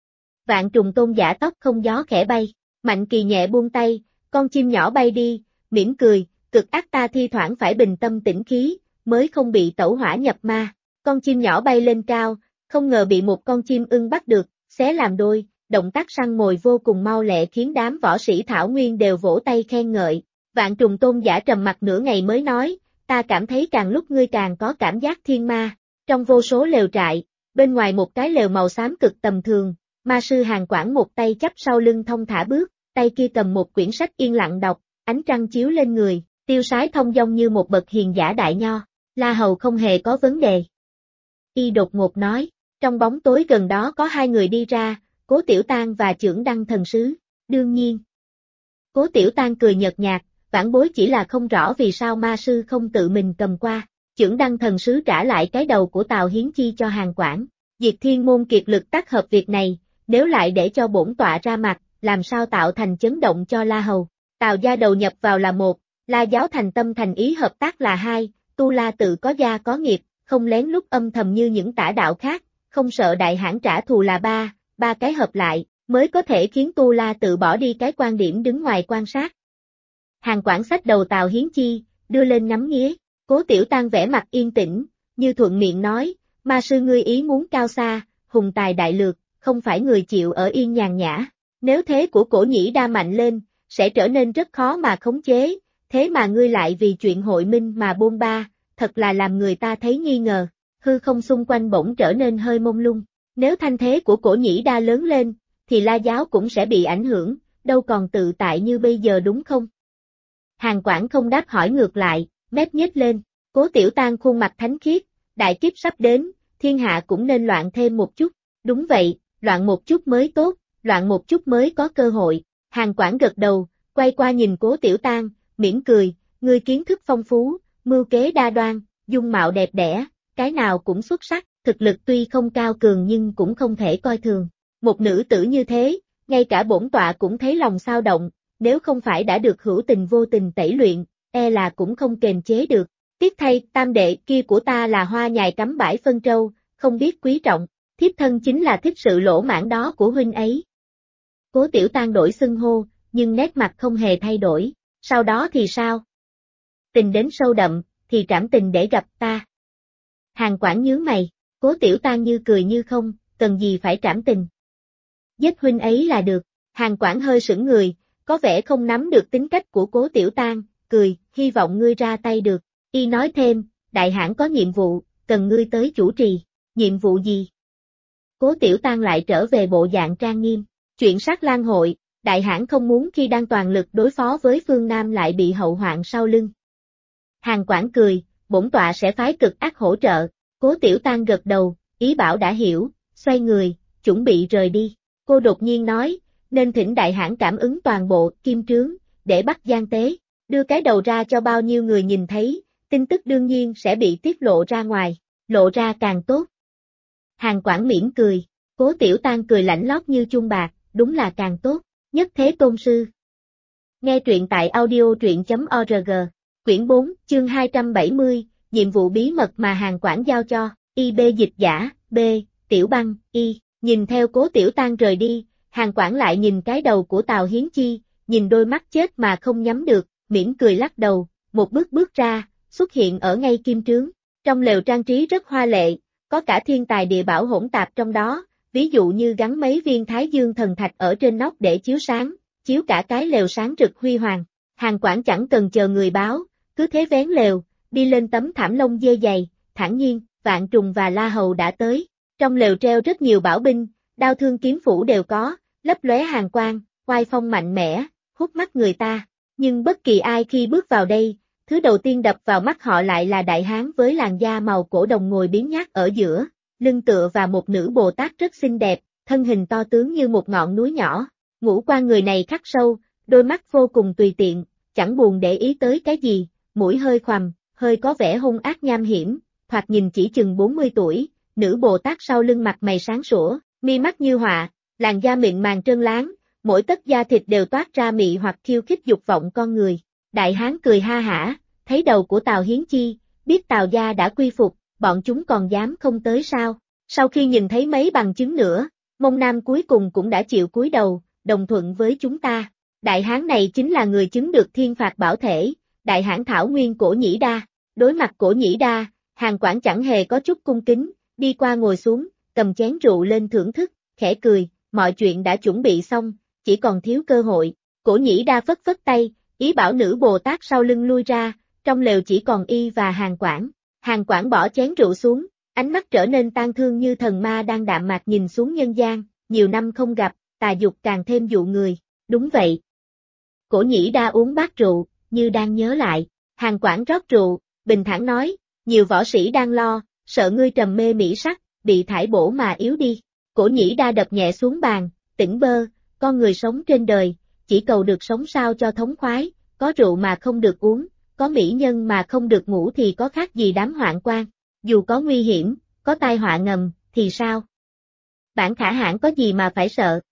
Vạn Trùng Tôn Giả tóc không gió khẽ bay, Mạnh Kỳ nhẹ buông tay, con chim nhỏ bay đi, mỉm cười, Cực Ác ta thi thoảng phải bình tâm tĩnh khí, mới không bị tẩu hỏa nhập ma. Con chim nhỏ bay lên cao, không ngờ bị một con chim ưng bắt được, xé làm đôi, động tác săn mồi vô cùng mau lẹ khiến đám võ sĩ Thảo Nguyên đều vỗ tay khen ngợi. Vạn Trùng Tôn Giả trầm mặt nửa ngày mới nói, ta cảm thấy càng lúc ngươi càng có cảm giác thiên ma. Trong vô số lều trại, bên ngoài một cái lều màu xám cực tầm thường, ma sư Hàn Quảng một tay chắp sau lưng thong thả bước, tay kia cầm một quyển sách yên lặng đọc, ánh trăng chiếu lên người, tiêu sái thông dong như một bậc hiền giả đại nho. La Hầu không hề có vấn đề. Y đột ngột nói, trong bóng tối gần đó có hai người đi ra, Cố Tiểu Tang và Chưởng Đăng thần sứ. Đương nhiên. Cố Tiểu Tang cười nhợt nhạt, vãn bối chỉ là không rõ vì sao ma sư không tự mình cầm qua. Chưởng Đăng thần sứ trả lại cái đầu của Tào Hiến Chi cho Hàn Quảng. Diệt Thiên môn kiệt lực tác hợp việc này, nếu lại để cho bổn tọa ra mặt, làm sao tạo thành chấn động cho La Hầu. Tào gia đầu nhập vào là một, La giáo thành tâm thành ý hợp tác là hai, Tu La tự có gia có nghiệp, không lén lút âm thầm như những tả đạo khác, không sợ đại hãn trả thù là ba, ba cái hợp lại, mới có thể khiến Tu La tự bỏ đi cái quan điểm đứng ngoài quan sát. Hàn Quảng xách đầu Tào Hiến Chi, đưa lên ngắm nghía, Cố Tiểu Tang vẻ mặt yên tĩnh, như thuận miệng nói, ma sư ngươi ý muốn cao xa, hùng tài đại lược, không phải người chịu ở yên nhàn nhã. Nếu thế của Cổ Nhĩ Đa mạnh lên, sẽ trở nên rất khó mà khống chế, thế mà ngươi lại vì chuyện hội minh mà bôn ba, thật là làm người ta thấy nghi ngờ. Hư không xung quanh bỗng trở nên hơi mông lung. Nếu thanh thế của Cổ Nhĩ Đa lớn lên, thì La giáo cũng sẽ bị ảnh hưởng, đâu còn tự tại như bây giờ đúng không? Hàn Quảng không đáp hỏi ngược lại, mép nhếch lên, Cố Tiểu Tang khuôn mặt thánh khiết, đại kiếp sắp đến, thiên hạ cũng nên loạn thêm một chút. Đúng vậy, loạn một chút mới tốt, loạn một chút mới có cơ hội. Hàn Quảng gật đầu, quay qua nhìn Cố Tiểu Tang, mỉm cười, ngươi kiến thức phong phú, mưu kế đa đoan, dung mạo đẹp đẽ, cái nào cũng xuất sắc, thực lực tuy không cao cường nhưng cũng không thể coi thường. Một nữ tử như thế, ngay cả bổn tọa cũng thấy lòng xao động, nếu không phải đã được hữu tình vô tình tẩy luyện, e là cũng không kềm chế được. Tiếc thay, tam đệ kia của ta là hoa nhài cắm bãi phân trâu, không biết quý trọng, thiếp thân chính là thích sự lỗ mãn đó của huynh ấy. Cố Tiểu Tang đổi xưng hô, nhưng nét mặt không hề thay đổi, sau đó thì sao? Tình đến sâu đậm, thì trảm tình để gặp ta. Hàn Quảng nhướng mày, Cố Tiểu Tang như cười như không, cần gì phải trảm tình. Giết huynh ấy là được. Hàn Quảng hơi sững người, có vẻ không nắm được tính cách của Cố Tiểu Tang, cười, hy vọng ngươi ra tay được. Y nói thêm, đại hãn có nhiệm vụ, cần ngươi tới chủ trì. Nhiệm vụ gì? Cố Tiểu Tang lại trở về bộ dạng trang nghiêm. Chuyện Sát Lang hội, đại hãn không muốn khi đang toàn lực đối phó với phương Nam lại bị hậu hoạn sau lưng. Hàn Quảng cười, bổn tọa sẽ phái cực ác hỗ trợ. Cố Tiểu Tang gật đầu, ý bảo đã hiểu, xoay người, chuẩn bị rời đi. Cô đột nhiên nói, nên thỉnh đại hãn cảm ứng toàn bộ kim trướng, để bắt gian tế, đưa cái đầu ra cho bao nhiêu người nhìn thấy, tin tức đương nhiên sẽ bị tiết lộ ra ngoài, lộ ra càng tốt. Hàn Quảng mỉm cười, Cố Tiểu Tang cười lạnh lót như chuông bạc, đúng là càng tốt, nhất thế tôn sư. Nghe truyện tại audio.org, quyển 4, chương 270, nhiệm vụ bí mật mà Hàn Quảng giao cho, IB dịch giả, B, Tiểu Băng, Y, nhìn theo Cố Tiểu Tang rời đi, Hàn Quảng lại nhìn cái đầu của Tào Hiến Chi, nhìn đôi mắt chết mà không nhắm được, mỉm cười lắc đầu, một bước bước ra, xuất hiện ở ngay kim trướng. Trong lều trang trí rất hoa lệ, có cả thiên tài địa bảo hỗn tạp trong đó, ví dụ như gắn mấy viên Thái Dương thần thạch ở trên nóc để chiếu sáng, chiếu cả cái lều sáng rực huy hoàng. Hàn Quảng chẳng cần chờ người báo, cứ thế vén lều, đi lên tấm thảm lông dê dày, thản nhiên, Vạn Trùng và La Hầu đã tới. Trong lều treo rất nhiều bảo binh, đao thương kiếm phủ đều có, lấp lóe hàn quang, oai phong mạnh mẽ, hút mắt người ta. Nhưng bất kỳ ai khi bước vào đây, thứ đầu tiên đập vào mắt họ lại là đại hán với làn da màu cổ đồng ngồi biếng nhác ở giữa, lưng tựa và một nữ Bồ Tát rất xinh đẹp, thân hình to tướng như một ngọn núi nhỏ. Ngũ quan người này khắc sâu, đôi mắt vô cùng tùy tiện, chẳng buồn để ý tới cái gì, mũi hơi khoằm, hơi có vẻ hung ác nham hiểm, thoạt nhìn chỉ chừng 40 tuổi, nữ Bồ Tát sau lưng mặt mày sáng sủa, mi mắt như họa, làn da mịn màng trơn láng, mỗi tấc da thịt đều toát ra mị hoặc khiêu khích dục vọng con người. Đại hán cười ha hả, thấy đầu của Tào Hiến Chi, biết Tào gia đã quy phục, bọn chúng còn dám không tới sao? Sau khi nhìn thấy mấy bằng chứng nữa, Mông Nam cuối cùng cũng đã chịu cúi đầu, đồng thuận với chúng ta. Đại hán này chính là người chứng được thiên phạt bảo thể, đại hãn thảo nguyên Cổ Nhĩ Đa. Đối mặt Cổ Nhĩ Đa, Hàn Quảng chẳng hề có chút cung kính, đi qua ngồi xuống, cầm chén rượu lên thưởng thức, khẽ cười, mọi chuyện đã chuẩn bị xong, chỉ còn thiếu cơ hội. Cổ Nhĩ Đa phất phất tay, ý bảo nữ Bồ Tát sau lưng lui ra, trong trong lều chỉ còn y và Hàn Quảng. Hàn Quảng bỏ chén rượu xuống, ánh mắt trở nên tang thương như thần ma đang đạm mạc nhìn xuống nhân gian, nhiều năm không gặp, tà dục càng thêm dụ người, đúng vậy. Cổ Nhĩ Đa uống bát rượu, như đang nhớ lại, Hàn Quảng rót rượu, bình thản nói, nhiều võ sĩ đang lo, sợ ngươi trầm mê mỹ sắc, bị thải bổ mà yếu đi. Cổ Nhĩ Đa đập nhẹ xuống bàn, tỉnh bơ, con người sống trên đời, chỉ cầu được sống sao cho thống khoái, có rượu mà không được uống, có mỹ nhân mà không được ngủ thì có khác gì đám hoạn quan, dù có nguy hiểm, có tai họa ngầm, thì sao? Bản Khả Hãn có gì mà phải sợ?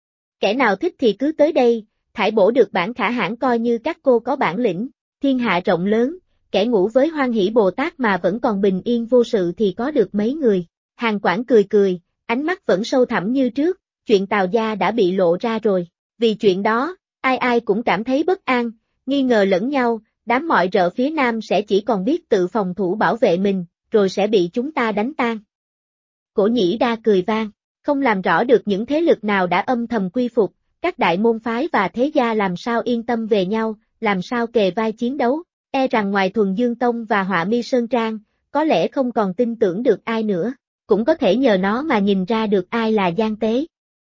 Kẻ nào thích thì cứ tới đây, thải bổ được Bản Khả Hãn coi như các cô có bản lĩnh, thiên hạ rộng lớn, kẻ ngủ với Hoan Hỷ Bồ Tát mà vẫn còn bình yên vô sự thì có được mấy người. Hàn Quảng cười cười, ánh mắt vẫn sâu thẳm như trước, chuyện Tào gia đã bị lộ ra rồi, vì chuyện đó, ai ai cũng cảm thấy bất an, nghi ngờ lẫn nhau, đám mọi rợ phía Nam sẽ chỉ còn biết tự phòng thủ bảo vệ mình, rồi sẽ bị chúng ta đánh tan. Cổ Nhĩ Đa cười vang, không làm rõ được những thế lực nào đã âm thầm quy phục, các đại môn phái và thế gia làm sao yên tâm về nhau, làm sao kề vai chiến đấu, e rằng ngoài Thuần Dương Tông và Họa Mi Sơn Trang, có lẽ không còn tin tưởng được ai nữa, cũng có thể nhờ nó mà nhìn ra được ai là gian tế.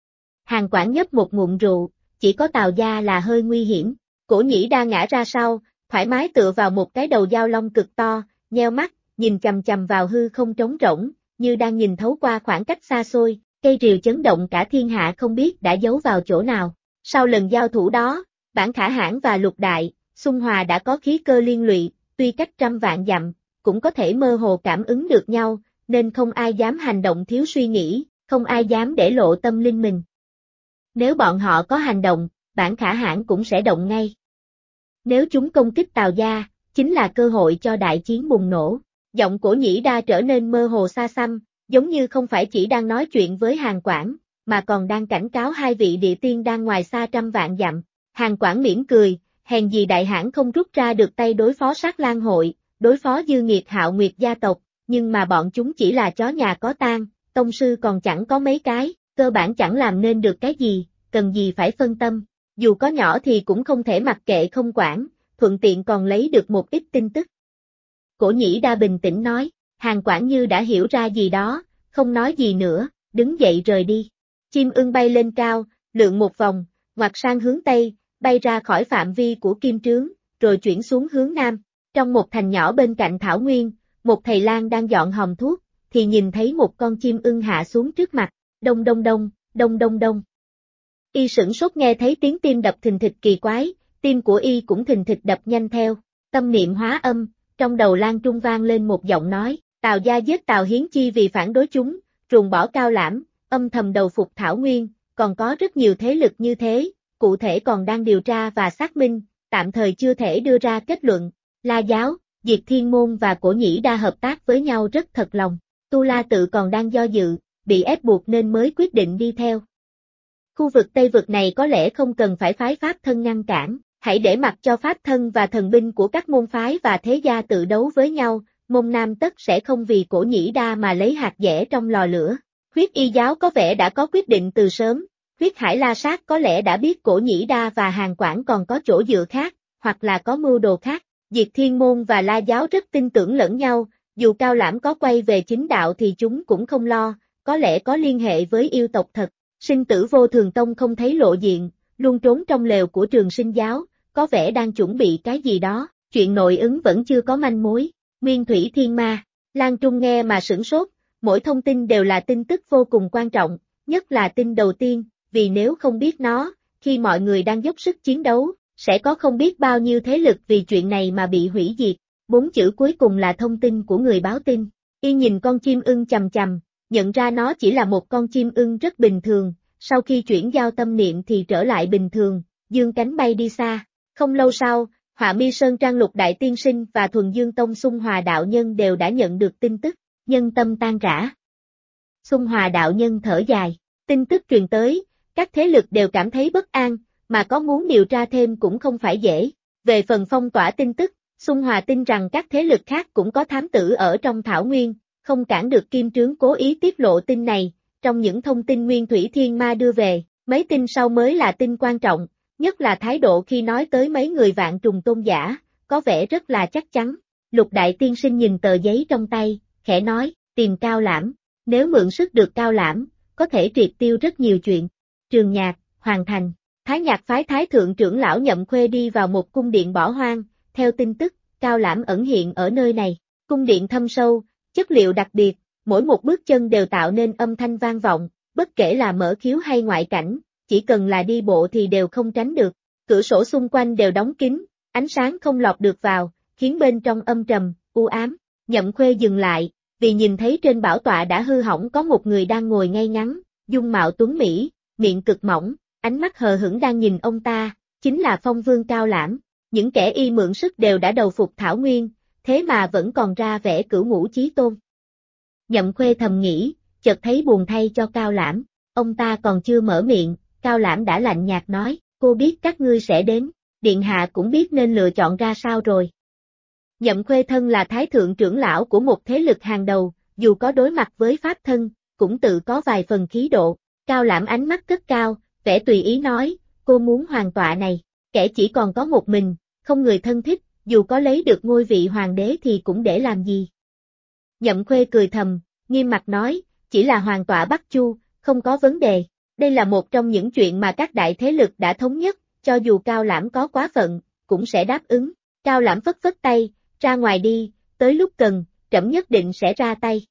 Hàn Quảng nhấp một ngụm rượu, chỉ có Tào gia là hơi nguy hiểm, Cổ Nhĩ Đa ngã ra sau, thoải mái tựa vào một cái đầu dao long cực to, nheo mắt, nhìn chằm chằm vào hư không trống rỗng, như đang nhìn thấu qua khoảng cách xa xôi, cây rìu chấn động cả thiên hạ không biết đã giấu vào chỗ nào. Sau lần giao thủ đó, Bản Khả Hãn và Lục Đại, Xung Hòa đã có khí cơ liên lụy, tuy cách trăm vạn dặm, cũng có thể mơ hồ cảm ứng được nhau, nên không ai dám hành động thiếu suy nghĩ, không ai dám để lộ tâm linh mình. Nếu bọn họ có hành động, Bản Khả Hãn cũng sẽ động ngay. Nếu chúng công kích Tào gia, chính là cơ hội cho đại chiến bùng nổ. Giọng Cổ Nhĩ Đa trở nên mơ hồ xa xăm, giống như không phải chỉ đang nói chuyện với Hàn Quảng, mà còn đang cảnh cáo hai vị địa tiên đang ngoài xa trăm vạn dặm. Hàn Quảng mỉm cười, hèn gì đại hãn không rút ra được tay đối phó Sát Lang hội, đối phó Dư Nghiệt Hạo Nguyệt gia tộc, nhưng mà bọn chúng chỉ là chó nhà có tang, tông sư còn chẳng có mấy cái, cơ bản chẳng làm nên được cái gì, cần gì phải phân tâm, dù có nhỏ thì cũng không thể mặc kệ không quản, thuận tiện còn lấy được một ít tin tức. Cổ Nhĩ Đa bình tĩnh nói, Hàn Quảng như đã hiểu ra gì đó, không nói gì nữa, đứng dậy rời đi. Chim ưng bay lên cao, lượn một vòng, ngoặt sang hướng Tây, bay ra khỏi phạm vi của kim trướng, rồi chuyển xuống hướng Nam. Trong một thành nhỏ bên cạnh Thảo Nguyên, một thầy lang đang dọn hòm thuốc, thì nhìn thấy một con chim ưng hạ xuống trước mặt, đông đông đông, đông đông đông. Y sửng sốt nghe thấy tiếng tim đập thình thịch kỳ quái, tim của y cũng thình thịch đập nhanh theo, tâm niệm hóa âm, trong đầu Lan Trung vang lên một giọng nói, Tào gia giết Tào Hiến Chi vì phản đối chúng, ruồng bỏ Cao Lãm, âm thầm đầu phục Thảo Nguyên, còn có rất nhiều thế lực như thế, cụ thể còn đang điều tra và xác minh, tạm thời chưa thể đưa ra kết luận. La Giáo, Diệt Thiên Môn và Cổ Nhĩ Đa hợp tác với nhau rất thật lòng, Tu La Tự còn đang do dự, bị ép buộc nên mới quyết định đi theo. Khu vực Tây Vực này có lẽ không cần phải phái Pháp thân ngăn cản, hãy để mặc cho Pháp thân và thần binh của các môn phái và thế gia tự đấu với nhau, Môn Nam tất sẽ không vì Cổ Nhĩ Đa mà lấy hạt dẻ trong lò lửa. Huyết Y Giáo có vẻ đã có quyết định từ sớm, Huyết Hải La Sát có lẽ đã biết Cổ Nhĩ Đa và Hàn Quảng còn có chỗ dựa khác, hoặc là có mưu đồ khác. Diệt Thiên Môn và La Giáo rất tin tưởng lẫn nhau, dù Cao Lãm có quay về chính đạo thì chúng cũng không lo, có lẽ có liên hệ với yêu tộc thật. Sinh Tử Vô Thường Tông không thấy lộ diện, luôn trốn trong lều của Trường Sinh Giáo, có vẻ đang chuẩn bị cái gì đó, chuyện nội ứng vẫn chưa có manh mối. Nguyên Thủy Thiên Ma, Lan Trung nghe mà sửng sốt, mỗi thông tin đều là tin tức vô cùng quan trọng, nhất là tin đầu tiên, vì nếu không biết nó, khi mọi người đang dốc sức chiến đấu, sẽ có không biết bao nhiêu thế lực vì chuyện này mà bị hủy diệt. 4 chữ cuối cùng là thông tin của người báo tin. Y nhìn con chim ưng chằm chằm, nhận ra nó chỉ là một con chim ưng rất bình thường, sau khi chuyển giao tâm niệm thì trở lại bình thường, dương cánh bay đi xa. Không lâu sau, Họa Mi Sơn Trang Lục Đại Tiên Sinh và Thuần Dương Tông Xung Hòa đạo nhân đều đã nhận được tin tức, nhân tâm tan rã. Xung Hòa đạo nhân thở dài, tin tức truyền tới, các thế lực đều cảm thấy bất an, mà có muốn điều tra thêm cũng không phải dễ. Về phần phong tỏa tin tức, Xung Hòa tin rằng các thế lực khác cũng có thám tử ở trong Thảo Nguyên, không cản được Kim Trướng cố ý tiết lộ tin này. Trong những thông tin Nguyên Thủy Thiên Ma đưa về, mấy tin sau mới là tin quan trọng, nhất là thái độ khi nói tới mấy người Vạn Trùng tôn giả, có vẻ rất là chắc chắn. Lục đại tiên sinh nhìn tờ giấy trong tay, khẽ nói, tìm Cao Lãm, nếu mượn sức được Cao Lãm, có thể triệt tiêu rất nhiều chuyện. Trường Nhạc, Hoàng Thành, Thái Nhạc phái Thái thượng trưởng lão Nhậm Khuê đi vào một cung điện bỏ hoang, theo tin tức, Cao Lãm ẩn hiện ở nơi này. Cung điện thâm sâu, chất liệu đặc biệt, mỗi một bước chân đều tạo nên âm thanh vang vọng, bất kể là mở khiếu hay ngoại cảnh, chỉ cần là đi bộ thì đều không tránh được. Cửa sổ xung quanh đều đóng kín, ánh sáng không lọt được vào, khiến bên trong âm trầm, u ám. Nhậm Khuê dừng lại, vì nhìn thấy trên bảo tọa đã hư hỏng có một người đang ngồi ngay ngắn, dung mạo tuấn mỹ, miệng cực mỏng, ánh mắt hờ hững đang nhìn ông ta, chính là Phong Vương Cao Lãm. Những kẻ y mượn sức đều đã đầu phục Thảo Nguyên, thế mà vẫn còn ra vẻ cửu ngũ chí tôn. Nhậm Khuê thầm nghĩ, chợt thấy buồn thay cho Cao Lãm, ông ta còn chưa mở miệng, Cao Lãm đã lạnh nhạt nói, cô biết các ngươi sẽ đến, điện hạ cũng biết nên lựa chọn ra sao rồi. Nhậm Khuê thân là thái thượng trưởng lão của một thế lực hàng đầu, dù có đối mặt với pháp thân, cũng tự có vài phần khí độ. Cao Lãm ánh mắt cất cao, vẻ tùy ý nói, cô muốn hoàng tọa này, kẻ chỉ còn có một mình, không người thân thích, dù có lấy được ngôi vị hoàng đế thì cũng để làm gì. Nhậm Khuê cười thầm, nghiêm mặt nói, chỉ là hoàng tọa Bắc Chu, không có vấn đề. Đây là một trong những chuyện mà các đại thế lực đã thống nhất, cho dù Cao Lãm có quá phận, cũng sẽ đáp ứng. Cao Lãm phất phất tay, ra ngoài đi, tới lúc cần, trẫm nhất định sẽ ra tay.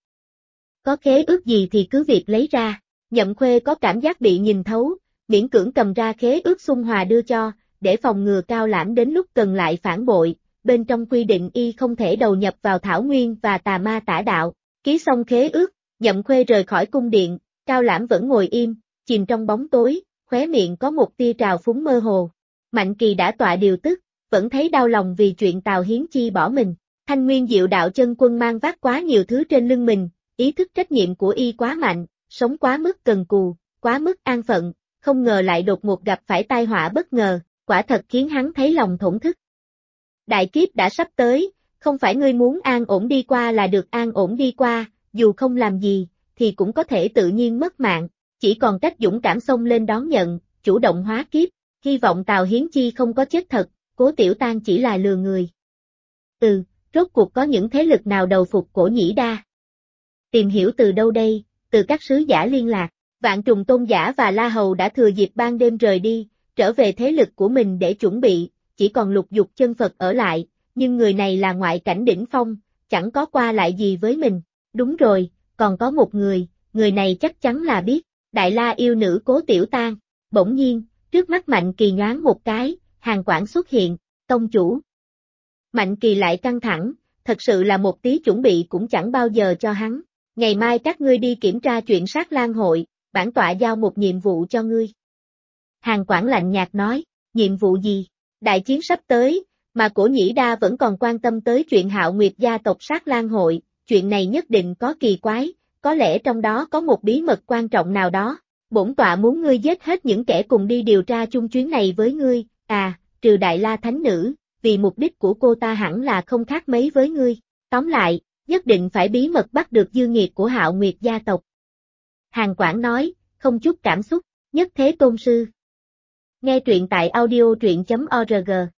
Có khế ước gì thì cứ việc lấy ra. Nhậm Khuê có cảm giác bị nhìn thấu, miễn cưỡng cầm ra khế ước xung hòa đưa cho, để phòng ngừa Cao Lãm đến lúc cần lại phản bội. Bên trong quy định y không thể đầu nhập vào Thảo Nguyên và tà ma tả đạo. Ký xong khế ước, Nhậm Khuê rời khỏi cung điện, Cao Lãm vẫn ngồi im, chìm trong bóng tối, khóe miệng có một tia trào phúng mơ hồ. Mạnh Kỳ đã tọa điều tức, vẫn thấy đau lòng vì chuyện Tào Hiến Chi bỏ mình. Thanh Nguyên Diệu Đạo Chân Quân mang vác quá nhiều thứ trên lưng mình, ý thức trách nhiệm của y quá mạnh, sống quá mức cần cù, quá mức an phận, không ngờ lại đột ngột gặp phải tai họa bất ngờ, quả thật khiến hắn thấy lòng thổn thức. Đại kiếp đã sắp tới, không phải ngươi muốn an ổn đi qua là được an ổn đi qua, dù không làm gì, thì cũng có thể tự nhiên mất mạng, chỉ còn cách dũng cảm xông lên đón nhận, chủ động hóa kiếp, hy vọng Tào Hiến Chi không có chết thật, Cố Tiểu Tang chỉ là lừa người. Rốt cuộc có những thế lực nào đầu phục Cổ Nhĩ Đa? Tìm hiểu từ đâu đây? Từ các sứ giả liên lạc. Vạn Trùng Tôn Giả và La Hầu đã thừa dịp ban đêm rời đi, trở về thế lực của mình để chuẩn bị, chỉ còn Lục Dục Chân Phật ở lại, nhưng người này là ngoại cảnh đỉnh phong, chẳng có qua lại gì với mình. Đúng rồi, còn có một người này chắc chắn là biết, Đại La yêu nữ Cố Tiểu Tang. Bỗng nhiên, trước mắt Mạnh Kỳ nhoáng một cái, Hàn Quảng xuất hiện, tông chủ. Mạnh Kỳ lại căng thẳng, thật sự là một tí chuẩn bị cũng chẳng bao giờ cho hắn. Ngày mai các ngươi đi kiểm tra chuyện Sát Lang hội, bản tọa giao một nhiệm vụ cho ngươi. Hàn Quảng lạnh nhạt nói, nhiệm vụ gì? Đại chiến sắp tới, mà Cổ Nhĩ Đa vẫn còn quan tâm tới chuyện Hạo Nguyệt gia tộc Sát Lang hội, chuyện này nhất định có kỳ quái, có lẽ trong đó có một bí mật quan trọng nào đó. Bổn tọa muốn ngươi giết hết những kẻ cùng đi điều tra chung chuyến này với ngươi, trừ Đại La Thánh Nữ, vì mục đích của cô ta hẳn là không khác mấy với ngươi. Tóm lại, nhất định phải bí mật bắt được dư nghiệt của Hạo Nguyệt gia tộc. Hàn Quảng nói, không chút cảm xúc, nhất thế tôn sư. Nghe truyện tại audio truyện.org